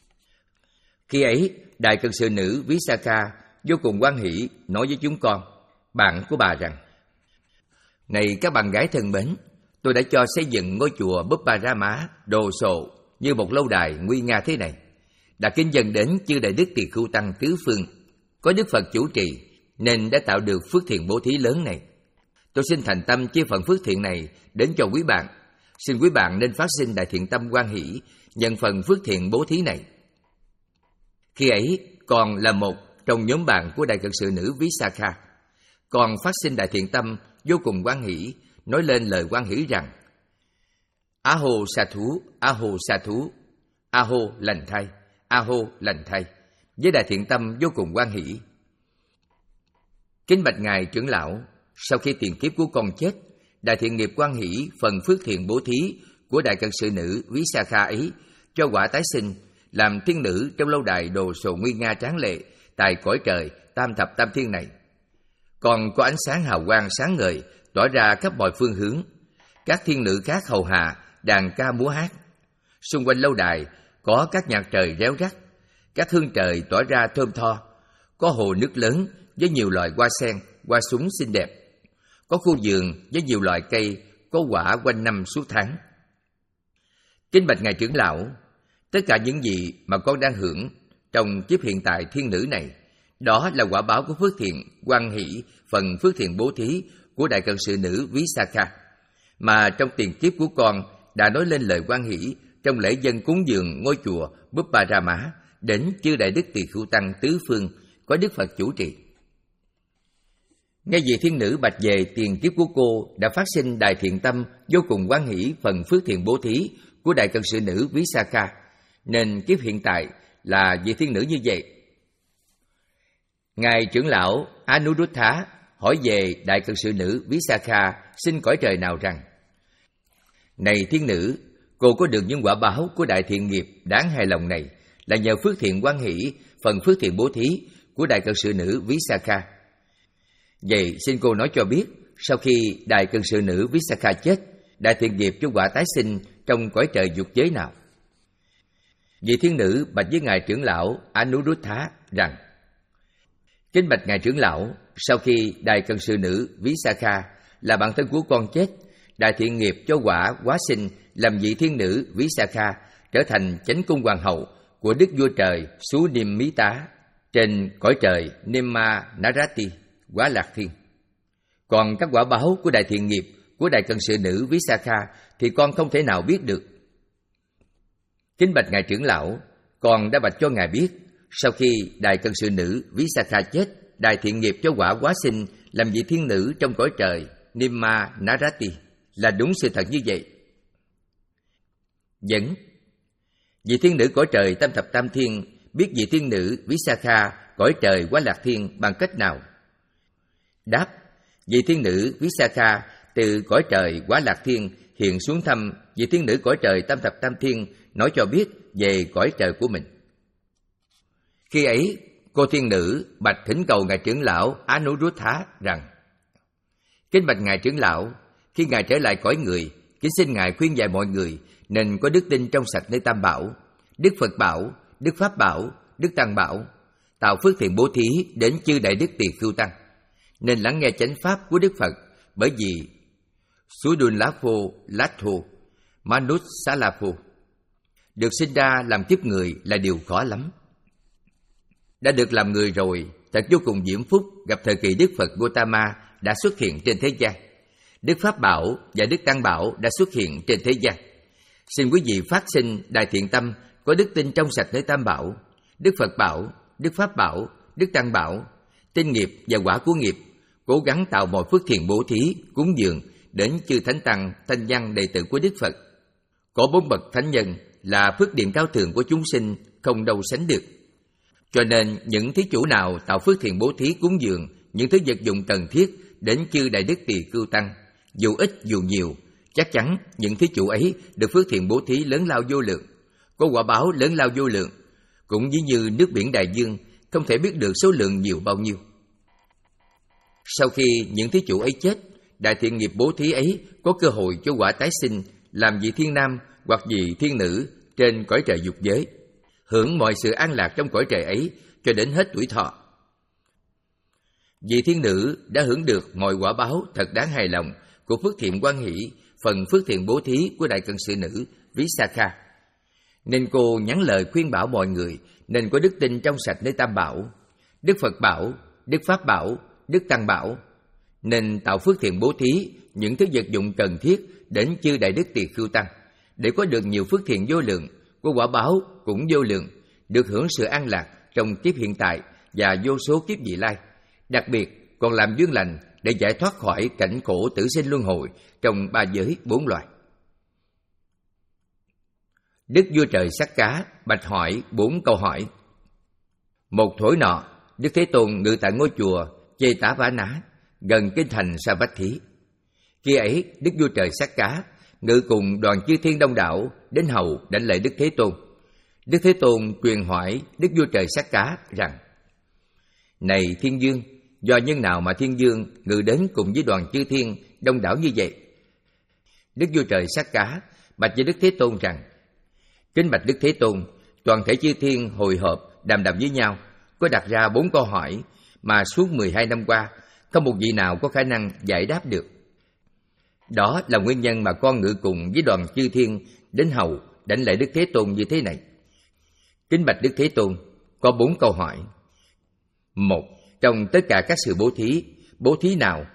Speaker 1: Khi ấy, Đại Cận Sự Nữ Visakha vô cùng hoan hỷ nói với chúng con, bạn của bà rằng: Này các bạn gái thân mến, tôi đã cho xây dựng ngôi chùa Bupparama đồ sộ như một lâu đài nguy nga thế này, đã kính dâng đến chư Đại Đức Tỳ Khưu Tăng tứ phương có Đức Phật chủ trì, nên đã tạo được phước thiện bố thí lớn này. Tôi xin thành tâm chia phần phước thiện này đến cho quý bạn. Xin quý bạn nên phát sinh đại thiện tâm hoan hỷ nhận phần phước thiện bố thí này. Khi ấy, còn là một trong nhóm bạn của Đại Cận Sự Nữ Visakha, còn phát sinh đại thiện tâm vô cùng hoan hỷ, nói lên lời hoan hỷ rằng: A hô sa thú, a hô sa thú, a hô lành thai, a hô lành thai, với đại thiện tâm vô cùng hoan hỷ. Kính bạch ngài trưởng lão, sau khi tiền kiếp của con chết, đại thiện nghiệp hoan hỷ phần phước thiện bố thí của Đại Cận Sự Nữ Visakha ấy cho quả tái sinh làm thiên nữ trong lâu đài đồ sộ nguy nga tráng lệ tại cõi trời tam thập tam thiên này. Còn có ánh sáng hào quang sáng ngời tỏa ra khắp mọi phương hướng, các thiên nữ khác hầu hạ đàn ca múa hát. Xung quanh lâu đài có các nhạc trời réo rắt, các hương trời tỏa ra thơm tho, có hồ nước lớn với nhiều loại hoa sen, hoa súng xinh đẹp, có khu vườn với nhiều loại cây có quả quanh năm suốt tháng. Kính bạch ngài trưởng lão, tất cả những gì mà con đang hưởng trong kiếp hiện tại thiên nữ này, đó là quả báo của phước thiện hoan hỷ phần phước thiện bố thí của Đại Cận Sự Nữ Visakha, mà trong tiền kiếp của con đã nói lên lời hoan hỷ trong lễ dân cúng dường ngôi chùa Bupparama đến chư Đại Đức Tỳ Khưu Tăng tứ phương có Đức Phật chủ trì. Nghe vị thiên nữ bạch về tiền kiếp của cô đã phát sinh đại thiện tâm vô cùng hoan hỷ phần phước thiện bố thí của Đại Cận Sự Nữ Visakha, nên kiếp hiện tại là vị thiên nữ như vậy. Ngài trưởng lão Anuruddha hỏi về Đại Cận Sự Nữ Visakha sinh cõi trời nào rằng: Này thiên nữ, cô có được những quả báo của đại thiện nghiệp đáng hài lòng này là nhờ phước thiện hoan hỷ phần phước thiện bố thí của Đại Cận Sự Nữ Visakha. Vậy xin cô nói cho biết, sau khi Đại Cận Sự Nữ Visakha chết, đại thiện nghiệp cho quả tái sinh trong cõi trời dục giới nào? Vị thiên nữ bạch với ngài trưởng lão Anuruddha rằng: Kính bạch ngài trưởng lão, sau khi Đại Cận Sự Nữ Visakha là bạn thân của con chết, đại thiện nghiệp cho quả hóa sinh làm vị thiên nữ Visakha trở thành chánh cung hoàng hậu của đức vua trời Sunimita trên cõi trời Nimma Narati, Quá Lạc Thiên. Còn các quả báo của đại thiện nghiệp của Đại Cận Sự Nữ Visakha thì con không thể nào biết được. Kính bạch ngài trưởng lão, con đã bạch cho ngài biết, sau khi Đại Cận Sự Nữ Visakha chết, đại thiện nghiệp cho quả hóa sinh làm vị thiên nữ trong cõi trời Nimma Narati là đúng sự thật như vậy. Dẫn. Vị thiên nữ cõi trời Tam Thập Tam Thiên biết vị thiên nữ Visakha cõi trời Quá Lạc Thiên bằng cách nào? Đáp. Vị thiên nữ Visakha từ cõi trời Quá Lạc Thiên hiện xuống thăm vị thiên nữ cõi trời Tam Thập Tam Thiên, nói cho biết về cõi trời của mình. Khi ấy, cô thiên nữ bạch thỉnh cầu ngài trưởng lão Anuruddha rằng: Kính bạch ngài trưởng lão, khi ngài trở lại cõi người, kính xin ngài khuyên dạy mọi người nên có đức tin trong sạch nơi Tam Bảo, Đức Phật Bảo, Đức Pháp Bảo, Đức Tăng Bảo, tạo phước thiện bố thí đến chư Đại Đức Tỳ Khưu Tăng, nên lắng nghe chánh pháp của Đức Phật, bởi vì Sudunlapho Latho Manussalapo được sinh ra làm kiếp người là điều khó lắm. Đã được làm người rồi, thật vô cùng diễm phúc gặp thời kỳ Đức Phật Gautama đã xuất hiện trên thế gian. Đức Pháp Bảo và Đức Tăng Bảo đã xuất hiện trên thế gian. Xin quý vị phát sinh đại thiện tâm, có đức tin trong sạch nơi Tam Bảo, Đức Phật Bảo, Đức Pháp Bảo, Đức Tăng Bảo, tin nghiệp và quả của nghiệp, cố gắng tạo mọi phước thiện bố thí, cúng dường đến chư Thánh Tăng, Thanh Văn đệ tử của Đức Phật. Có bốn bậc thánh nhân là phước điệm cao thượng của chúng sinh không đâu sánh được. Cho nên những thí chủ nào tạo phước thiện bố thí cúng dường những thứ vật dụng cần thiết đến chư Đại Đức Tỳ Khưu Tăng, dù ít dù nhiều, chắc chắn những thí chủ ấy được phước thiện bố thí lớn lao vô lượng, có quả báo lớn lao vô lượng, cũng giống như nước biển đại dương, không thể biết được số lượng nhiều bao nhiêu. Sau khi những thí chủ ấy chết, đại thiện nghiệp bố thí ấy có cơ hội cho quả tái sinh làm vị thiên nam hoặc vị thiên nữ trên cõi trời dục giới, hưởng mọi sự an lạc trong cõi trời ấy cho đến hết tuổi thọ. Vị thiên nữ đã hưởng được mọi quả báo thật đáng hài lòng của phước thiện hoan hỷ phần phước thiện bố thí của Đại Cận Sự Nữ Visakha, nên cô nhắn lời khuyên bảo mọi người nên có đức tin trong sạch nơi Tam Bảo, Đức Phật Bảo, Đức Pháp Bảo, Đức Tăng Bảo, nên tạo phước thiện bố thí những thứ vật dụng cần thiết đến chư Đại Đức Tỳ Khưu Tăng, để có được nhiều phước thiện vô lượng, của quả báo cũng vô lượng, được hưởng sự an lạc trong kiếp hiện tại và vô số kiếp vị lai, đặc biệt còn làm duyên lành để giải thoát khỏi cảnh khổ tử sinh luân hồi trong ba giới bốn loài. Đức vua trời Sắc Cá bạch hỏi bốn câu hỏi. Một thổi nọ, Đức Thế Tôn ngự tại ngôi chùa Jetavana gần kinh thành Savatthi. Khi ấy, Đức vua trời Sắc Cá ngự cùng đoàn chư thiên đông đảo đến hầu đảnh lễ Đức Thế Tôn. Đức Thế Tôn truyền hỏi Đức vua trời Sắc Cá rằng: Này Thiên Dương, do nhân nào mà Thiên Dương ngự đến cùng với đoàn chư thiên đông đảo như vậy? Đức vua trời Sắc Cá bạch với Đức Thế Tôn rằng: Kính bạch Đức Thế Tôn, toàn thể chư thiên hồi họp đàm đàm với nhau, có đặt ra bốn câu hỏi mà suốt mười hai năm qua không một vị nào có khả năng giải đáp được. Đó là nguyên nhân mà con ngự cùng với đoàn chư thiên đến hầu đảnh lễ Đức Thế Tôn như thế này. Kính bạch Đức Thế Tôn, có bốn câu hỏi. Một, trong tất cả các sự bố thí, bố thí nào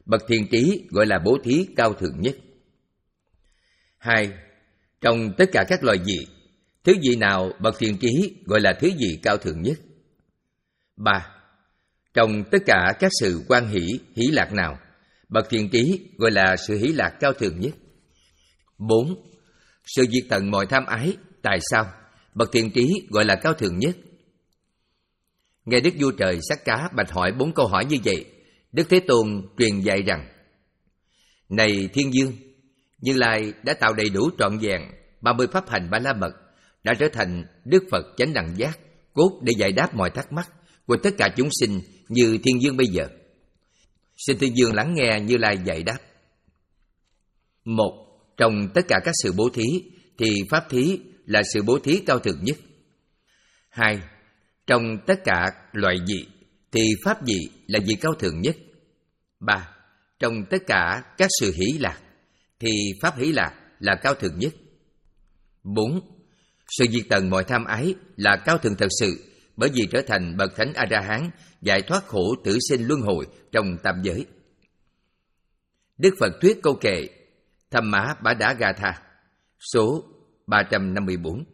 Speaker 1: Bậc thiện trí gọi là bố thí cao thượng nhất. Hai. Trong tất cả các loài vị, thứ vị nào bậc thiện trí gọi là thứ vị cao thượng nhất? Ba. Trong tất cả các sự hoan hỷ, hỷ lạc nào, bậc thiện trí gọi là sự hỷ lạc cao thượng nhất? Bốn. Sự diệt tận mọi tham ái, tại sao bậc thiện trí gọi là cao thượng nhất? Nghe Đức Vua Trời Sắc Cá bạch hỏi bốn câu hỏi như vậy, Đức Thế Tôn truyền dạy rằng: Này Thiên Dương, Như Lai đã tạo đầy đủ trọn vẹn ba mươi pháp hành Ba La Mật, đã trở thành Đức Phật chánh đẳng giác, cốt để giải đáp mọi thắc mắc của tất cả chúng sinh như Thiên Dương bây giờ. Xin Thiên Dương lắng nghe Như Lai giải đáp. Một. Trong tất cả các sự bố thí thì pháp thí là sự bố thí cao thượng nhất. Hai. Trong tất cả loại vị thì pháp vị là vị cao thượng nhất. Ba. Trong tất cả các sự hỷ lạc thì pháp hỷ lạc là cao thượng nhất. Bốn. Sự diệt tận mọi tham ái là cao thượng thật sự, bởi vì trở thành bậc thánh A-la-hán, giải thoát khổ tử sinh luân hồi trong tam giới. Đức Phật thuyết câu kệ Thamma Bá Đá Ga Tha, số ba trăm năm mươi bốn.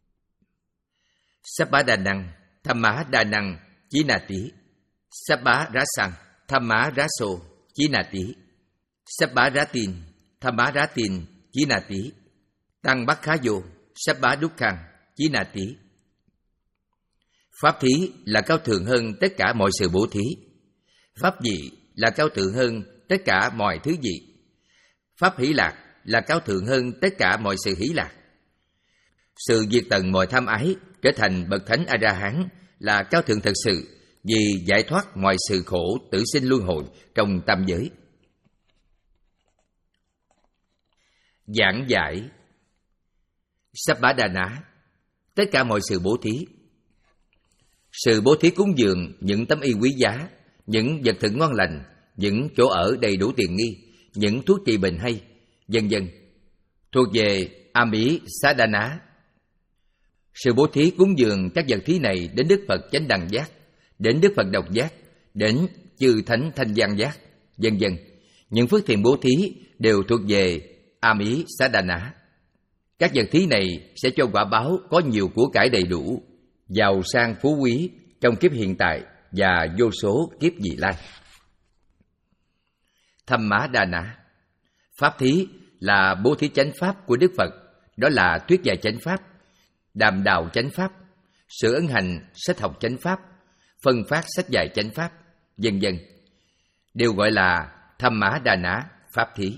Speaker 1: Sabba Đà Năng, Thamma Đà Năng, Chí Na Tí. Sabba Rá Sang, Thamma Rá Sô, Chí Na Tí. Sabba Rá Tin, Thamma Rá Tin, Chí Na Tí. Tăng Bắc Khá Vô, Sabba Đúc Khang, Chí Na Tí. Pháp thí là cao thượng hơn tất cả mọi sự bố thí. Pháp vị là cao thượng hơn tất cả mọi thứ vị. Pháp hỷ lạc là cao thượng hơn tất cả mọi sự hỷ lạc. Sự diệt tận mọi tham ái, trở thành bậc thánh A-la-hán là cao thượng thật sự, vì giải thoát mọi sự khổ tử sinh luân hồi trong tam giới. Giảng giải Sabba Đà Ná, tất cả mọi sự bố thí. Sự bố thí cúng dường những tấm y quý giá, những vật thực ngon lành, những chỗ ở đầy đủ tiện nghi, những thuốc trị bệnh hay, vân vân, thuộc về Ami Sadhana. Sự bố thí cúng dường các vật thí này đến Đức Phật chánh đẳng giác, đến Đức Phật độc giác, đến chư thánh thanh văn giác, vân vân, những phước thiện bố thí đều thuộc về Ami Sadhana. Các vật thí này sẽ cho quả báo có nhiều của cải đầy đủ, giàu sang phú quý trong kiếp hiện tại và vô số kiếp vị lai. Thamma Đà Nã, pháp thí là bố thí chánh pháp của Đức Phật, đó là thuyết dạy chánh pháp, đàm đạo chánh pháp, sự ấn hành sách học chánh pháp, phân phát sách dạy chánh pháp, vân vân, đều gọi là Thamma Đà Nã pháp thí.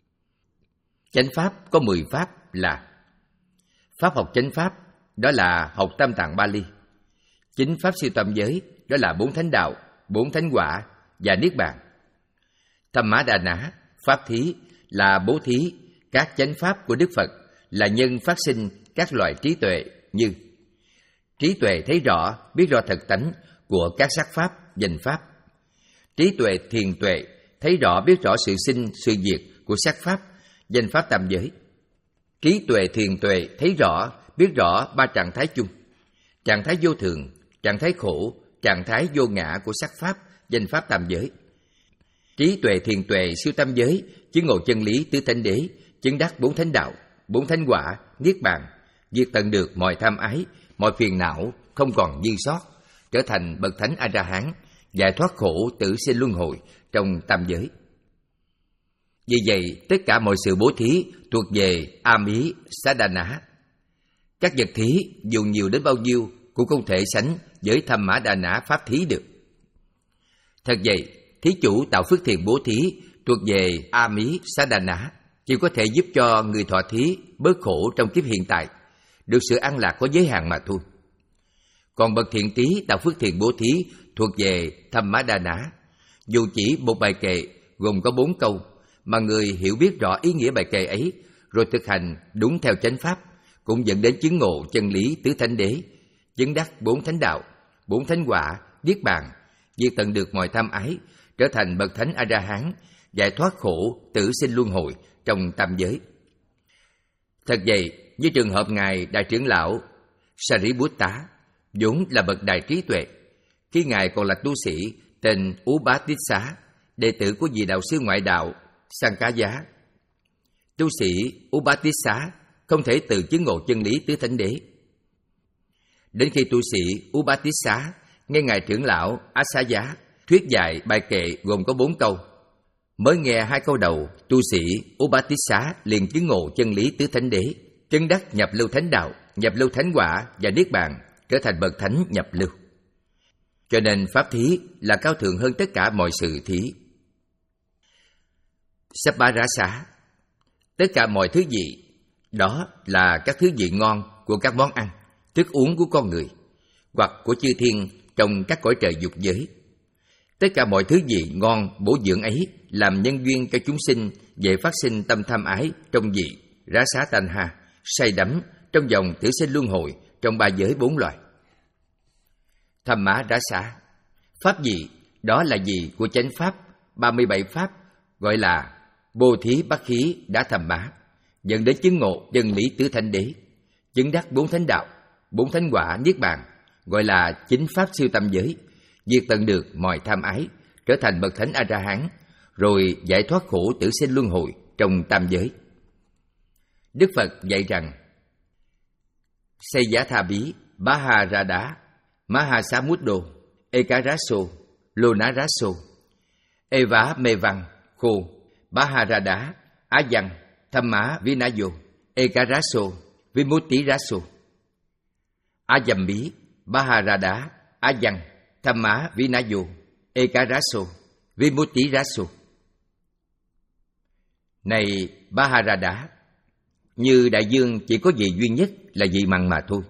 Speaker 1: Chánh pháp có mười pháp là: pháp học chánh pháp, đó là học Tam Tạng Bali; chính pháp siêu tam giới, đó là bốn thánh đạo, bốn thánh quả và niết bàn. Thamma Đà Nã pháp thí là bố thí các chánh pháp của Đức Phật, là nhân phát sinh các loại trí tuệ như trí tuệ thấy rõ, biết rõ thật tánh của các sắc pháp, danh pháp; trí tuệ thiền tuệ, thấy rõ biết rõ sự sinh, sự diệt của sắc pháp, danh pháp tam giới; trí tuệ thiền tuệ, thấy rõ, biết rõ ba trạng thái chung: trạng thái vô thường, trạng thái khổ, trạng thái vô ngã của sắc pháp, danh pháp tam giới; trí tuệ thiền tuệ siêu tam giới, chứng ngộ chân lý tứ thánh đế, chứng đắc bốn thánh đạo, bốn thánh quả, niết bàn, diệt tận được mọi tham ái, mọi phiền não không còn dư sót, trở thành bậc thánh A-la-hán, giải thoát khổ tử sinh luân hồi trong tam giới. Vì vậy, tất cả mọi sự bố thí thuộc về Ami Sadhana. Các vật thí dù nhiều đến bao nhiêu cũng không thể sánh với Thamma Đà Nã pháp thí được. Thật vậy, thí chủ tạo phước thiện bố thí thuộc về Ami Sadhana, chỉ có thể giúp cho người thọ thí bớt khổ trong kiếp hiện tại, được sự an lạc có giới hạn mà thôi. Còn bậc thiện trí tạo phước thiện bố thí thuộc về Thamma Đà Nã, dù chỉ một bài kệ gồm có bốn câu, mà người hiểu biết rõ ý nghĩa bài kệ ấy, rồi thực hành đúng theo chánh pháp, cũng dẫn đến chứng ngộ chân lý tứ thánh đế, chứng đắc bốn thánh đạo, bốn thánh quả, niết bàn, diệt tận được mọi tham ái, trở thành bậc thánh A-la-hán, giải thoát khổ tử sinh luân hồi trong tam giới. Thật vậy, như trường hợp ngài đại trưởng lão Sariputta, vốn là bậc đại trí tuệ, khi ngài còn là tu sĩ tên Upatissa, đệ tử của vị đạo sư ngoại đạo Sankaya. Tu sĩ Upatissa không thể tự chứng ngộ chân lý tứ thánh đế. Đến khi tu sĩ Upatissa nghe ngài trưởng lão Asaya thuyết dạy bài kệ gồm có bốn câu, mới nghe hai câu đầu, tu sĩ Upatissa liền chứng ngộ chân lý tứ thánh đế, chứng đắc nhập lưu thánh đạo, nhập lưu thánh quả và niết bàn, trở thành bậc thánh nhập lưu. Cho nên pháp thí là cao thượng hơn tất cả mọi sự thí. Sabbārasa, tất cả mọi thứ vị, đó là các thứ vị ngon của các món ăn, thức uống của con người, hoặc của chư thiên trong các cõi trời dục giới. Tất cả mọi thứ vị ngon bổ dưỡng ấy làm nhân duyên cho chúng sinh dễ phát sinh tâm tham ái trong vị Rasa Tanha, say đắm trong dòng tử sinh luân hồi trong ba giới bốn loài. Thamma Rasa, pháp vị, đó là vị của chánh pháp, ba mươi bảy pháp, gọi là Bồ Thí Bát Khí Đá Tham Má, dẫn đến chứng ngộ chân lý tứ thánh đế, chứng đắc bốn thánh đạo, bốn thánh quả niết bàn, gọi là chính pháp siêu tâm giới, diệt tận được mọi tham ái, trở thành bậc thánh A-la-hán, rồi giải thoát khổ tử sinh luân hồi trong tam giới. Đức Phật dạy rằng: Seyathabi Baharada Mahasamuddo Ekaraso Lonaraso Eva Mevan Khô Baharada Ayang Thamma Vinayo Ekaraso Vimutiraso Ayambi Baharada Ayang Thamma Vinayo Ekaraso Vimutiraso. Này Baharada, như đại dương chỉ có vị duy nhất là vị mặn mà thôi.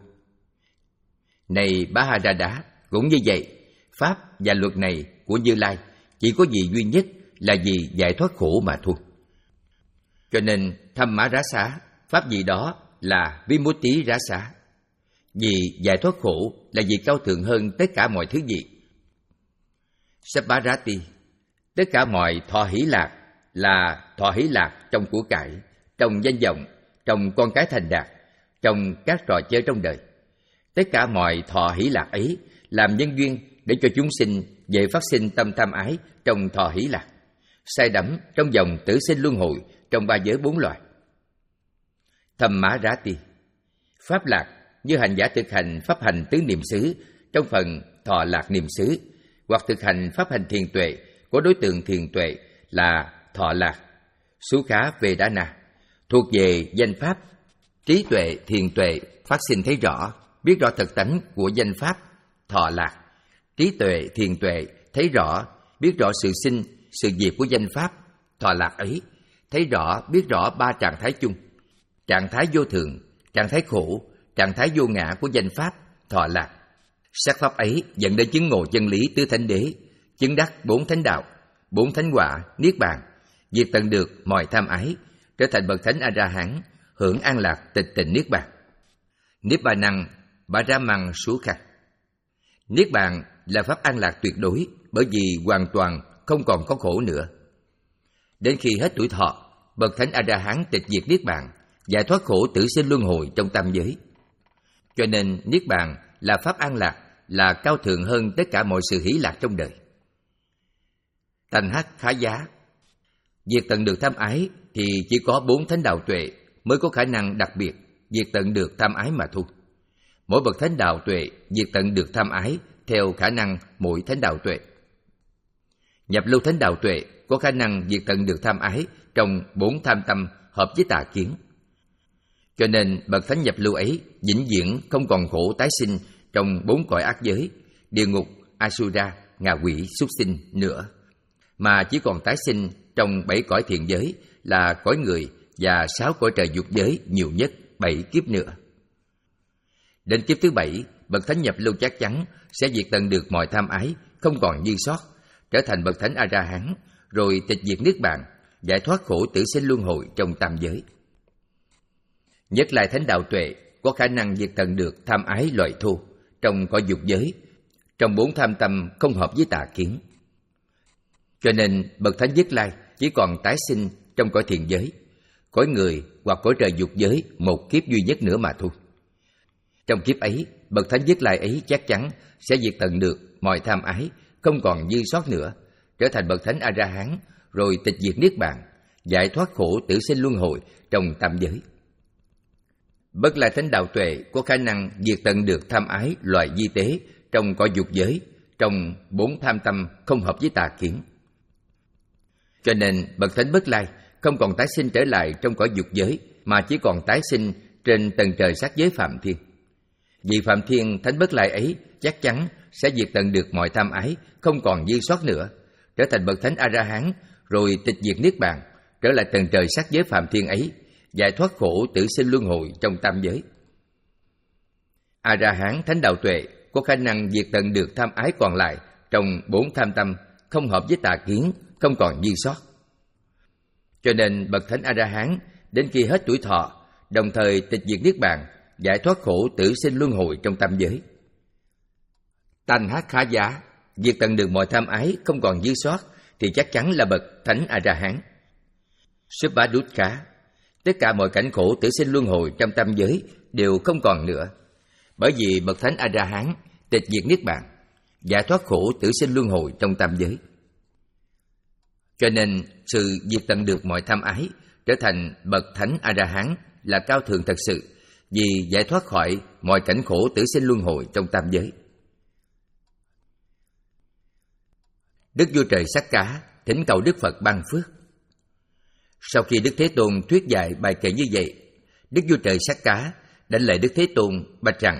Speaker 1: Này Baharada, cũng như vậy, pháp và luật này của Như Lai chỉ có vị duy nhất là vị giải thoát khổ mà thôi. Cho nên Thamma Rasa, pháp vị đó là Vimutti Rasa. Vì giải thoát khổ là vị cao thượng hơn tất cả mọi thứ vị. Sabbārati, tất cả mọi thọ hỷ lạc là thọ hỷ lạc trong của cải, trong danh vọng, trong con cái thành đạt, trong các trò chơi trong đời. Tất cả mọi thọ hỷ lạc ấy làm nhân duyên để cho chúng sinh dễ phát sinh tâm tham ái trong thọ hỷ lạc, say đắm trong dòng tử sinh luân hồi trong ba giới bốn loài. Thammarati, pháp lạc như hành giả thực hành pháp hành tứ niệm xứ trong phần thọ lạc niệm xứ, hoặc thực hành pháp hành thiền tuệ của đối tượng thiền tuệ là thọ lạc Sukha Vedana, thuộc về danh pháp. Trí tuệ thiền tuệ phát sinh thấy rõ, biết rõ thực tánh của danh pháp thọ lạc. Trí tuệ thiền tuệ thấy rõ, biết rõ sự sinh, sự diệt của danh pháp thọ lạc ấy, thấy rõ, biết rõ ba trạng thái chung: trạng thái vô thường, trạng thái khổ, trạng thái vô ngã của danh pháp thọ lạc. Sắc pháp ấy dẫn đến chứng ngộ chân lý tứ thánh đế, chứng đắc bốn thánh đạo, bốn thánh quả, niết bàn, diệt tận được mọi tham ái, trở thành bậc thánh A-la-hán, hưởng an lạc tịch tịnh niết bàn. Niết bàn năng Baraman Sukha. Niết bàn là pháp an lạc tuyệt đối, bởi vì hoàn toàn không còn có khổ nữa. Đến khi hết tuổi thọ, bậc thánh A-la-hán tịch diệt niết bàn, giải thoát khổ tử sinh luân hồi trong tam giới. Cho nên niết bàn là pháp an lạc, là cao thượng hơn tất cả mọi sự hỷ lạc trong đời. Thành hắc khá giá, diệt tận được tham ái thì chỉ có bốn thánh đạo tuệ mới có khả năng đặc biệt diệt tận được tham ái mà thôi. Mỗi bậc thánh đạo tuệ diệt tận được tham ái theo khả năng mỗi thánh đạo tuệ. Nhập lưu thánh đạo tuệ có khả năng diệt tận được tham ái trong bốn tham tâm hợp với tà kiến. Cho nên bậc thánh nhập lưu ấy vĩnh viễn không còn khổ tái sinh trong bốn cõi ác giới, địa ngục, Asura, ngạ quỷ, súc sinh nữa, mà chỉ còn tái sinh trong bảy cõi thiện giới là cõi người và sáu cõi trời dục giới, nhiều nhất bảy kiếp nữa. Đến kiếp thứ bảy, bậc thánh nhập lưu chắc chắn sẽ diệt tận được mọi tham ái, không còn dư sót, trở thành bậc thánh A-la-hán, rồi tịch diệt niết bàn, giải thoát khổ tử sinh luân hồi trong tam giới. Nhất lại thánh đạo tuệ có khả năng diệt tận được tham ái loại thô trong cõi dục giới, trong bốn tham tâm không hợp với tà kiến. Cho nên bậc thánh Nhất Lai chỉ còn tái sinh trong cõi thiện giới, cõi người hoặc cõi trời dục giới một kiếp duy nhất nữa mà thôi. Trong kiếp ấy, bậc thánh Nhất Lai ấy chắc chắn sẽ diệt tận được mọi tham ái, không còn dư sót nữa, trở thành bậc thánh A-la-hán, rồi tịch diệt niết bàn, giải thoát khổ tử sinh luân hồi trong tam giới. Bất Lai Thánh Đạo Tuệ có khả năng diệt tận được tham ái loài di tế trong cõi dục giới, trong bốn tham tâm không hợp với tà kiến. Cho nên bậc thánh Bất Lai không còn tái sinh trở lại trong cõi dục giới, mà chỉ còn tái sinh trên tầng trời sắc giới Phạm Thiên. Vì Phạm Thiên Thánh Bất Lai ấy chắc chắn sẽ diệt tận được mọi tham ái, không còn dư sót nữa, trở thành bậc thánh A-la-hán, rồi tịch diệt niết bàn, trở lại tầng trời sắc giới Phạm Thiên ấy, giải thoát khổ tử sinh luân hồi trong tam giới. A-la-hán Thánh Đạo Tuệ có khả năng diệt tận được tham ái còn lại trong bốn tham tâm không hợp với tà kiến, không còn dư sót. Cho nên bậc thánh A-la-hán đến khi hết tuổi thọ, đồng thời tịch diệt niết bàn, giải thoát khổ tử sinh luân hồi trong tam giới. Tanh hát khá giá, diệt tận được mọi tham ái, không còn dư sót, thì chắc chắn là bậc thánh A-la-hán. Subba đút khá, tất cả mọi cảnh khổ tử sinh luân hồi trong tam giới đều không còn nữa, bởi vì bậc thánh A-la-hán tịch diệt niết bàn, giải thoát khổ tử sinh luân hồi trong tam giới. Cho nên sự diệt tận được mọi tham ái, trở thành bậc thánh A-la-hán là cao thượng thật sự, vì giải thoát khỏi mọi cảnh khổ tử sinh luân hồi trong tam giới. Đức Vua Trời Sắc Cá thỉnh cầu Đức Phật ban phước. Sau khi Đức Thế Tôn thuyết dạy bài kệ như vậy, Đức Vua Trời Sắc Cá đảnh lễ Đức Thế Tôn bạch rằng: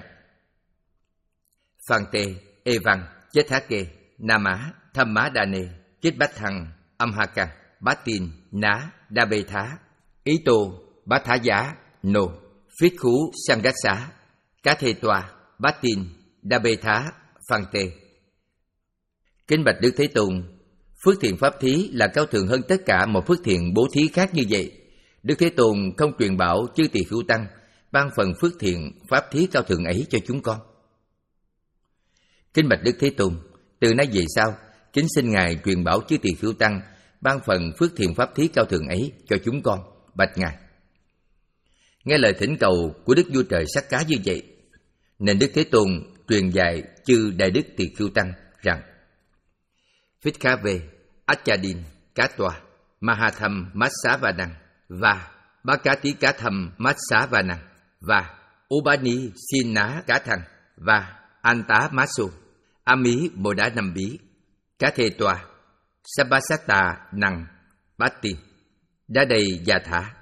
Speaker 1: Phan Tê, Ê Văn, Chết Thá Kê, Nam Á, Tham Má Đa Nê, Chết Bách Thăng, Âm Ha Căn, Bát Tin, Ná, Đa Bê Thá, Ý Tô, Bát Thá Giá, Nô, Phiết Khú, Sang Đát Xá, Cá Thê Toa, Bát Tin, Đa Bê Thá, Phan Tê. Kính bạch Đức Thế Tôn, phước thiện pháp thí là cao thượng hơn tất cả mọi phước thiện bố thí khác như vậy. Đức Thế Tôn không truyền bảo chư tỳ khưu tăng ban phần phước thiện pháp thí cao thượng ấy cho chúng con. Kính bạch Đức Thế Tôn, từ nay về sau, kính xin Ngài truyền bảo chư tỳ khưu tăng ban phần phước thiện pháp thí cao thượng ấy cho chúng con, bạch Ngài. Nghe lời thỉnh cầu của Đức Vua Trời Sắc Cá như vậy, nên Đức Thế Tôn truyền dạy chư đại đức tỳ khưu tăng rằng: Phích Khá Vê, Achadin, Cá Toa, Mahatham Matsavanan và Bhakati Cá Thâm Matsavanan và Ubani Sinna Cá Thăng và Anta Maso, Ami Bồ Đá Năm Bí, Cá Thê Toa, Sabasata Năng, Bát Tiên, Đá Đầy Gia Thả.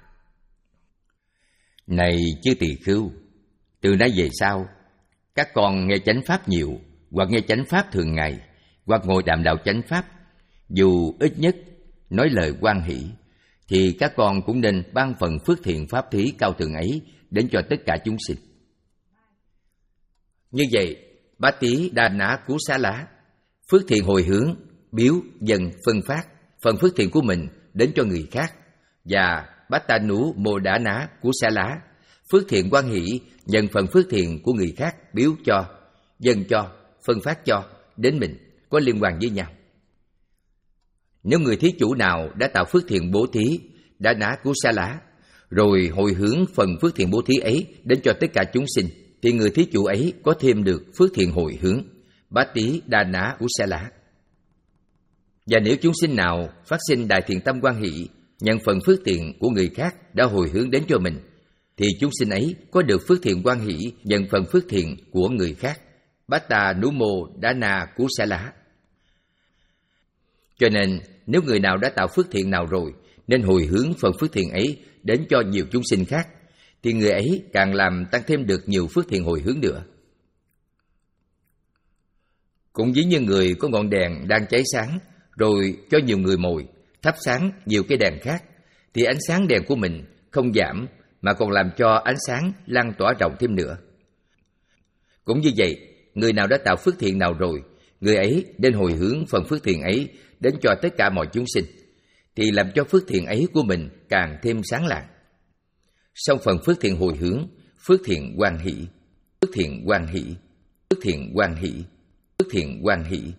Speaker 1: Này chư tỳ khưu, từ nay về sau, các con nghe chánh pháp nhiều, hoặc nghe chánh pháp thường ngày, hoặc ngồi đàm đạo chánh pháp, dù ít nhất nói lời hoan hỷ, thì các con cũng nên ban phần phước thiện pháp thí cao thượng ấy đến cho tất cả chúng sinh. Như vậy, Bát Tí Đa Ná Cú Xá Lá, phước thiện hồi hướng, biếu, dần, phân phát phần phước thiện của mình đến cho người khác, và Bát Ta Nú Mô Đá Ná Cú Xá Lá, phước thiện hoan hỷ, nhận phần phước thiện của người khác biếu cho, dần cho, phân phát cho đến mình, có liên quan với nhau. Nếu người thí chủ nào đã tạo phước thiện bố thí, đã ná cú sa lá, rồi hồi hướng phần phước thiện bố thí ấy đến cho tất cả chúng sinh, thì người thí chủ ấy có thêm được phước thiện hồi hướng, Bát Tí Đa Ná Cú Sa Lá. Và nếu chúng sinh nào phát sinh đại thiện tâm hoan hỷ, nhận phần phước thiện của người khác đã hồi hướng đến cho mình, thì chúng sinh ấy có được phước thiện hoan hỷ, nhận phần phước thiện của người khác, Bát Ta Nú Mô Đá Na Cú Sa Lá. Cho nên, nếu người nào đã tạo phước thiện nào rồi, nên hồi hướng phần phước thiện ấy đến cho nhiều chúng sinh khác, thì người ấy càng làm tăng thêm được nhiều phước thiện hồi hướng nữa. Cũng ví như người có ngọn đèn đang cháy sáng, rồi cho nhiều người mồi, thắp sáng nhiều cái đèn khác, thì ánh sáng đèn của mình không giảm, mà còn làm cho ánh sáng lan tỏa rộng thêm nữa. Cũng như vậy, người nào đã tạo phước thiện nào rồi, người ấy nên hồi hướng phần phước thiện ấy đến cho tất cả mọi chúng sinh, thì làm cho phước thiện ấy của mình càng thêm sáng lạng. Song phần phước thiện hồi hướng, phước thiện hoan hỷ, phước thiện hoan hỷ, phước thiện hoan hỷ, phước thiện hoan hỷ,